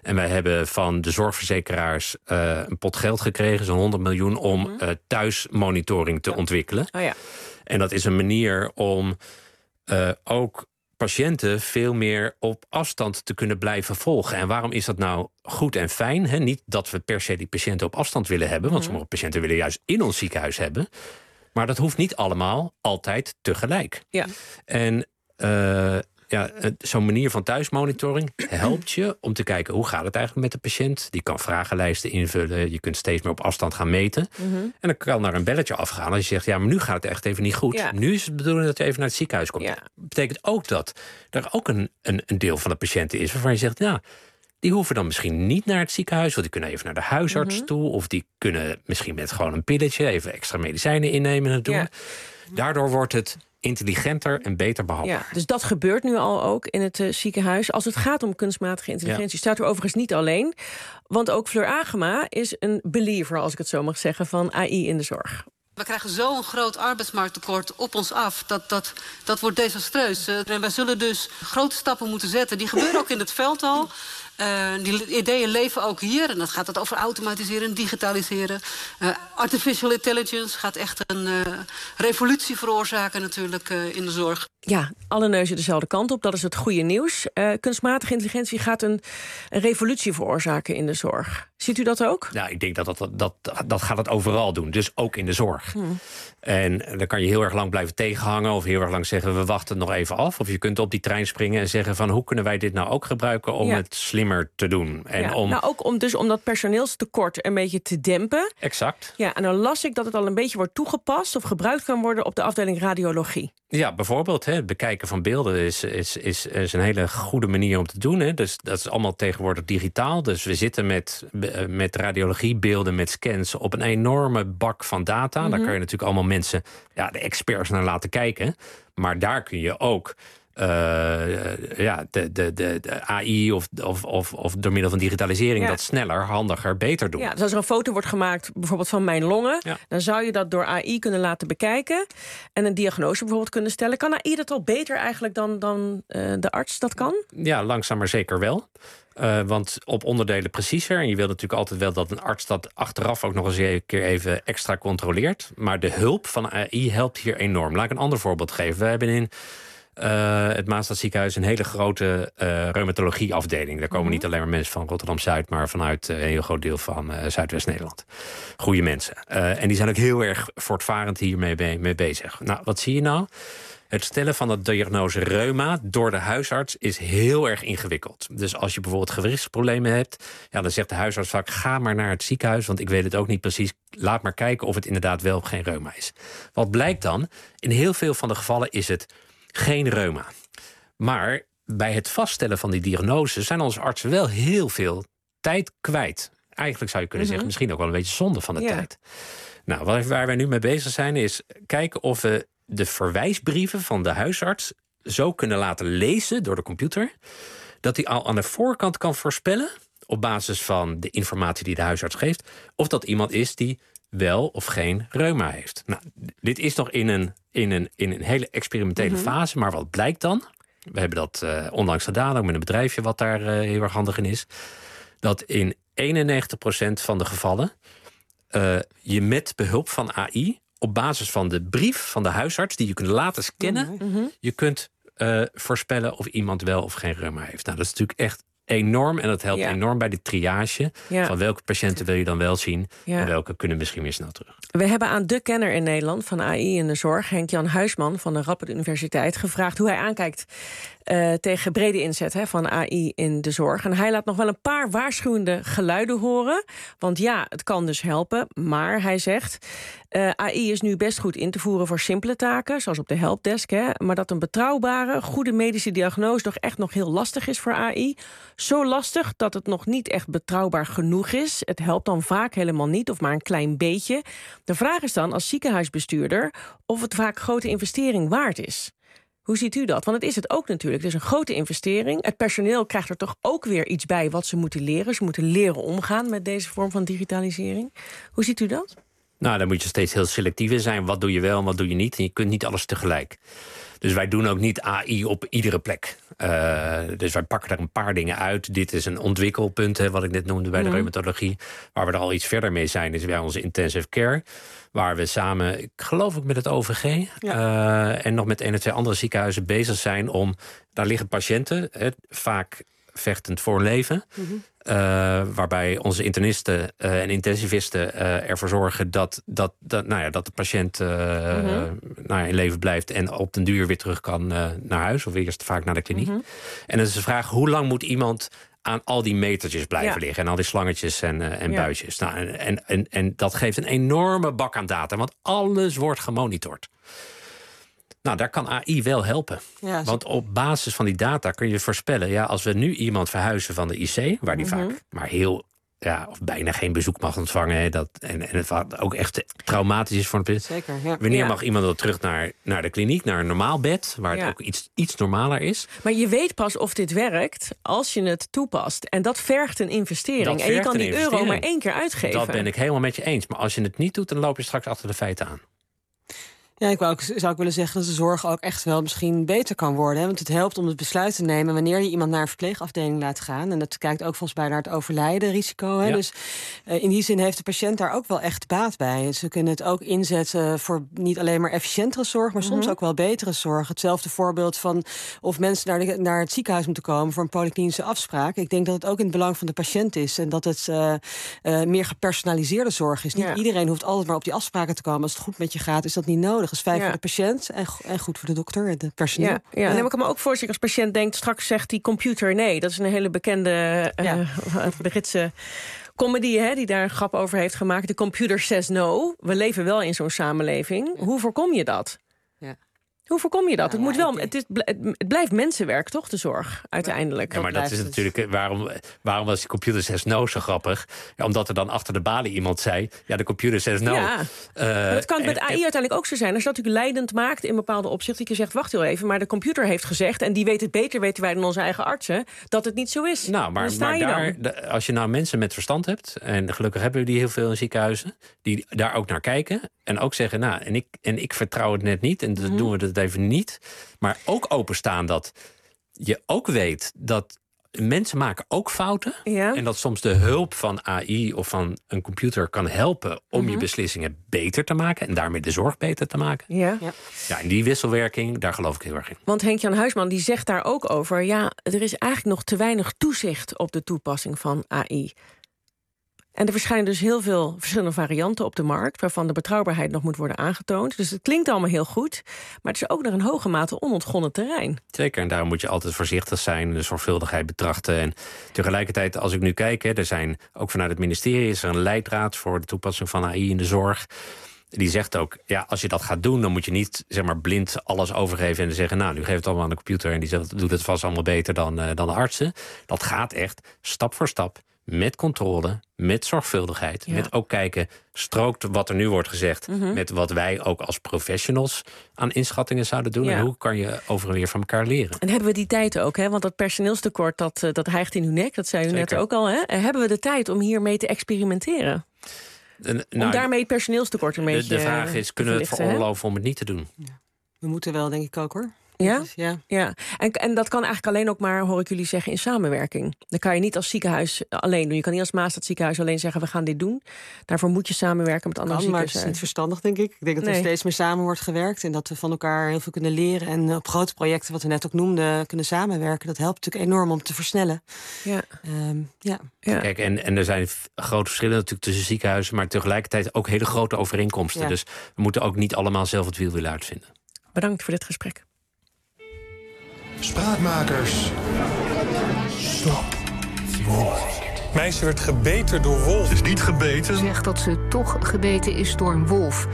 Speaker 5: En wij hebben van de zorgverzekeraars uh, een pot geld gekregen, zo'n honderd miljoen, om mm-hmm. uh, thuismonitoring te ja. ontwikkelen.
Speaker 4: Oh ja.
Speaker 5: En dat is een manier om uh, ook patiënten veel meer op afstand te kunnen blijven volgen. En waarom is dat nou goed en fijn? He, niet dat we per se die patiënten op afstand willen hebben, want mm-hmm. sommige patiënten willen juist in ons ziekenhuis hebben. Maar dat hoeft niet allemaal altijd tegelijk.
Speaker 4: Ja.
Speaker 5: En uh, ja, zo'n manier van thuismonitoring helpt je om te kijken hoe gaat het eigenlijk met de patiënt. Die kan vragenlijsten invullen. Je kunt steeds meer op afstand gaan meten. Mm-hmm. En dan kan er een belletje afgaan als je zegt, ja, maar nu gaat het echt even niet goed. Ja. Nu is het bedoeling dat je even naar het ziekenhuis komt. Ja. Dat betekent ook dat er ook een, een, een deel van de patiënten is waarvan je zegt, ja, die hoeven dan misschien niet naar het ziekenhuis, want die kunnen even naar de huisarts mm-hmm. toe. Of die kunnen misschien met gewoon een pilletje even extra medicijnen innemen en het doen. Ja. Daardoor wordt het intelligenter en beter behandeld.
Speaker 4: Ja, dus dat gebeurt nu al ook in het uh, ziekenhuis. Als het gaat om kunstmatige intelligentie, ja. staat er overigens niet alleen. Want ook Fleur Agema is een believer, als ik het zo mag zeggen, van A I in de zorg.
Speaker 10: We krijgen zo'n groot arbeidsmarkttekort op ons af. Dat, dat, dat wordt desastreus. Uh, en wij zullen dus grote stappen moeten zetten. Die gebeuren ook in het veld al. Uh, die ideeën leven ook hier. En dat gaat het over automatiseren en digitaliseren. Uh, artificial intelligence gaat echt een uh, revolutie veroorzaken natuurlijk uh, in de zorg.
Speaker 4: Ja, alle neuzen dezelfde kant op. Dat is het goede nieuws. Uh, kunstmatige intelligentie gaat een, een revolutie veroorzaken in de zorg. Ziet u dat ook?
Speaker 5: Ja, ik denk dat dat, dat, dat gaat het overal doen. Dus ook in de zorg. Hmm. En dan kan je heel erg lang blijven tegenhangen of heel erg lang zeggen, we wachten nog even af. Of je kunt op die trein springen en zeggen van, hoe kunnen wij dit nou ook gebruiken om ja. het slimmer te doen? En
Speaker 4: ja,
Speaker 5: om...
Speaker 4: Nou, ook om, dus om dat personeelstekort een beetje te dempen.
Speaker 5: Exact.
Speaker 4: Ja, en dan las ik dat het al een beetje wordt toegepast of gebruikt kan worden op de afdeling radiologie.
Speaker 5: Ja, bijvoorbeeld hè, het bekijken van beelden is, is, is, is een hele goede manier om te doen. Hè. Dus dat is allemaal tegenwoordig digitaal. Dus we zitten met, met radiologiebeelden, met scans op een enorme bak van data. Mm-hmm. Daar kan je natuurlijk allemaal mensen, ja, de experts naar laten kijken. Maar daar kun je ook Uh, ja, de, de, de, de A I of, of, of, of door middel van digitalisering ja. dat sneller, handiger, beter doen.
Speaker 4: Ja, dus als er een foto wordt gemaakt bijvoorbeeld van mijn longen, ja. dan zou je dat door A I kunnen laten bekijken en een diagnose bijvoorbeeld kunnen stellen. Kan A I dat al beter eigenlijk dan, dan uh, de arts dat kan?
Speaker 5: Ja, langzaam maar zeker wel. Uh, want op onderdelen preciezer. En je wil natuurlijk altijd wel dat een arts dat achteraf ook nog eens een keer even extra controleert. Maar de hulp van A I helpt hier enorm. Laat ik een ander voorbeeld geven. We hebben in Uh, het Maasstadziekenhuis een hele grote uh, reumatologieafdeling. Daar komen mm-hmm. niet alleen maar mensen van Rotterdam-Zuid, maar vanuit uh, een heel groot deel van uh, Zuidwest-Nederland. Goeie mensen. Uh, en die zijn ook heel erg voortvarend hiermee be- mee bezig. Nou, wat zie je nou? Het stellen van de diagnose reuma door de huisarts is heel erg ingewikkeld. Dus als je bijvoorbeeld gewrichtsproblemen hebt, ja, dan zegt de huisarts vaak, ga maar naar het ziekenhuis, want ik weet het ook niet precies. Laat maar kijken of het inderdaad wel of geen reuma is. Wat blijkt dan? In heel veel van de gevallen is het geen reuma. Maar bij het vaststellen van die diagnose zijn onze artsen wel heel veel tijd kwijt. Eigenlijk zou je kunnen mm-hmm. zeggen, misschien ook wel een beetje zonde van de ja. tijd. Nou, waar, waar wij nu mee bezig zijn, is kijken of we de verwijsbrieven van de huisarts zo kunnen laten lezen door de computer, dat hij al aan de voorkant kan voorspellen, op basis van de informatie die de huisarts geeft, of dat iemand is die wel of geen reuma heeft. Nou, dit is nog in een, in een, in een hele experimentele mm-hmm. fase, maar wat blijkt dan? We hebben dat uh, onlangs gedaan, ook met een bedrijfje wat daar uh, heel erg handig in is, dat in eenennegentig procent van de gevallen uh, je met behulp van A I, op basis van de brief van de huisarts, die je kunt laten scannen, mm-hmm. je kunt uh, voorspellen of iemand wel of geen reuma heeft. Nou, dat is natuurlijk echt enorm en dat helpt ja. enorm bij de triage ja. van welke patiënten wil je dan wel zien ja. en welke kunnen misschien weer snel terug.
Speaker 4: We hebben aan de kenner in Nederland van A I in de zorg, Henk-Jan Huisman van de Radboud Universiteit, gevraagd hoe hij aankijkt uh, tegen brede inzet hè, van A I in de zorg. En hij laat nog wel een paar waarschuwende geluiden horen, want ja, het kan dus helpen, maar hij zegt Uh, A I is nu best goed in te voeren voor simpele taken, zoals op de helpdesk, hè, maar dat een betrouwbare, goede medische diagnose nog echt nog heel lastig is voor A I. Zo lastig dat het nog niet echt betrouwbaar genoeg is. Het helpt dan vaak helemaal niet, of maar een klein beetje. De vraag is dan als ziekenhuisbestuurder of het vaak grote investering waard is. Hoe ziet u dat? Want het is het ook natuurlijk. Het is een grote investering. Het personeel krijgt er toch ook weer iets bij wat ze moeten leren. Ze moeten leren omgaan met deze vorm van digitalisering. Hoe ziet u dat?
Speaker 5: Nou, dan moet je steeds heel selectief in zijn. Wat doe je wel en wat doe je niet? En je kunt niet alles tegelijk. Dus wij doen ook niet A I op iedere plek. Uh, dus wij pakken er een paar dingen uit. Dit is een ontwikkelpunt, hè, wat ik net noemde bij de mm. reumatologie. Waar we er al iets verder mee zijn, is bij onze intensive care. Waar we samen, ik geloof ik met het O V G... Ja. Uh, en nog met een of twee andere ziekenhuizen bezig zijn om... Daar liggen patiënten, hè, vaak vechtend voor hun leven... Mm-hmm. Uh, waarbij onze internisten uh, en intensivisten uh, ervoor zorgen dat, dat, dat, nou ja, dat de patiënt uh, mm-hmm. nou ja, in leven blijft en op den duur weer terug kan uh, naar huis of eerst vaak naar de kliniek. Mm-hmm. En dan is de vraag, hoe lang moet iemand aan al die metertjes blijven ja. liggen en al die slangetjes en, uh, en ja. buisjes. Nou, en, en, en, en dat geeft een enorme bak aan data, want alles wordt gemonitord. Nou, daar kan A I wel helpen. Ja, want op basis van die data kun je voorspellen... ja, als we nu iemand verhuizen van de I C... waar die mm-hmm. vaak maar heel, ja, of bijna geen bezoek mag ontvangen... Hè, dat, en, en het ook echt traumatisch is voor een patiënt.
Speaker 6: Zeker, ja.
Speaker 5: Wanneer
Speaker 6: ja.
Speaker 5: mag iemand dan terug naar, naar de kliniek, naar een normaal bed... waar het ja. ook iets, iets normaler is?
Speaker 4: Maar je weet pas of dit werkt als je het toepast. En dat vergt een investering. En je kan die euro maar één keer uitgeven.
Speaker 5: Dat ben ik helemaal met je eens. Maar als je het niet doet, dan loop je straks achter de feiten aan.
Speaker 6: Ja, ik wou ook, zou ik willen zeggen dat de zorg ook echt wel misschien beter kan worden. Hè? Want het helpt om het besluit te nemen wanneer je iemand naar een verpleegafdeling laat gaan. En dat kijkt ook volgens mij naar het overlijdenrisico. Hè? Ja. Dus uh, in die zin heeft de patiënt daar ook wel echt baat bij. Ze kunnen het ook inzetten voor niet alleen maar efficiëntere zorg, maar mm-hmm. soms ook wel betere zorg. Hetzelfde voorbeeld van of mensen naar, de, naar het ziekenhuis moeten komen voor een polyklinische afspraak. Ik denk dat het ook in het belang van de patiënt is. En dat het uh, uh, meer gepersonaliseerde zorg is. Niet ja. iedereen hoeft altijd maar op die afspraken te komen. Als het goed met je gaat, is dat niet nodig. Dat is fijn ja. voor de patiënt en, en goed voor de dokter en de personeel.
Speaker 4: Ja, ja. En dan kan me ook voorstellen als patiënt denkt... straks zegt die computer nee. Dat is een hele bekende ja. uh, Britse comedy hè, die daar een grap over heeft gemaakt. De computer says no. We leven wel in zo'n samenleving. Ja. Hoe voorkom je dat? Ja. Hoe voorkom je dat? Nou, het, moet wel, het, is, het blijft mensenwerk, toch, de zorg, uiteindelijk.
Speaker 5: Ja, maar dat is het natuurlijk... Waarom, waarom was die computer says no zo grappig? Ja, omdat er dan achter de balie iemand zei... ja, de computer says no. Ja. Uh,
Speaker 4: dat kan
Speaker 5: en,
Speaker 4: met A I en, uiteindelijk ook zo zijn. Als je dat natuurlijk leidend maakt in bepaalde opzichten... dat je zegt, wacht heel even, maar de computer heeft gezegd... en die weet het beter, weten wij dan onze eigen artsen... dat het niet zo is.
Speaker 5: Nou, maar, maar daar, de, als je nou mensen met verstand hebt... en gelukkig hebben we die heel veel in ziekenhuizen... die daar ook naar kijken en ook zeggen... nou, en ik, en ik vertrouw het net niet en dan mm-hmm. doen we het even niet... maar ook openstaan dat je ook weet dat mensen maken ook fouten. Ja. En dat soms de hulp van A I of van een computer kan helpen... om mm-hmm. je beslissingen beter te maken... en daarmee de zorg beter te maken. Ja. Ja. Ja, en die wisselwerking, daar geloof ik heel erg in.
Speaker 4: Want Henk-Jan Huisman die zegt daar ook over... ja, er is eigenlijk nog te weinig toezicht op de toepassing van A I... En er verschijnen dus heel veel verschillende varianten op de markt... waarvan de betrouwbaarheid nog moet worden aangetoond. Dus het klinkt allemaal heel goed, maar het is ook nog een hoge mate onontgonnen terrein.
Speaker 5: Zeker, en daarom moet je altijd voorzichtig zijn... de zorgvuldigheid betrachten. En tegelijkertijd, als ik nu kijk... Hè, er zijn ook vanuit het ministerie is er een leidraad... voor de toepassing van A I in de zorg... Die zegt ook, ja, als je dat gaat doen... dan moet je niet zeg maar, blind alles overgeven en zeggen... nou, nu geef het allemaal aan de computer... en die zegt, doet het vast allemaal beter dan, uh, dan de artsen. Dat gaat echt stap voor stap... met controle, met zorgvuldigheid. Ja. Met ook kijken, strookt wat er nu wordt gezegd... Mm-hmm. met wat wij ook als professionals aan inschattingen zouden doen... Ja. En hoe kan je over en weer van elkaar leren?
Speaker 4: En hebben we die tijd ook, hè? Want dat personeelstekort, dat, dat hijgt in uw nek. Dat zei u Zeker. Net ook al, hè? Hebben we de tijd om hiermee te experimenteren? De, nou, om daarmee het personeelstekort een beetje
Speaker 5: de, de vraag is, kunnen we het veroorloven om het niet te doen?
Speaker 6: Ja. We moeten wel, denk ik ook, hoor.
Speaker 4: Ja? Dus, ja. ja. En, en dat kan eigenlijk alleen ook maar, hoor ik jullie zeggen, in samenwerking. Dan kan je niet als ziekenhuis alleen doen. Je kan niet als Maastad ziekenhuis alleen zeggen, we gaan dit doen. Daarvoor moet je samenwerken met andere ziekenhuizen.
Speaker 6: Maar het is niet verstandig, denk ik. Ik denk dat nee. er steeds meer samen wordt gewerkt... en dat we van elkaar heel veel kunnen leren... en op grote projecten, wat we net ook noemden, kunnen samenwerken. Dat helpt natuurlijk enorm om te versnellen. Ja. Um, ja.
Speaker 5: Ja. Kijk, en, en er zijn grote verschillen natuurlijk tussen ziekenhuizen... maar tegelijkertijd ook hele grote overeenkomsten. Ja. Dus we moeten ook niet allemaal zelf het wiel willen uitvinden.
Speaker 4: Bedankt voor dit gesprek.
Speaker 11: Spraakmakers. Stop. Meisje werd gebeten door wolf. Is niet gebeten.
Speaker 19: Zegt dat ze toch gebeten is door een wolf.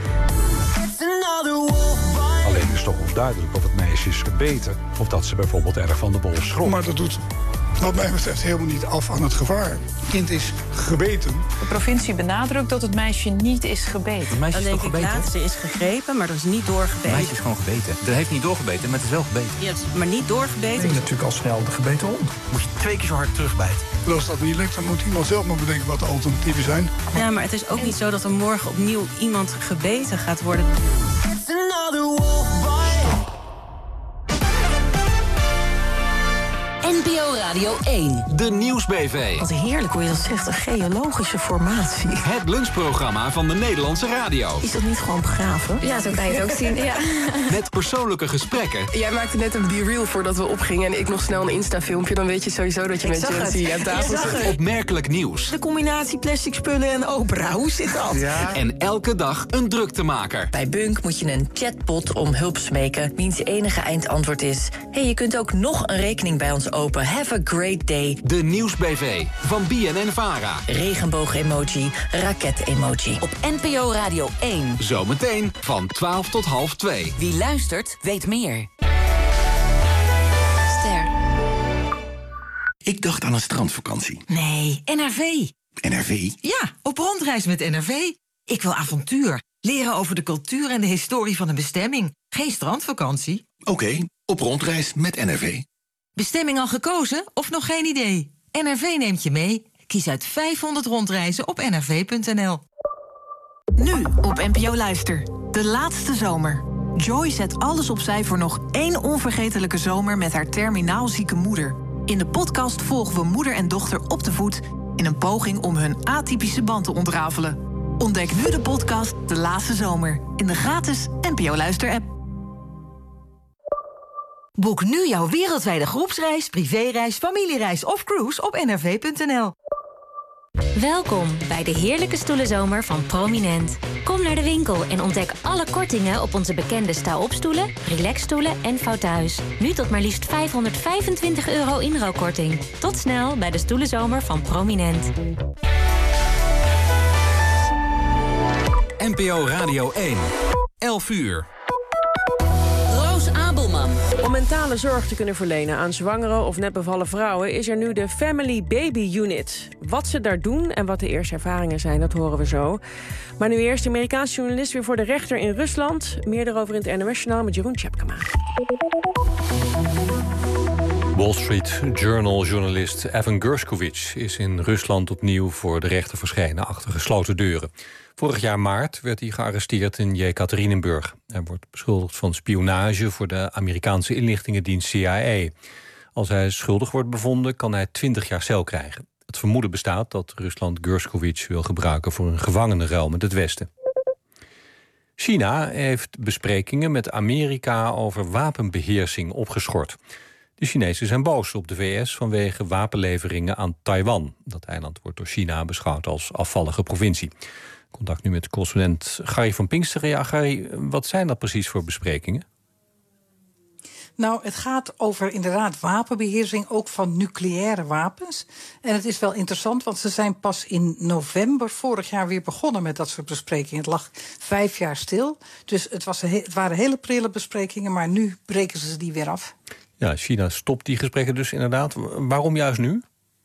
Speaker 11: Alleen is toch onduidelijk of het meisje is gebeten... of dat ze bijvoorbeeld erg van de wolf schrok. Maar dat doet
Speaker 2: wat mij betreft helemaal niet af aan het gevaar. Het kind is gebeten.
Speaker 20: De provincie benadrukt dat het meisje niet is gebeten.
Speaker 21: Het meisje
Speaker 20: Dan
Speaker 21: is
Speaker 20: denk
Speaker 21: toch
Speaker 20: ik,
Speaker 21: gebeten?
Speaker 20: laat, ze is gegrepen, maar er is niet doorgebeten.
Speaker 21: Het meisje is gewoon gebeten. Het heeft niet doorgebeten, maar het is wel gebeten.
Speaker 20: Je hebt maar niet doorgebeten.
Speaker 2: Ik denk natuurlijk al snel de gebeten hond.
Speaker 21: Moet je twee keer zo hard terugbijten.
Speaker 2: En als dat niet lukt, dan moet iemand zelf maar bedenken wat de alternatieven zijn.
Speaker 20: Ja, maar het is ook niet zo dat er morgen opnieuw iemand gebeten gaat worden.
Speaker 7: N P O Radio één.
Speaker 1: De Nieuws-B V.
Speaker 20: Wat heerlijk hoe je dat zegt, een geologische formatie.
Speaker 1: Het lunchprogramma van de Nederlandse radio.
Speaker 20: Is dat niet gewoon begraven?
Speaker 25: Ja, zo kan je het ook zien. Ja.
Speaker 1: Met persoonlijke gesprekken.
Speaker 25: Jij maakte net een die reel voordat we opgingen en ik nog snel een Insta-filmpje. Dan weet je sowieso dat je
Speaker 20: Ik
Speaker 25: met
Speaker 20: zag
Speaker 25: Jensie
Speaker 20: het.
Speaker 25: aan tafel
Speaker 20: Je zag
Speaker 25: zit.
Speaker 20: het.
Speaker 1: Opmerkelijk nieuws.
Speaker 20: De combinatie plastic spullen en opera, hoe zit dat?
Speaker 1: Ja. En elke dag een druktemaker.
Speaker 20: Bij Bunk moet je een chatbot om hulp smeken, wiens enige eindantwoord is: hey, je kunt ook nog een rekening bij ons open. Have a great day.
Speaker 1: De Nieuws-B V van B N N-Vara.
Speaker 20: Regenboog-emoji, raket-emoji.
Speaker 7: Op N P O Radio één.
Speaker 1: Zometeen van twaalf tot half twee.
Speaker 7: Wie luistert, weet meer. Ster.
Speaker 23: Ik dacht aan een strandvakantie.
Speaker 20: Nee, N R V.
Speaker 23: N R V?
Speaker 20: Ja, op rondreis met N R V. Ik wil avontuur. Leren over de cultuur en de historie van een bestemming. Geen strandvakantie.
Speaker 23: Oké, okay, op rondreis met N R V.
Speaker 20: Bestemming al gekozen of nog geen idee? N R V neemt je mee. Kies uit vijfhonderd rondreizen op n r v punt n l. Nu op N P O Luister. De laatste zomer. Joy zet alles opzij voor nog één onvergetelijke zomer met haar terminaal zieke moeder. In de podcast volgen we moeder en dochter op de voet in een poging om hun atypische band te ontrafelen. Ontdek nu de podcast De Laatste Zomer in de gratis N P O Luister-app. Boek nu jouw wereldwijde groepsreis, privéreis, familiereis of cruise op n r v punt n l.
Speaker 24: Welkom bij de heerlijke stoelenzomer van Prominent. Kom naar de winkel en ontdek alle kortingen op onze bekende sta-opstoelen, relaxstoelen en fauteuils. Nu tot maar liefst vijfhonderdvijfentwintig euro inruilkorting. Tot snel bij de stoelenzomer van Prominent.
Speaker 1: N P O Radio één. elf uur.
Speaker 4: Om mentale zorg te kunnen verlenen aan zwangere of net bevallen vrouwen is er nu de Family Baby Unit. Wat ze daar doen en wat de eerste ervaringen zijn, dat horen we zo. Maar nu eerst de Amerikaanse journalist weer voor de rechter in Rusland. Meer daarover in het N O S-journaal met Jeroen Tjepkema.
Speaker 22: Wall Street Journal-journalist Evan Gershkovich is in Rusland opnieuw voor de rechter verschenen achter gesloten deuren. Vorig jaar maart werd hij gearresteerd in Jekaterinburg. Hij wordt beschuldigd van spionage voor de Amerikaanse inlichtingendienst C I A. Als hij schuldig wordt bevonden, kan hij twintig jaar cel krijgen. Het vermoeden bestaat dat Rusland Gershkovich wil gebruiken voor een gevangenenruil met het Westen. China heeft besprekingen met Amerika over wapenbeheersing opgeschort. De Chinezen zijn boos op de V S vanwege wapenleveringen aan Taiwan. Dat eiland wordt door China beschouwd als afvallige provincie. Contact nu met correspondent Gary van Pinksteren. Ja, Gary, wat zijn dat precies voor besprekingen?
Speaker 26: Nou, het gaat over inderdaad wapenbeheersing, ook van nucleaire wapens. En het is wel interessant, want ze zijn pas in november vorig jaar weer begonnen met dat soort besprekingen. Het lag vijf jaar stil, dus het, was een, het waren hele prille besprekingen, maar nu breken ze die weer af.
Speaker 22: Ja, China stopt die gesprekken dus inderdaad. Waarom juist nu?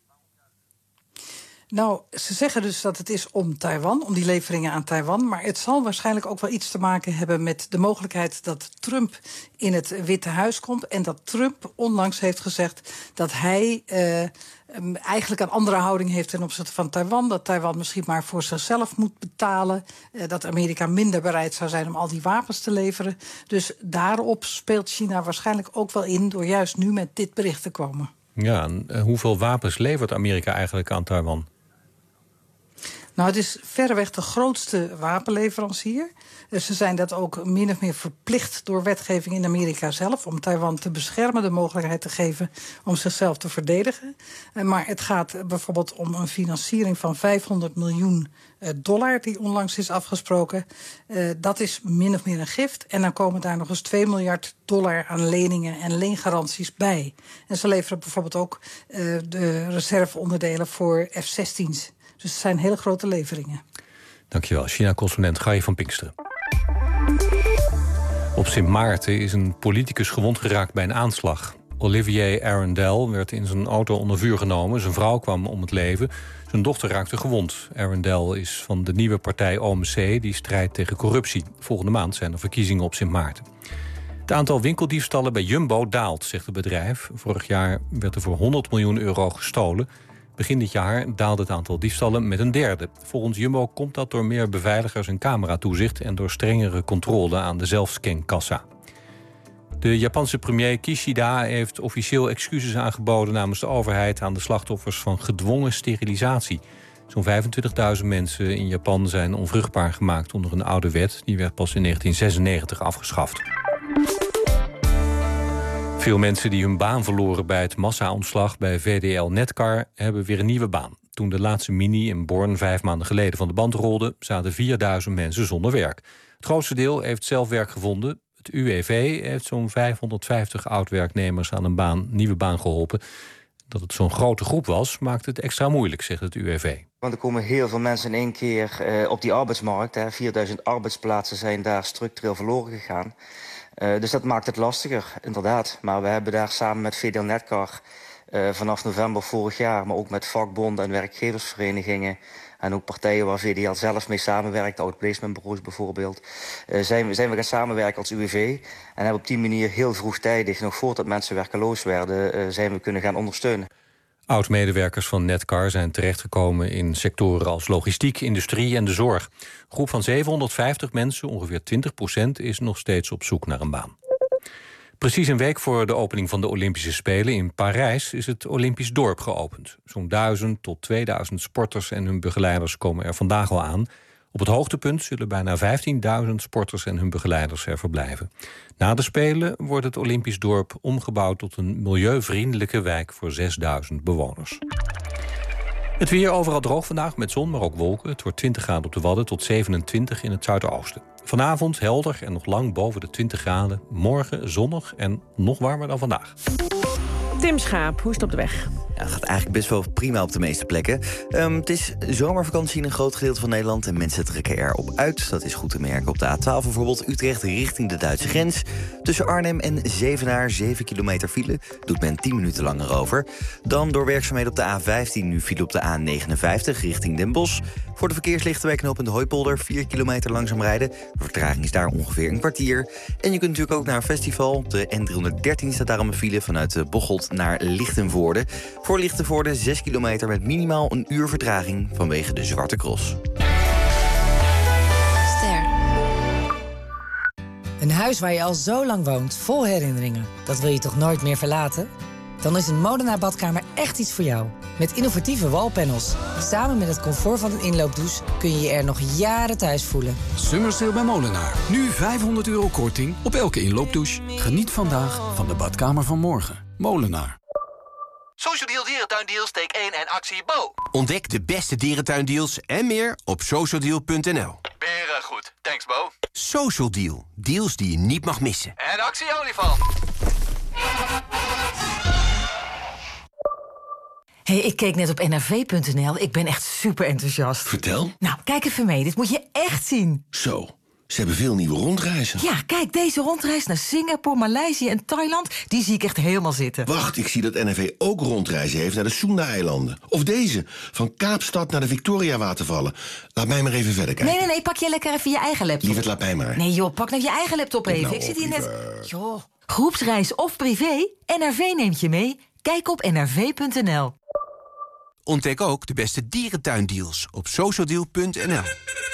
Speaker 26: Nou, ze zeggen dus dat het is om Taiwan, om die leveringen aan Taiwan. Maar het zal waarschijnlijk ook wel iets te maken hebben met de mogelijkheid dat Trump in het Witte Huis komt. En dat Trump onlangs heeft gezegd dat hij uh, eigenlijk een andere houding heeft ten opzichte van Taiwan. Dat Taiwan misschien maar voor zichzelf moet betalen. Uh, dat Amerika minder bereid zou zijn om al die wapens te leveren. Dus daarop speelt China waarschijnlijk ook wel in door juist nu met dit bericht te komen.
Speaker 22: Ja, en hoeveel wapens levert Amerika eigenlijk aan Taiwan?
Speaker 26: Nou, het is verreweg de grootste wapenleverancier. Ze zijn dat ook min of meer verplicht door wetgeving in Amerika zelf om Taiwan te beschermen, de mogelijkheid te geven om zichzelf te verdedigen. Maar het gaat bijvoorbeeld om een financiering van vijfhonderd miljoen dollar die onlangs is afgesproken. Uh, dat is min of meer een gift. En dan komen daar nog eens twee miljard dollar aan leningen en leengaranties bij. En ze leveren bijvoorbeeld ook uh, de reserveonderdelen voor F zestien's. Dus het zijn hele grote leveringen.
Speaker 22: Dankjewel, China-correspondent Gary van Pinksteren. Op Sint Maarten is een politicus gewond geraakt bij een aanslag. Olivier Arundel werd in zijn auto onder vuur genomen. Zijn vrouw kwam om het leven. Zijn dochter raakte gewond. Arundel is van de nieuwe partij O M C, die strijdt tegen corruptie. Volgende maand zijn er verkiezingen op Sint Maarten. Het aantal winkeldiefstallen bij Jumbo daalt, zegt het bedrijf. Vorig jaar werd er voor honderd miljoen euro gestolen. Begin dit jaar daalde het aantal diefstallen met een derde. Volgens Jumbo komt dat door meer beveiligers en cameratoezicht en door strengere controle aan de zelfscankassa. De Japanse premier Kishida heeft officieel excuses aangeboden namens de overheid aan de slachtoffers van gedwongen sterilisatie. Zo'n vijfentwintigduizend mensen in Japan zijn onvruchtbaar gemaakt onder een oude wet. Die werd pas in negentien zesennegentig afgeschaft. Veel mensen die hun baan verloren bij het massa-ontslag bij V D L Netcar hebben weer een nieuwe baan. Toen de laatste Mini in Born vijf maanden geleden van de band rolde, zaten vierduizend mensen zonder werk. Het grootste deel heeft zelf werk gevonden. Het U W V heeft zo'n vijfhonderdvijftig oud-werknemers aan een baan, nieuwe baan geholpen. Dat het zo'n grote groep was, maakt het extra moeilijk, zegt het U W V.
Speaker 9: Want er komen heel veel mensen in één keer uh, op die arbeidsmarkt. Hè. vierduizend arbeidsplaatsen zijn daar structureel verloren gegaan. Uh, dus dat maakt het lastiger, inderdaad. Maar we hebben daar samen met V D L Netcar uh, vanaf november vorig jaar, maar ook met vakbonden en werkgeversverenigingen en ook partijen waar V D L zelf mee samenwerkt, outplacementbureaus bijvoorbeeld, uh, zijn, we, zijn we gaan samenwerken als U W V en hebben op die manier heel vroegtijdig, nog voordat mensen werkeloos werden, uh, zijn we kunnen gaan ondersteunen.
Speaker 22: Oud-medewerkers van Netcar zijn terechtgekomen in sectoren als logistiek, industrie en de zorg. Een groep van zevenhonderdvijftig mensen, ongeveer twintig procent, is nog steeds op zoek naar een baan. Precies een week voor de opening van de Olympische Spelen in Parijs is het Olympisch dorp geopend. Zo'n duizend tot tweeduizend sporters en hun begeleiders komen er vandaag al aan. Op het hoogtepunt zullen bijna vijftienduizend sporters en hun begeleiders er verblijven. Na de Spelen wordt het Olympisch dorp omgebouwd tot een milieuvriendelijke wijk voor zesduizend bewoners. Het weer overal droog vandaag met zon, maar ook wolken. Het wordt twintig graden op de Wadden tot zevenentwintig in het zuidoosten. Vanavond helder en nog lang boven de twintig graden. Morgen zonnig en nog warmer dan vandaag.
Speaker 4: Tim Schaap, hoe is het op de weg?
Speaker 3: Ja, het gaat eigenlijk best wel prima op de meeste plekken. Um, het is zomervakantie in een groot gedeelte van Nederland en mensen trekken erop uit. Dat is goed te merken op de A twaalf bijvoorbeeld, Utrecht richting de Duitse grens. Tussen Arnhem en Zevenaar zeven kilometer file, doet men tien minuten langer over. Dan door werkzaamheden op de A vijftien nu file op de A negenenvijftig richting Den Bosch. Voor de verkeerslichten bij knooppunt Hooipolder vier kilometer langzaam rijden. De vertraging is daar ongeveer een kwartier. En je kunt natuurlijk ook naar een festival. De N driehonderddertien staat daarom een file vanuit Bocholt naar Lichtenvoorde. Voor Lichtenvoorde zes kilometer met minimaal een uur vertraging vanwege de Zwarte Cross.
Speaker 12: Ster. Een huis waar je al zo lang woont, vol herinneringen. Dat wil je toch nooit meer verlaten? Dan is een Molenaar badkamer echt iets voor jou. Met innovatieve wallpanels. Samen met het comfort van een inloopdouche kun je je er nog jaren thuis voelen.
Speaker 13: Summer Sale bij Molenaar. Nu vijfhonderd euro korting op elke inloopdouche. Geniet vandaag van de badkamer van morgen. Molenaar.
Speaker 14: Social Deal Dierentuindeals, take één en actie Bo.
Speaker 15: Ontdek de beste dierentuindeals en meer op socialdeal punt n l.
Speaker 14: Beren goed, thanks Bo.
Speaker 15: Social Deal, deals die je niet mag missen.
Speaker 14: En actie olifant.
Speaker 12: Hey, ik keek net op N R V punt n l. Ik ben echt super enthousiast.
Speaker 23: Vertel.
Speaker 12: Nou, kijk even mee. Dit moet je echt zien.
Speaker 23: Zo, ze hebben veel nieuwe rondreizen.
Speaker 12: Ja, kijk, deze rondreis naar Singapore, Maleisië en Thailand... die zie ik echt helemaal zitten.
Speaker 23: Wacht, ik zie dat N R V ook rondreizen heeft naar de Sunda-eilanden. Of deze, van Kaapstad naar de Victoria-watervallen. Laat mij maar even verder kijken.
Speaker 12: Nee, nee, nee, pak jij lekker even je eigen laptop.
Speaker 23: Lieverd, laat mij maar.
Speaker 12: Nee joh, pak nou je eigen laptop even.
Speaker 23: Nou,
Speaker 12: ik zit hier net...
Speaker 23: liever.
Speaker 12: Joh, groepsreis of privé, N R V neemt je mee. Kijk op N R V punt n l.
Speaker 15: Ontdek ook de beste dierentuindeals op socialdeal punt n l.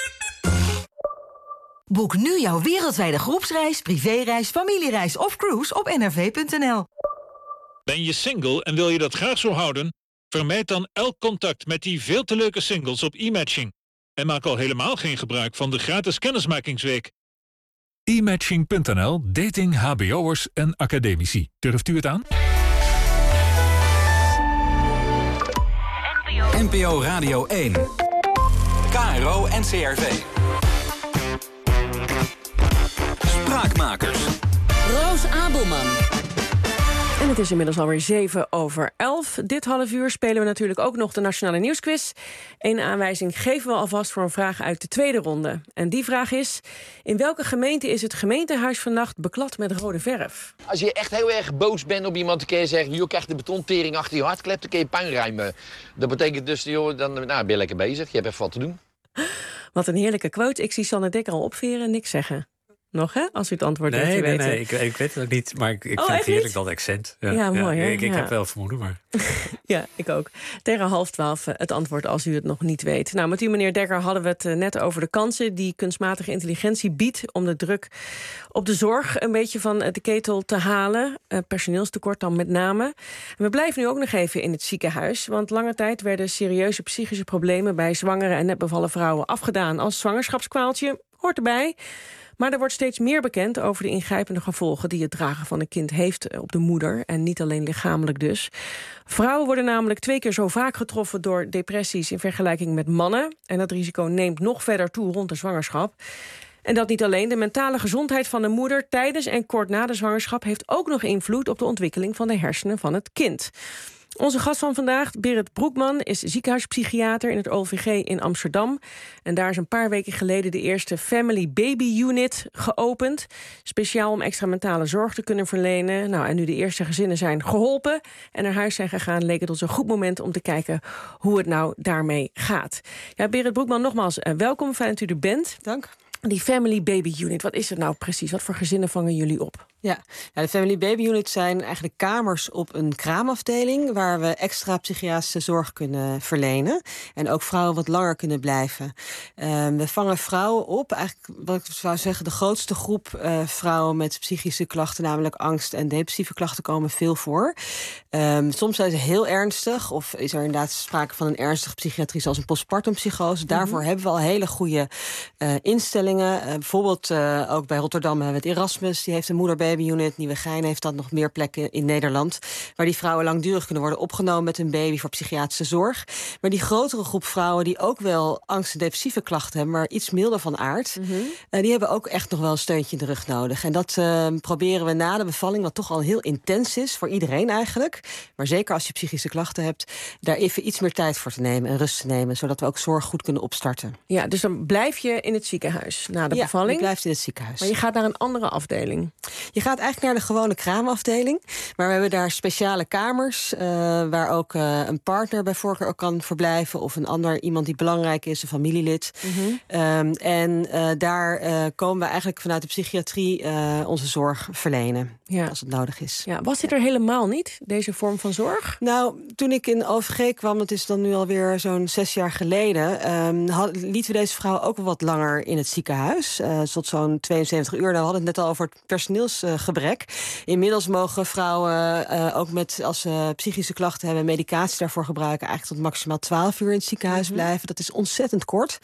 Speaker 12: Boek nu jouw wereldwijde groepsreis, privéreis, familiereis of cruise op N R V punt n l.
Speaker 16: Ben je single en wil je dat graag zo houden? Vermijd dan elk contact met die veel te leuke singles op e-matching. En maak al helemaal geen gebruik van de gratis kennismakingsweek.
Speaker 27: e matching punt n l, dating, hbo'ers en academici. Durft u het aan?
Speaker 1: N P O Radio één. K R O en C R V. Spraakmakers.
Speaker 7: Roos Abelman.
Speaker 4: En het is inmiddels alweer zeven over elf. Dit half uur spelen we natuurlijk ook nog de Nationale Nieuwsquiz. Eén aanwijzing geven we alvast voor een vraag uit de tweede ronde. En die vraag is: in welke gemeente is het gemeentehuis vannacht beklad met rode verf?
Speaker 5: Als je echt heel erg boos bent op iemand, dan kun je zeggen: je krijgt de betontering achter je hartklep, dan kun je puin ruimen. Dat betekent dus, joh, dan nou, ben je lekker bezig, je hebt even wat te doen.
Speaker 4: Wat een heerlijke quote. Ik zie Sanne Dekker al opveren en niks zeggen. Nog, hè? Als u het antwoord
Speaker 6: nee,
Speaker 4: weet te
Speaker 6: nee,
Speaker 4: weten.
Speaker 6: Nee, ik, ik weet het ook niet, maar ik, ik
Speaker 4: oh,
Speaker 6: vind het heerlijk,
Speaker 4: niet?
Speaker 6: dat accent.
Speaker 4: Ja, ja mooi, hè?
Speaker 6: Ik, ik
Speaker 4: ja.
Speaker 6: heb wel vermoeden, maar...
Speaker 4: ja, ik ook. Tegen half twaalf het antwoord als u het nog niet weet. Nou, met u, meneer Dekker, hadden we het net over de kansen die kunstmatige intelligentie biedt om de druk op de zorg een beetje van de ketel te halen. Uh, personeelstekort dan met name. En we blijven nu ook nog even in het ziekenhuis, want lange tijd werden serieuze psychische problemen bij zwangere en net bevallen vrouwen afgedaan als zwangerschapskwaaltje. Hoort erbij. Maar er wordt steeds meer bekend over de ingrijpende gevolgen die het dragen van een kind heeft op de moeder. En niet alleen lichamelijk dus. Vrouwen worden namelijk twee keer zo vaak getroffen door depressies in vergelijking met mannen. En dat risico neemt nog verder toe rond de zwangerschap. En dat niet alleen. De mentale gezondheid van de moeder tijdens en kort na de zwangerschap heeft ook nog invloed op de ontwikkeling van de hersenen van het kind. Onze gast van vandaag, Berit Broekman, is ziekenhuispsychiater in het O V G in Amsterdam. En daar is een paar weken geleden de eerste Family Baby Unit geopend. Speciaal om extra mentale zorg te kunnen verlenen. Nou, en nu de eerste gezinnen zijn geholpen en naar huis zijn gegaan, leek het ons een goed moment om te kijken hoe het nou daarmee gaat. Ja, Berit Broekman, nogmaals uh, welkom, fijn dat u er bent.
Speaker 8: Dank.
Speaker 4: Die Family Baby Unit, wat is het nou precies? Wat voor gezinnen vangen jullie op?
Speaker 8: Ja, nou, de Family Baby Unit zijn eigenlijk kamers op een kraamafdeling waar we extra psychiatrische zorg kunnen verlenen. En ook vrouwen wat langer kunnen blijven. Uh, we vangen vrouwen op, eigenlijk wat ik zou zeggen de grootste groep uh, vrouwen met psychische klachten, namelijk angst en depressieve klachten, komen veel voor. Um, soms zijn ze heel ernstig of is er inderdaad sprake van een ernstige psychiatrie zoals een postpartumpsychose. Daarvoor mm-hmm. hebben we al hele goede uh, instellingen. Uh, bijvoorbeeld uh, ook bij Rotterdam hebben we het Erasmus, die heeft een moeder-baby Unit. Nieuwegein heeft dat nog meer plekken in Nederland, waar die vrouwen langdurig kunnen worden opgenomen met een baby voor psychiatrische zorg. Maar die grotere groep vrouwen die ook wel angst- en depressieve klachten hebben, maar iets milder van aard, mm-hmm. uh, die hebben ook echt nog wel een steuntje in de rug nodig. En dat uh, proberen we na de bevalling, wat toch al heel intens is voor iedereen eigenlijk, maar zeker als je psychische klachten hebt, daar even iets meer tijd voor te nemen en rust te nemen, zodat we ook zorg goed kunnen opstarten.
Speaker 4: Ja, dus dan blijf je in het ziekenhuis na de
Speaker 8: ja,
Speaker 4: bevalling?
Speaker 8: Ja, je blijft in het ziekenhuis.
Speaker 4: Maar je gaat naar een andere afdeling?
Speaker 8: Je gaat eigenlijk naar de gewone kraamafdeling. Maar we hebben daar speciale kamers, uh, waar ook uh, een partner bij voorkeur ook kan verblijven, of een ander iemand die belangrijk is, een familielid. Mm-hmm. Um, en uh, daar uh, komen we eigenlijk vanuit de psychiatrie uh, onze zorg verlenen. Ja. Als het nodig is.
Speaker 4: Ja, was dit er helemaal niet, deze vorm van zorg?
Speaker 8: Nou, toen ik in O V G kwam, dat is dan nu alweer zo'n zes jaar geleden, um, had, lieten we deze vrouwen ook wel wat langer in het ziekenhuis. Uh, tot zo'n tweeënzeventig uur. Nou, we hadden het net al over het personeelsgebrek. Uh, Inmiddels mogen vrouwen uh, ook met, als ze uh, psychische klachten hebben, medicatie daarvoor gebruiken, eigenlijk tot maximaal twaalf uur in het ziekenhuis mm-hmm. blijven. Dat is ontzettend kort.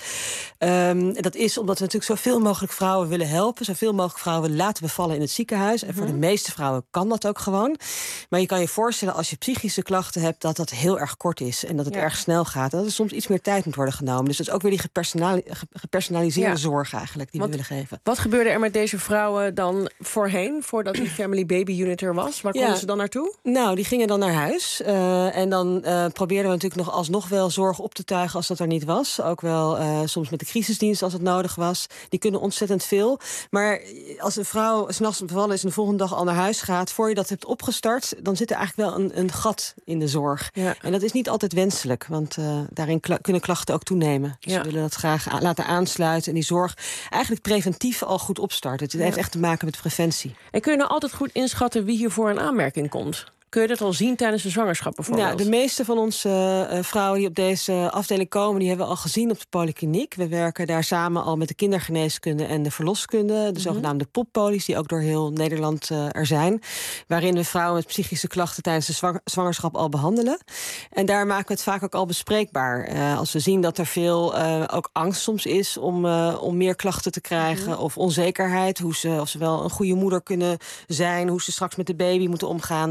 Speaker 8: Um, dat is omdat we natuurlijk zoveel mogelijk vrouwen willen helpen, zoveel mogelijk vrouwen willen laten bevallen in het ziekenhuis. En mm-hmm. voor de meeste vrouwen kan dat ook gewoon. Maar je kan je voorstellen, als je psychische klachten hebt, dat dat heel erg kort is en dat het ja. erg snel gaat. En dat er soms iets meer tijd moet worden genomen. Dus dat is ook weer die gepersonali- gepersonaliseerde ja. zorg eigenlijk die
Speaker 4: Want,
Speaker 8: we willen geven.
Speaker 4: Wat gebeurde er met deze vrouwen dan voorheen, voordat die Family Baby Unit er was? Waar konden ja. ze dan naartoe?
Speaker 8: Nou, die gingen dan naar huis. Uh, en dan uh, probeerden we natuurlijk nog alsnog wel zorg op te tuigen als dat er niet was. Ook wel uh, soms met de crisisdienst als het nodig was. Die kunnen ontzettend veel. Maar als een vrouw 's nachts bevallen is en de volgende dag al naar huis gaat, voor je dat hebt opgestart, dan zit er eigenlijk wel een, een gat in de zorg. Ja. En dat is niet altijd wenselijk, want uh, daarin kla- kunnen klachten ook toenemen. Dus ja. we willen dat graag a- laten aansluiten en die zorg eigenlijk preventief al goed opstarten. Het ja. heeft echt te maken met preventie.
Speaker 4: En kun je nou altijd goed inschatten wie hiervoor in aanmerking komt? Kun je dat al zien tijdens de zwangerschap bijvoorbeeld?
Speaker 8: Nou, de meeste van onze uh, vrouwen die op deze afdeling komen, die hebben we al gezien op de polykliniek. We werken daar samen al met de kindergeneeskunde en de verloskunde. De mm-hmm. zogenaamde poppolies, die ook door heel Nederland uh, er zijn. Waarin we vrouwen met psychische klachten tijdens de zwang- zwangerschap al behandelen. En daar maken we het vaak ook al bespreekbaar. Uh, als we zien dat er veel uh, ook angst soms is om, uh, om meer klachten te krijgen. Mm-hmm. Of onzekerheid, hoe ze, of ze wel een goede moeder kunnen zijn, hoe ze straks met de baby moeten omgaan. Dan kunnen we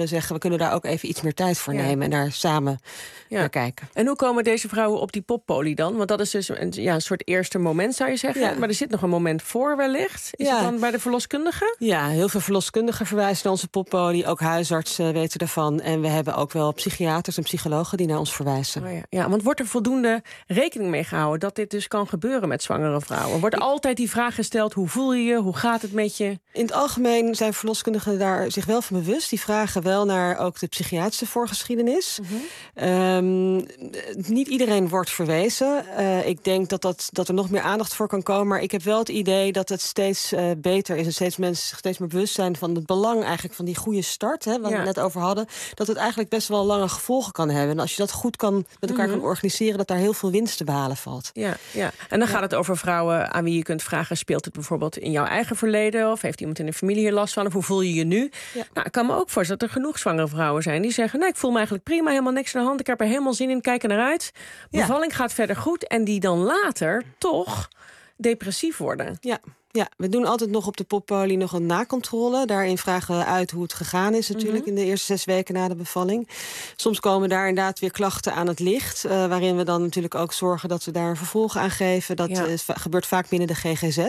Speaker 8: kunnen zeggen, we kunnen daar ook even iets meer tijd voor
Speaker 4: Ja.
Speaker 8: nemen en daar samen
Speaker 4: Ja.
Speaker 8: naar kijken.
Speaker 4: En hoe komen deze vrouwen op die poppolie dan? Want dat is dus een, ja, een soort eerste moment, zou je zeggen.
Speaker 8: Ja.
Speaker 4: Maar er zit nog een moment voor wellicht. Is
Speaker 8: Ja.
Speaker 4: het dan bij de verloskundige?
Speaker 8: Ja, heel veel verloskundigen verwijzen naar onze poppolie. Ook huisartsen weten daarvan. En we hebben ook wel psychiaters en psychologen die naar ons verwijzen.
Speaker 4: Oh ja. Ja, want wordt er voldoende rekening mee gehouden dat dit dus kan gebeuren met zwangere vrouwen? Wordt er altijd die vraag gesteld, hoe voel je je? Hoe gaat het met je?
Speaker 8: In het algemeen zijn verloskundigen daar zich wel van bewust. Die vragen wel naar ook de psychiatrische voorgeschiedenis.
Speaker 4: Mhm.
Speaker 8: Um, niet iedereen wordt verwezen. Uh, ik denk dat, dat, dat er nog meer aandacht voor kan komen. Maar ik heb wel het idee dat het steeds uh, beter is. En steeds mensen zich steeds meer bewust zijn van het belang eigenlijk van die goede start. Hè, waar
Speaker 4: Ja.
Speaker 8: we het net over hadden. Dat het eigenlijk best wel lange gevolgen kan hebben. En als je dat goed kan met elkaar
Speaker 4: Mhm.
Speaker 8: kan organiseren, dat daar heel veel winst te behalen valt.
Speaker 4: Ja, ja. En dan gaat het over vrouwen aan wie je kunt vragen, speelt het bijvoorbeeld in jouw eigen verleden? Of heeft iemand in de familie hier last van? Of hoe voel je je nu?
Speaker 8: Ja.
Speaker 4: Nou, ik kan me ook voorstellen dat er genoeg zwangere vrouwen zijn die zeggen, nee, ik voel me eigenlijk prima, helemaal niks aan de hand. Ik heb er helemaal zin in, kijk er naar uit. Bevalling gaat verder goed. En die dan later toch depressief worden.
Speaker 8: Ja. Ja, we doen altijd nog op de poppolie nog een nakontrole. Daarin vragen we uit hoe het gegaan is natuurlijk
Speaker 4: Mhm.
Speaker 8: in de eerste zes weken na de bevalling. Soms komen daar inderdaad weer klachten aan het licht. Uh, waarin we dan natuurlijk ook zorgen dat we daar een vervolg aan geven. Dat
Speaker 4: Ja.
Speaker 8: is, gebeurt vaak binnen de G G Z.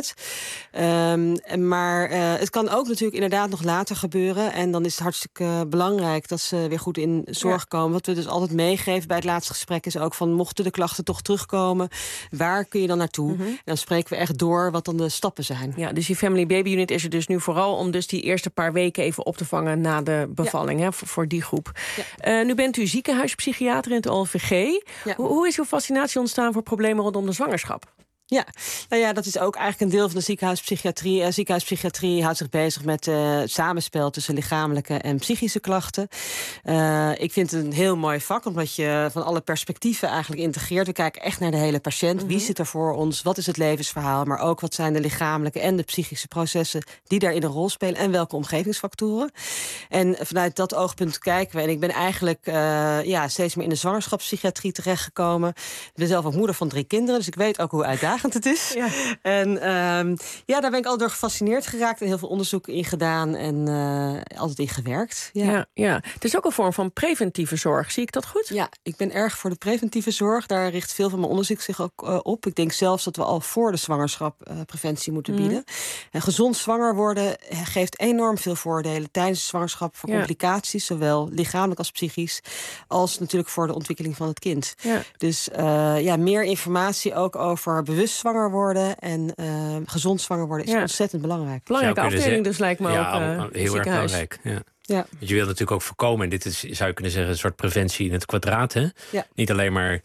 Speaker 8: Um, maar uh, het kan ook natuurlijk inderdaad nog later gebeuren. En dan is het hartstikke uh, belangrijk dat ze weer goed in zorg
Speaker 4: Ja.
Speaker 8: komen. Wat we dus altijd meegeven bij het laatste gesprek is ook van, mochten de klachten toch terugkomen, waar kun je dan naartoe?
Speaker 4: Mhm.
Speaker 8: En dan spreken we echt door wat dan de stappen zijn.
Speaker 4: Ja, dus die Family Baby Unit is er dus nu vooral om dus die eerste paar weken even op te vangen na de bevalling, hè, voor, voor die groep.
Speaker 8: Ja.
Speaker 4: Uh, nu bent u ziekenhuispsychiater in het O L V G.
Speaker 8: Ja.
Speaker 4: Hoe, hoe is uw fascinatie ontstaan voor problemen rondom de zwangerschap?
Speaker 8: Ja, nou ja, dat is ook eigenlijk een deel van de ziekenhuispsychiatrie. Uh, ziekenhuispsychiatrie houdt zich bezig met uh, het samenspel tussen lichamelijke en psychische klachten. Uh, ik vind het een heel mooi vak, omdat je van alle perspectieven eigenlijk integreert. We kijken echt naar de hele patiënt. Mm-hmm. Wie zit er voor ons? Wat is het levensverhaal? Maar ook wat zijn de lichamelijke en de psychische processen die daarin een rol spelen en welke omgevingsfactoren. En vanuit dat oogpunt kijken we. En ik ben eigenlijk uh, ja, steeds meer in de zwangerschapspsychiatrie terechtgekomen. Ik ben zelf ook moeder van drie kinderen, dus ik weet ook hoe uitdagend het is. Ja. En um, ja, daar ben ik altijd door gefascineerd geraakt en heel veel onderzoek in gedaan en uh, altijd in gewerkt. Ja.
Speaker 4: Ja, ja, het is ook een vorm van preventieve zorg. Zie ik dat goed?
Speaker 8: Ja, ik ben erg voor de preventieve zorg. Daar richt veel van mijn onderzoek zich ook uh, op. Ik denk zelfs dat we al voor de zwangerschap uh, preventie moeten
Speaker 4: Mm.
Speaker 8: bieden. En gezond zwanger worden geeft enorm veel voordelen tijdens de zwangerschap voor
Speaker 4: Ja.
Speaker 8: complicaties, zowel lichamelijk als psychisch, als natuurlijk voor de ontwikkeling van het kind.
Speaker 4: Ja.
Speaker 8: Dus uh, ja, meer informatie ook over bewust zwanger worden en uh, gezond zwanger worden is
Speaker 4: Ja.
Speaker 8: ontzettend belangrijk.
Speaker 4: Belangrijke
Speaker 6: Zou kunnen
Speaker 4: afdeling
Speaker 6: zeggen-
Speaker 4: dus lijkt me
Speaker 6: ja,
Speaker 4: ook. Uh,
Speaker 6: al- heel erg
Speaker 4: ziekenhuis.
Speaker 6: belangrijk. Ja.
Speaker 8: Ja.
Speaker 6: Want je wilt natuurlijk ook voorkomen, en dit is, zou je kunnen zeggen, een soort preventie in het kwadraat. Hè?
Speaker 8: Ja.
Speaker 6: Niet alleen maar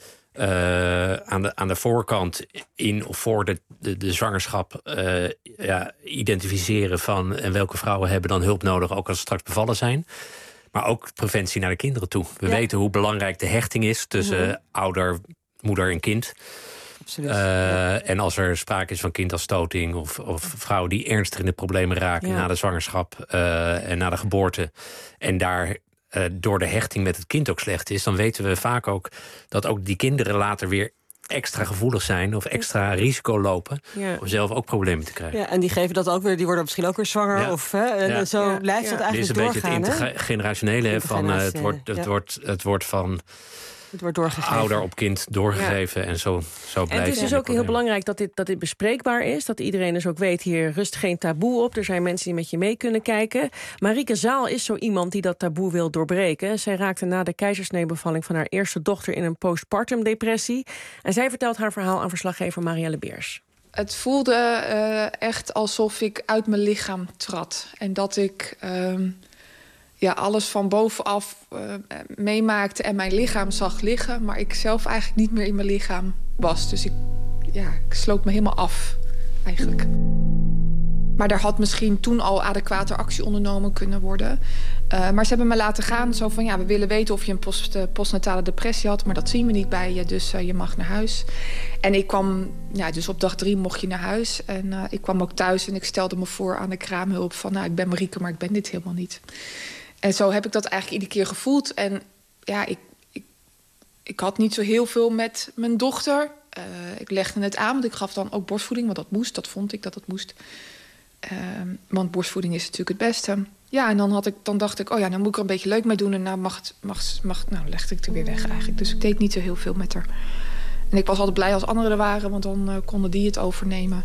Speaker 6: uh, aan, de, aan de voorkant in of voor de, de, de zwangerschap uh, ja, identificeren van en welke vrouwen hebben dan hulp nodig, ook als ze straks bevallen zijn. Maar ook preventie naar de kinderen toe. We
Speaker 8: Ja.
Speaker 6: weten hoe belangrijk de hechting is tussen
Speaker 8: Mhm.
Speaker 6: ouder, moeder en kind.
Speaker 8: Absoluut.
Speaker 6: Uh,
Speaker 8: Ja.
Speaker 6: En als er sprake is van kindafstoting of, of vrouwen die ernstig in de problemen raken
Speaker 4: Ja.
Speaker 6: na de zwangerschap uh, en na de geboorte, en daar uh, door de hechting met het kind ook slecht is, dan weten we vaak ook dat ook die kinderen later weer extra gevoelig zijn of extra risico lopen
Speaker 4: Ja.
Speaker 6: om zelf ook problemen te krijgen.
Speaker 8: Ja, en die geven dat ook weer, die worden misschien ook weer zwanger.
Speaker 6: Ja.
Speaker 8: Of, hè, en
Speaker 6: Ja.
Speaker 8: zo
Speaker 4: Ja.
Speaker 8: blijft
Speaker 4: Ja.
Speaker 8: dat
Speaker 6: Dit is
Speaker 8: eigenlijk
Speaker 6: een beetje het
Speaker 8: doorgaan. hè?
Speaker 6: intergenerationele hè, van uh, het, wordt, het,
Speaker 8: ja.
Speaker 6: wordt, het wordt van
Speaker 8: Het wordt doorgegeven.
Speaker 6: ouder op kind doorgegeven en zo, zo
Speaker 4: En
Speaker 6: blijft
Speaker 4: het is dus
Speaker 6: het
Speaker 4: ook heel belangrijk dat dit, dat dit bespreekbaar is. Dat iedereen dus ook weet, hier rust geen taboe op. Er zijn mensen die met je mee kunnen kijken. Marieke Zaal is zo iemand die dat taboe wil doorbreken. Zij raakte na de keizersneebevalling van haar eerste dochter in een postpartum depressie. En zij vertelt haar verhaal aan verslaggever Marielle Beers.
Speaker 2: Het voelde uh, echt alsof ik uit mijn lichaam trad. En dat ik uh, ja, alles van bovenaf uh, meemaakte en mijn lichaam zag liggen. Maar ik zelf eigenlijk niet meer in mijn lichaam was. Dus ik, ja, ik sloot me helemaal af, eigenlijk. Maar daar had misschien toen al adequate actie ondernomen kunnen worden. Uh, maar ze hebben me laten gaan. Zo van, ja, we willen weten of je een post, uh, postnatale depressie had. Maar dat zien we niet bij je, dus uh, je mag naar huis. En ik kwam, ja, dus op dag drie mocht je naar huis. En uh, ik kwam ook thuis en ik stelde me voor aan de kraamhulp van, nou, ik ben Marieke, maar ik ben dit helemaal niet. En zo heb ik dat eigenlijk iedere keer gevoeld. En ja, ik, ik, ik had niet zo heel veel met mijn dochter. Uh, ik legde het aan, want ik gaf dan ook borstvoeding, want dat moest. Dat vond ik dat het moest. Uh, want borstvoeding is natuurlijk het beste. Ja, en dan, had ik, dan dacht ik, oh ja, dan moet ik er een beetje leuk mee doen. En nou, mag het, mag, mag, nou legde ik er weer weg eigenlijk. Dus ik deed niet zo heel veel met haar. En ik was altijd blij als anderen er waren, want dan uh, konden die het overnemen.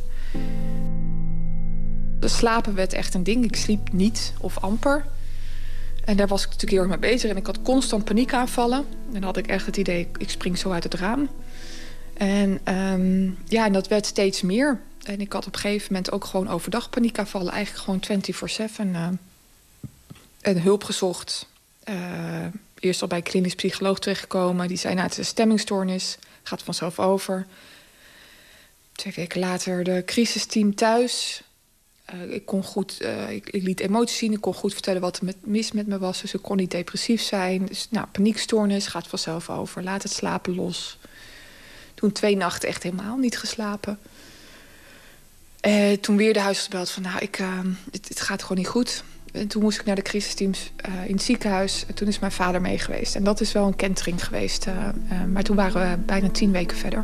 Speaker 2: De slapen werd echt een ding. Ik sliep niet of amper. En daar was ik natuurlijk heel erg mee bezig. En ik had constant paniekaanvallen. En dan had ik echt het idee, ik spring zo uit het raam. En um, ja, en dat werd steeds meer. En ik had op een gegeven moment ook gewoon overdag paniekaanvallen. Eigenlijk gewoon vierentwintig zeven. Uh, en hulp gezocht. Uh, eerst al bij een klinisch psycholoog terechtgekomen. Die zei, nou, het is een stemmingstoornis. Gaat vanzelf over. Twee weken later de crisisteam thuis. Uh, ik kon goed, uh, ik, ik liet emoties zien. Ik kon goed vertellen wat er met, mis met me was. Dus ik kon niet depressief zijn. Dus nou, paniekstoornis gaat vanzelf over. Laat het slapen los. Toen twee nachten echt helemaal niet geslapen. Uh, toen weer de huis gebeld van, nou, ik, uh, het, het gaat gewoon niet goed. En toen moest ik naar de crisisteams uh, in het ziekenhuis. En toen is mijn vader mee geweest. En dat is wel een kentering geweest. Uh, uh, maar toen waren we bijna tien weken verder.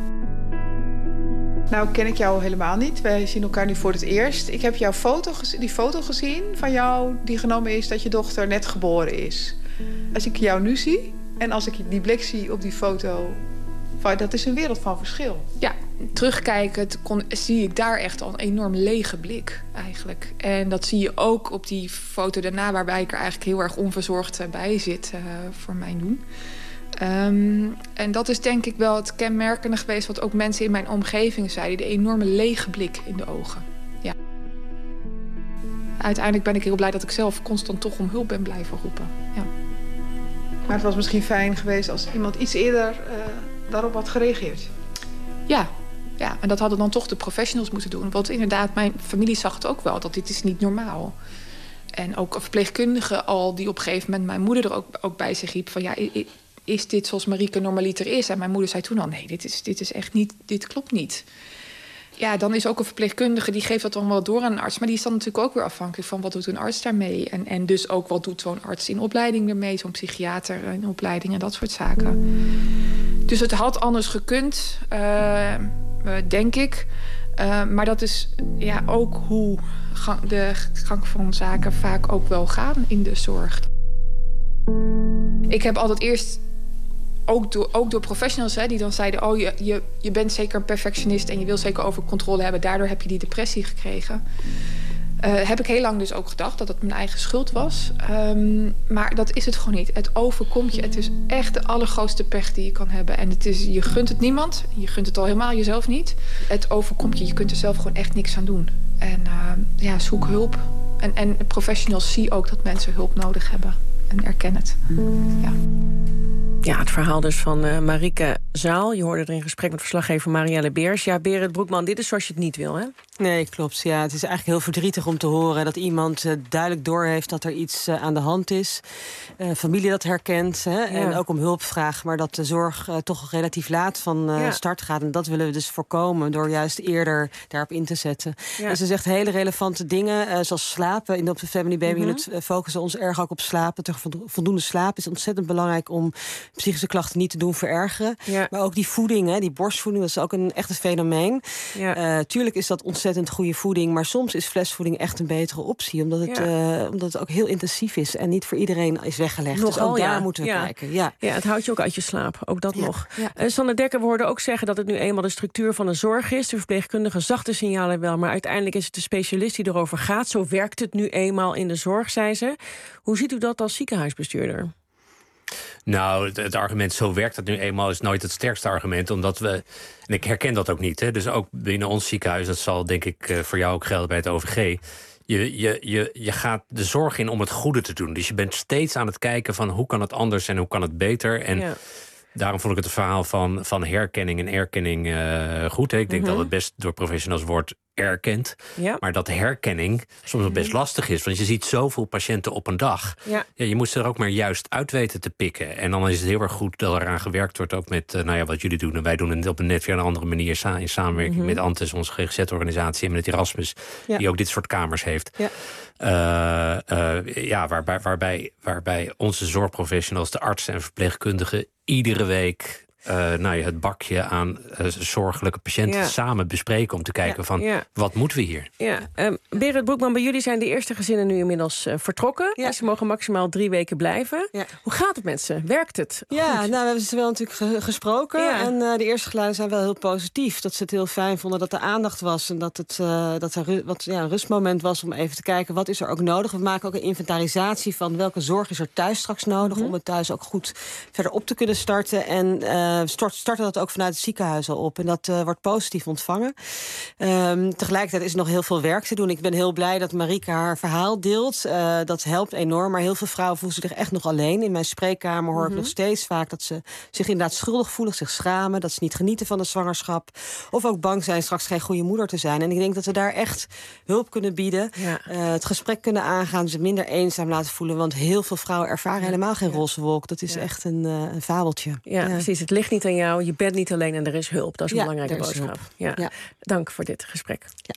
Speaker 10: Nou ken ik jou helemaal niet. Wij zien elkaar nu voor het eerst. Ik heb jouw foto, die foto gezien van jou die genomen is dat je dochter net geboren is. Als ik jou nu zie en als ik die blik zie op die foto, dat is een wereld van verschil.
Speaker 2: Ja, terugkijkend kon, zie ik daar echt al een enorm lege blik eigenlijk. En dat zie je ook op die foto daarna, waarbij ik er eigenlijk heel erg onverzorgd bij zit uh, voor mijn doen. Um, en dat is denk ik wel het kenmerkende geweest wat ook mensen in mijn omgeving zeiden. De enorme lege blik in de ogen. Ja. Uiteindelijk ben ik heel blij dat ik zelf constant toch om hulp ben blijven roepen. Ja.
Speaker 10: Maar het was misschien fijn geweest als iemand iets eerder uh, daarop had gereageerd.
Speaker 2: Ja. Ja, en dat hadden dan toch de professionals moeten doen. Want inderdaad, mijn familie zag het ook wel, dat dit is niet normaal. En ook een verpleegkundige al die op een gegeven moment mijn moeder er ook, ook bij zich riep van ja, is dit zoals Marieke normaliter is? En mijn moeder zei toen al, nee, dit is, dit is echt niet, dit klopt niet. Ja, dan is ook een verpleegkundige, die geeft dat dan wel door aan een arts. Maar die is dan natuurlijk ook weer afhankelijk van wat doet een arts daarmee. En, en dus ook wat doet zo'n arts in opleiding ermee, zo'n psychiater in opleiding en dat soort zaken. Dus het had anders gekund, uh, denk ik. Uh, maar dat is ja, ook hoe gang, de gang van zaken vaak ook wel gaan in de zorg. Ik heb altijd eerst, ook door, ook door professionals hè, die dan zeiden, oh, je, je, je bent zeker een perfectionist en je wil zeker over controle hebben. Daardoor heb je die depressie gekregen. Uh, heb ik heel lang dus ook gedacht dat het mijn eigen schuld was. Um, maar dat is het gewoon niet. Het overkomt je. Het is echt de allergrootste pech die je kan hebben. En het is, je gunt het niemand. Je gunt het al helemaal jezelf niet. Het overkomt je. Je kunt er zelf gewoon echt niks aan doen. En uh, ja, zoek hulp. En, en professionals zie ook dat mensen hulp nodig hebben. En erken het. Ja.
Speaker 4: Ja, het verhaal dus van uh, Marieke Zaal. Je hoorde er in gesprek met verslaggever Marielle Beers. Ja, Berend Broekman, dit is zoals je het niet wil, hè?
Speaker 8: Nee, klopt. Ja, het is eigenlijk heel verdrietig om te horen dat iemand uh, duidelijk doorheeft dat er iets uh, aan de hand is. Uh, familie dat herkent hè, ja. En ook om hulp vraagt. Maar dat de zorg uh, toch relatief laat van uh, ja. start gaat. En dat willen we dus voorkomen door juist eerder daarop in te zetten. Ja. En ze zegt hele relevante dingen, uh, zoals slapen. In de Family Baby Unit mm-hmm. focussen ons erg ook op slapen. Ter voldoende slaap is ontzettend belangrijk om psychische klachten niet te doen verergeren. Ja. Maar ook die voeding, hè, die borstvoeding, dat is ook een echt een fenomeen. Ja. Uh, tuurlijk is dat ontzettend goede voeding, maar soms is flesvoeding echt een betere optie, omdat het, ja. uh, omdat het ook heel intensief is en niet voor iedereen is weggelegd.
Speaker 4: Nogal,
Speaker 8: dus ook daar
Speaker 4: ja.
Speaker 8: moeten we
Speaker 4: ja.
Speaker 8: kijken. Ja.
Speaker 4: ja, het houdt je ook uit je slaap, ook dat
Speaker 8: ja.
Speaker 4: nog.
Speaker 8: Ja.
Speaker 4: Uh, Sanne Dekker, we hoorden ook zeggen dat het nu eenmaal de structuur van de zorg is. De verpleegkundige zag de signalen wel, maar uiteindelijk is het de specialist die erover gaat. Zo werkt het nu eenmaal in de zorg, zei ze. Hoe ziet u dat als ziekenhuisbestuurder?
Speaker 6: Nou, het, het argument zo werkt het nu eenmaal is nooit het sterkste argument. Omdat we, en ik herken dat ook niet, hè, dus ook binnen ons ziekenhuis, dat zal denk ik uh, voor jou ook gelden bij het O V G. Je, je, je, je gaat de zorg in om het goede te doen. Dus je bent steeds aan het kijken van hoe kan het anders en hoe kan het beter. En ja. daarom vond ik het verhaal van, van herkenning en erkenning uh, goed. Hè. Ik denk mm-hmm. dat het best door professionals wordt erkend. Ja. Maar dat herkenning soms wel best lastig is. Want je ziet zoveel patiënten op een dag. Ja. Ja, je moet ze er ook maar juist uit weten te pikken. En dan is het heel erg goed dat eraan gewerkt wordt. Ook met uh, nou ja, wat jullie doen. En wij doen het op een net weer een andere manier. Sa- in samenwerking mm-hmm. met Antes, onze G G Z-organisatie. En met Erasmus. Ja. Die ook dit soort kamers heeft. Ja, uh, uh, ja waarbij, waarbij, waarbij onze zorgprofessionals, de artsen en verpleegkundigen, iedere week uh, nou ja, het bakje aan uh, zorgelijke patiënten... Ja. samen bespreken om te kijken ja, van, ja. wat moeten we hier?
Speaker 4: Ja. Um, Berend Broekman, bij jullie zijn de eerste gezinnen nu inmiddels uh, vertrokken. Ja. Ze mogen maximaal drie weken blijven. Ja. Hoe gaat het met ze? Werkt het?
Speaker 8: Ja, nou, we hebben ze wel natuurlijk ge- gesproken. Ja. En uh, de eerste geluiden zijn wel heel positief. Dat ze het heel fijn vonden dat er aandacht was. En dat het uh, dat er ru- wat, ja, een rustmoment was om even te kijken... wat is er ook nodig. We maken ook een inventarisatie van welke zorg is er thuis straks nodig... Mm-hmm. om het thuis ook goed verder op te kunnen starten. En uh, start, starten dat ook vanuit het ziekenhuis al op. En dat uh, wordt positief ontvangen. Um, tegelijkertijd is er nog heel veel werk te doen. Ik ben heel blij dat Marieke haar verhaal deelt. Uh, dat helpt enorm. Maar heel veel vrouwen voelen zich echt nog alleen. In mijn spreekkamer hoor mm-hmm. ik nog steeds vaak dat ze zich inderdaad schuldig voelen, zich schamen, dat ze niet genieten van de zwangerschap. Of ook bang zijn straks geen goede moeder te zijn. En ik denk dat we daar echt hulp kunnen bieden. Ja. Uh, het gesprek kunnen aangaan, ze minder eenzaam laten voelen. Want heel veel vrouwen ervaren helemaal geen roze wolk. Dat is ja. echt een, uh, een fabeltje.
Speaker 4: Ja, ja, precies. Het ligt niet aan jou. Je bent niet alleen en er is hulp. Dat is een ja, belangrijke boodschap. Ja. Ja. Dank voor dit gesprek.
Speaker 8: Ja.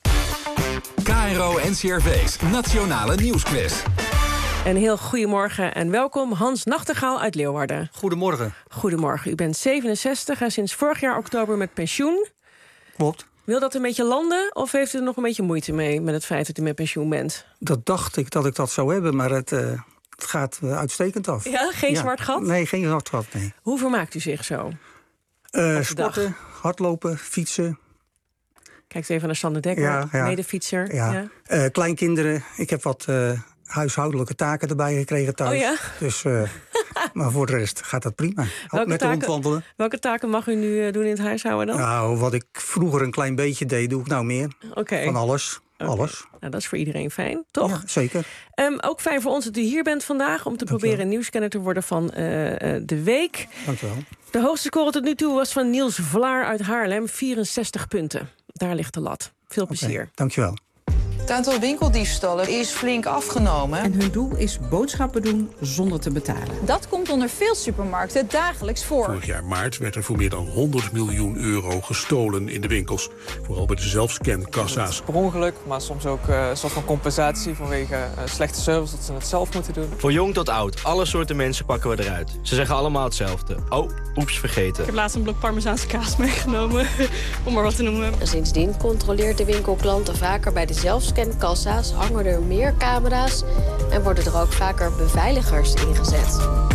Speaker 1: K R O N C R V's Nationale Nieuwsquiz.
Speaker 4: Een heel goedemorgen en welkom Hans Nachtegaal uit Leeuwarden.
Speaker 11: Goedemorgen.
Speaker 4: Goedemorgen. U bent zevenenzestig en sinds vorig jaar oktober met pensioen.
Speaker 11: Klopt.
Speaker 4: Wil dat een beetje landen of heeft u er nog een beetje moeite mee met het feit dat u met pensioen bent?
Speaker 11: Dat dacht ik dat ik dat zou hebben, maar het, uh, het gaat uh, uitstekend af.
Speaker 4: Ja, geen ja. zwart gat?
Speaker 11: Nee, geen zwart gat, nee.
Speaker 4: Hoe vermaakt u zich zo?
Speaker 11: Uh, sporten, dag? hardlopen, fietsen.
Speaker 4: Kijkt even naar Sander Dekker, ja, ja. medefietser.
Speaker 11: Ja. Ja. Uh, kleinkinderen. Ik heb wat uh, huishoudelijke taken erbij gekregen thuis.
Speaker 4: Oh ja?
Speaker 11: Dus, uh, maar voor de rest gaat dat prima. Ook met de hond wandelen.
Speaker 4: Welke taken mag u nu uh, doen in het huishouden dan?
Speaker 11: Nou, wat ik vroeger een klein beetje deed, doe ik nou meer.
Speaker 4: Okay.
Speaker 11: Van alles. Okay. Alles.
Speaker 4: Nou, dat is voor iedereen fijn, toch?
Speaker 11: Ja, zeker.
Speaker 4: Um, ook fijn voor ons dat u hier bent vandaag... om te Dank proberen een nieuwscanner te worden van uh, uh, de week.
Speaker 11: Dank je wel.
Speaker 4: De hoogste score tot nu toe was van Niels Vlaar uit Haarlem. vierenzestig punten. Daar ligt de lat. Veel plezier.
Speaker 11: Okay, dank je wel.
Speaker 17: Het aantal winkeldiefstallen is flink afgenomen.
Speaker 18: En hun doel is boodschappen doen zonder te betalen.
Speaker 19: Dat komt onder veel supermarkten dagelijks voor.
Speaker 20: Vorig jaar maart werd er voor meer dan honderd miljoen euro gestolen in de winkels. Vooral bij de zelfscankassa's.
Speaker 21: Per ongeluk, maar soms ook uh, een soort van compensatie vanwege uh, slechte service dat ze het zelf moeten doen.
Speaker 25: Voor jong tot oud, alle soorten mensen pakken we eruit. Ze zeggen allemaal hetzelfde. Oh, oeps, vergeten.
Speaker 28: Ik heb laatst een blok Parmezaanse kaas meegenomen, om maar wat te noemen.
Speaker 29: En sindsdien controleert de winkel klanten vaker bij de zelfscan. Kassa's hangen er meer camera's en worden er ook vaker beveiligers ingezet.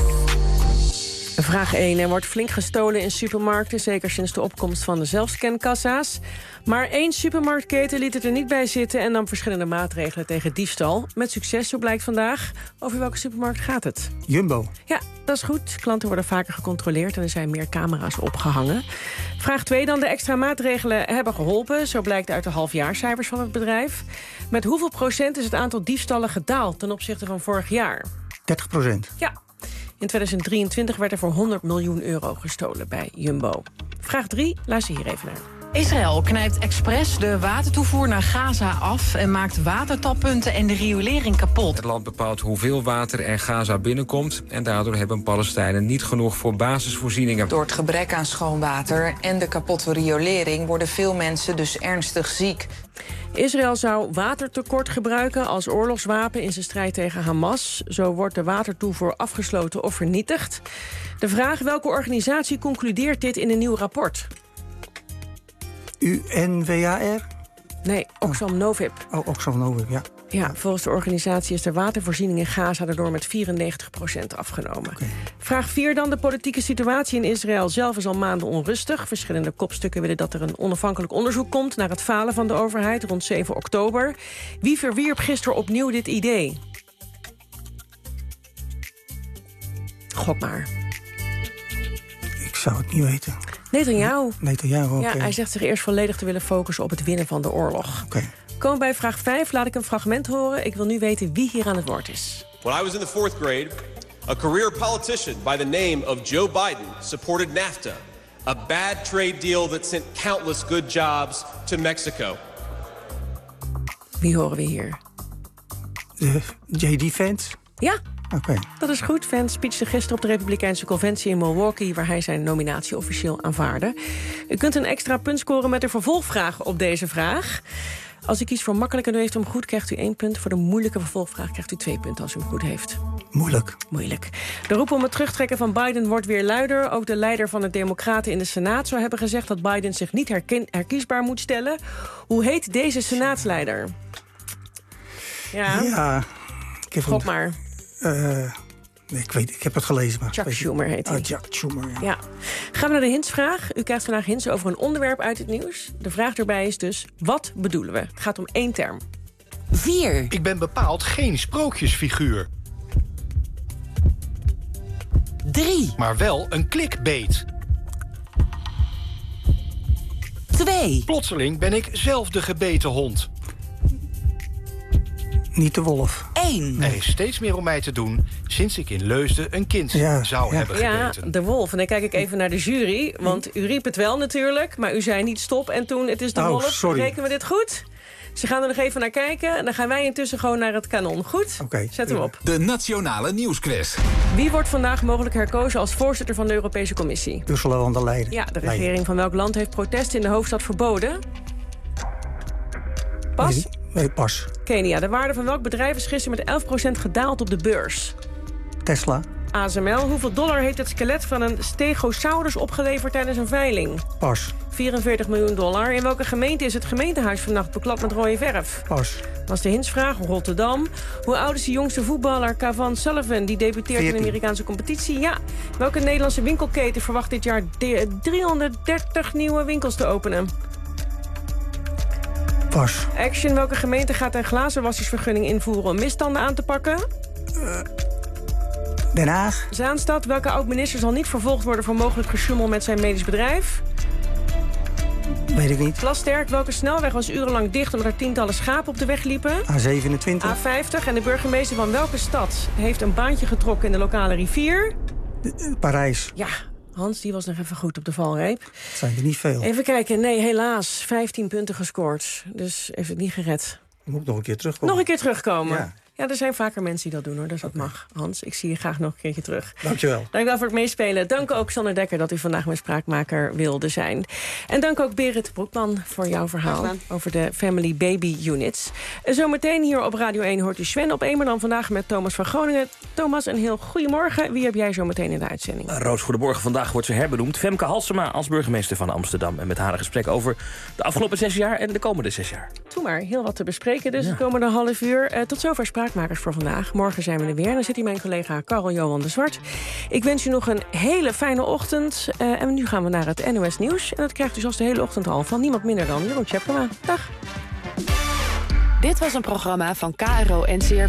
Speaker 4: Vraag één. Er wordt flink gestolen in supermarkten, zeker sinds de opkomst van de zelfscankassa's. Maar één supermarktketen liet het er niet bij zitten en nam verschillende maatregelen tegen diefstal. Met succes, zo blijkt vandaag. Over welke supermarkt gaat het?
Speaker 11: Jumbo.
Speaker 4: Ja, dat is goed. Klanten worden vaker gecontroleerd en er zijn meer camera's opgehangen. Vraag twee dan. De extra maatregelen hebben geholpen. Zo blijkt uit de halfjaarcijfers van het bedrijf. Met hoeveel procent is het aantal diefstallen gedaald ten opzichte van vorig jaar?
Speaker 11: dertig procent.
Speaker 4: Ja. In tweeduizend drieëntwintig werd er voor honderd miljoen euro gestolen bij Jumbo. Vraag drie, luister hier even naar.
Speaker 19: Israël knijpt expres de watertoevoer naar Gaza af en maakt watertappunten en de riolering kapot.
Speaker 30: Het land bepaalt hoeveel water er Gaza binnenkomt en daardoor hebben Palestijnen niet genoeg voor basisvoorzieningen.
Speaker 19: Door het gebrek aan schoon water en de kapotte riolering worden veel mensen dus ernstig ziek.
Speaker 4: Israël zou watertekort gebruiken als oorlogswapen in zijn strijd tegen Hamas. Zo wordt de watertoevoer afgesloten of vernietigd. De vraag: welke organisatie concludeert dit in een nieuw rapport?
Speaker 11: U N W A R?
Speaker 4: Nee, Oxfam Novib.
Speaker 11: Oh, Oxfam Novib, ja.
Speaker 4: Ja, volgens de organisatie is de watervoorziening in Gaza daardoor met vierennegentig procent afgenomen. Okay. Vraag vier dan. De politieke situatie in Israël zelf is al maanden onrustig. Verschillende kopstukken willen dat er een onafhankelijk onderzoek komt naar het falen van de overheid rond zeven oktober. Wie verwierp gisteren opnieuw dit idee? Gok maar.
Speaker 11: Ik zou het niet weten.
Speaker 4: Netanyahu.
Speaker 11: Netanyahu,
Speaker 4: ja, hij zegt zich eerst volledig te willen focussen op het winnen van de oorlog.
Speaker 11: Okay.
Speaker 4: Komen bij vraag vijf. Laat ik een fragment horen. Ik wil nu weten wie hier aan het woord is.
Speaker 31: When I was in the fourth grade, a career politician by the name of Joe Biden supported NAFTA, a bad trade deal that sent countless good jobs to Mexico.
Speaker 4: Wie horen we hier?
Speaker 11: Uh, J D Vance.
Speaker 4: Ja.
Speaker 11: Okay.
Speaker 4: Dat is goed. Vance speechte gisteren op de Republikeinse Conventie in Milwaukee, waar hij zijn nominatie officieel aanvaarde. U kunt een extra punt scoren met een vervolgvraag op deze vraag. Als u kiest voor makkelijk en u heeft hem goed, krijgt u één punt. Voor de moeilijke vervolgvraag krijgt u twee punten als u hem goed heeft.
Speaker 11: Moeilijk.
Speaker 4: Moeilijk. De roep om het terugtrekken van Biden wordt weer luider. Ook de leider van de Democraten in de Senaat zou hebben gezegd dat Biden zich niet herken- herkiesbaar moet stellen. Hoe heet deze Senaatsleider? Ja,
Speaker 11: Ja, ik heb
Speaker 4: God
Speaker 11: een-
Speaker 4: maar.
Speaker 11: eh, nee, ik weet, ik heb het gelezen. Maar
Speaker 4: Chuck
Speaker 11: weet-
Speaker 4: Schumer heet hij.
Speaker 11: Ah, Chuck Schumer, ja.
Speaker 4: Ja. Gaan we naar de hintsvraag. U krijgt vandaag hints over een onderwerp uit het nieuws. De vraag erbij is dus, wat bedoelen we? Het gaat om één term.
Speaker 7: vier.
Speaker 3: Ik ben bepaald geen sprookjesfiguur.
Speaker 7: drie.
Speaker 3: Maar wel een clickbait.
Speaker 7: twee.
Speaker 3: Plotseling ben ik zelf de gebeten hond.
Speaker 11: Niet de wolf.
Speaker 7: één.
Speaker 3: Er is steeds meer om mij te doen sinds ik in Leusden een kind
Speaker 11: Ja,
Speaker 3: zou
Speaker 11: ja.
Speaker 3: hebben
Speaker 4: Ja,
Speaker 3: gebeten.
Speaker 4: de wolf. En dan kijk ik even naar de jury. Want u riep het wel natuurlijk, maar u zei niet stop. En toen, het is de
Speaker 11: Oh,
Speaker 4: wolf.
Speaker 11: sorry.
Speaker 4: Rekenen we dit goed? Ze gaan er nog even naar kijken. En dan gaan wij intussen gewoon naar het kanon. Goed?
Speaker 11: Oké.
Speaker 4: Zet hem op.
Speaker 1: De Nationale Nieuwsquiz.
Speaker 4: Wie wordt vandaag mogelijk herkozen als voorzitter van de Europese Commissie?
Speaker 11: Ursula von der Leyen.
Speaker 4: Ja, de
Speaker 11: Leyen.
Speaker 4: regering van welk land heeft protesten in de hoofdstad verboden? Pas?
Speaker 11: Nee, nee, pas.
Speaker 4: Kenia. De waarde van welk bedrijf is gisteren met elf procent gedaald op de beurs?
Speaker 11: Tesla.
Speaker 4: A S M L. Hoeveel dollar heeft het skelet van een stegosaurus opgeleverd tijdens een veiling?
Speaker 11: Pas.
Speaker 4: vierenveertig miljoen dollar. In welke gemeente is het gemeentehuis vannacht beklad met rode verf?
Speaker 11: Pas.
Speaker 4: Was de hintsvraag. Rotterdam. Hoe oud is de jongste voetballer Cavan Sullivan? Die debuteert in de
Speaker 11: veertien.
Speaker 4: Amerikaanse competitie. Ja. Welke Nederlandse winkelketen verwacht dit jaar de- driehonderddertig nieuwe winkels te openen?
Speaker 11: Pas.
Speaker 4: Action. Welke gemeente gaat een glazenwassersvergunning invoeren om misstanden aan te pakken?
Speaker 11: Den Haag.
Speaker 4: Zaanstad. Welke oud-minister zal niet vervolgd worden voor mogelijk gesjoemel met zijn medisch bedrijf?
Speaker 11: Weet ik niet.
Speaker 4: Plasterk. Welke snelweg was urenlang dicht omdat er tientallen schapen op de weg liepen?
Speaker 11: A zevenentwintig.
Speaker 4: A vijftig. En de burgemeester van welke stad heeft een baantje getrokken in de lokale rivier?
Speaker 11: Parijs.
Speaker 4: Ja, Hans, die was nog even goed op de valreep.
Speaker 11: Dat zijn er niet veel.
Speaker 4: Even kijken. Nee, helaas. vijftien punten gescoord. Dus heeft het niet gered.
Speaker 11: Moet ik nog een keer terugkomen.
Speaker 4: Nog een keer terugkomen.
Speaker 11: Ja.
Speaker 4: Ja, er zijn vaker mensen die dat doen, hoor. Dus dat mag. Hans, ik zie je graag nog een keertje terug.
Speaker 11: Dankjewel.
Speaker 4: Dank wel voor het meespelen. Dank ook Sander Dekker dat u vandaag mijn spraakmaker wilde zijn. En dank ook Berit Broekman voor jouw verhaal over de Family Baby Units. En zometeen hier op Radio één hoort u Sven op één, maar dan vandaag met Thomas van Groningen. Thomas, een heel goedemorgen. Wie heb jij zometeen in de uitzending?
Speaker 9: Roos, goedemorgen. Vandaag wordt ze herbenoemd. Femke Halsema als burgemeester van Amsterdam. En met haar een gesprek over de afgelopen zes jaar en de komende zes jaar.
Speaker 4: Doe maar, heel wat te bespreken dus de komende half uur. Uh, tot zover spraakmakers voor vandaag. Morgen zijn we er weer. En dan zit hier mijn collega Karel Johan de Zwart. Ik wens u nog een hele fijne ochtend. Uh, en nu gaan we naar het N O S Nieuws. En dat krijgt u zoals de hele ochtend al van niemand minder dan Jeroen Tjepkema. Dag.
Speaker 12: Dit was een programma van K R O N C R V.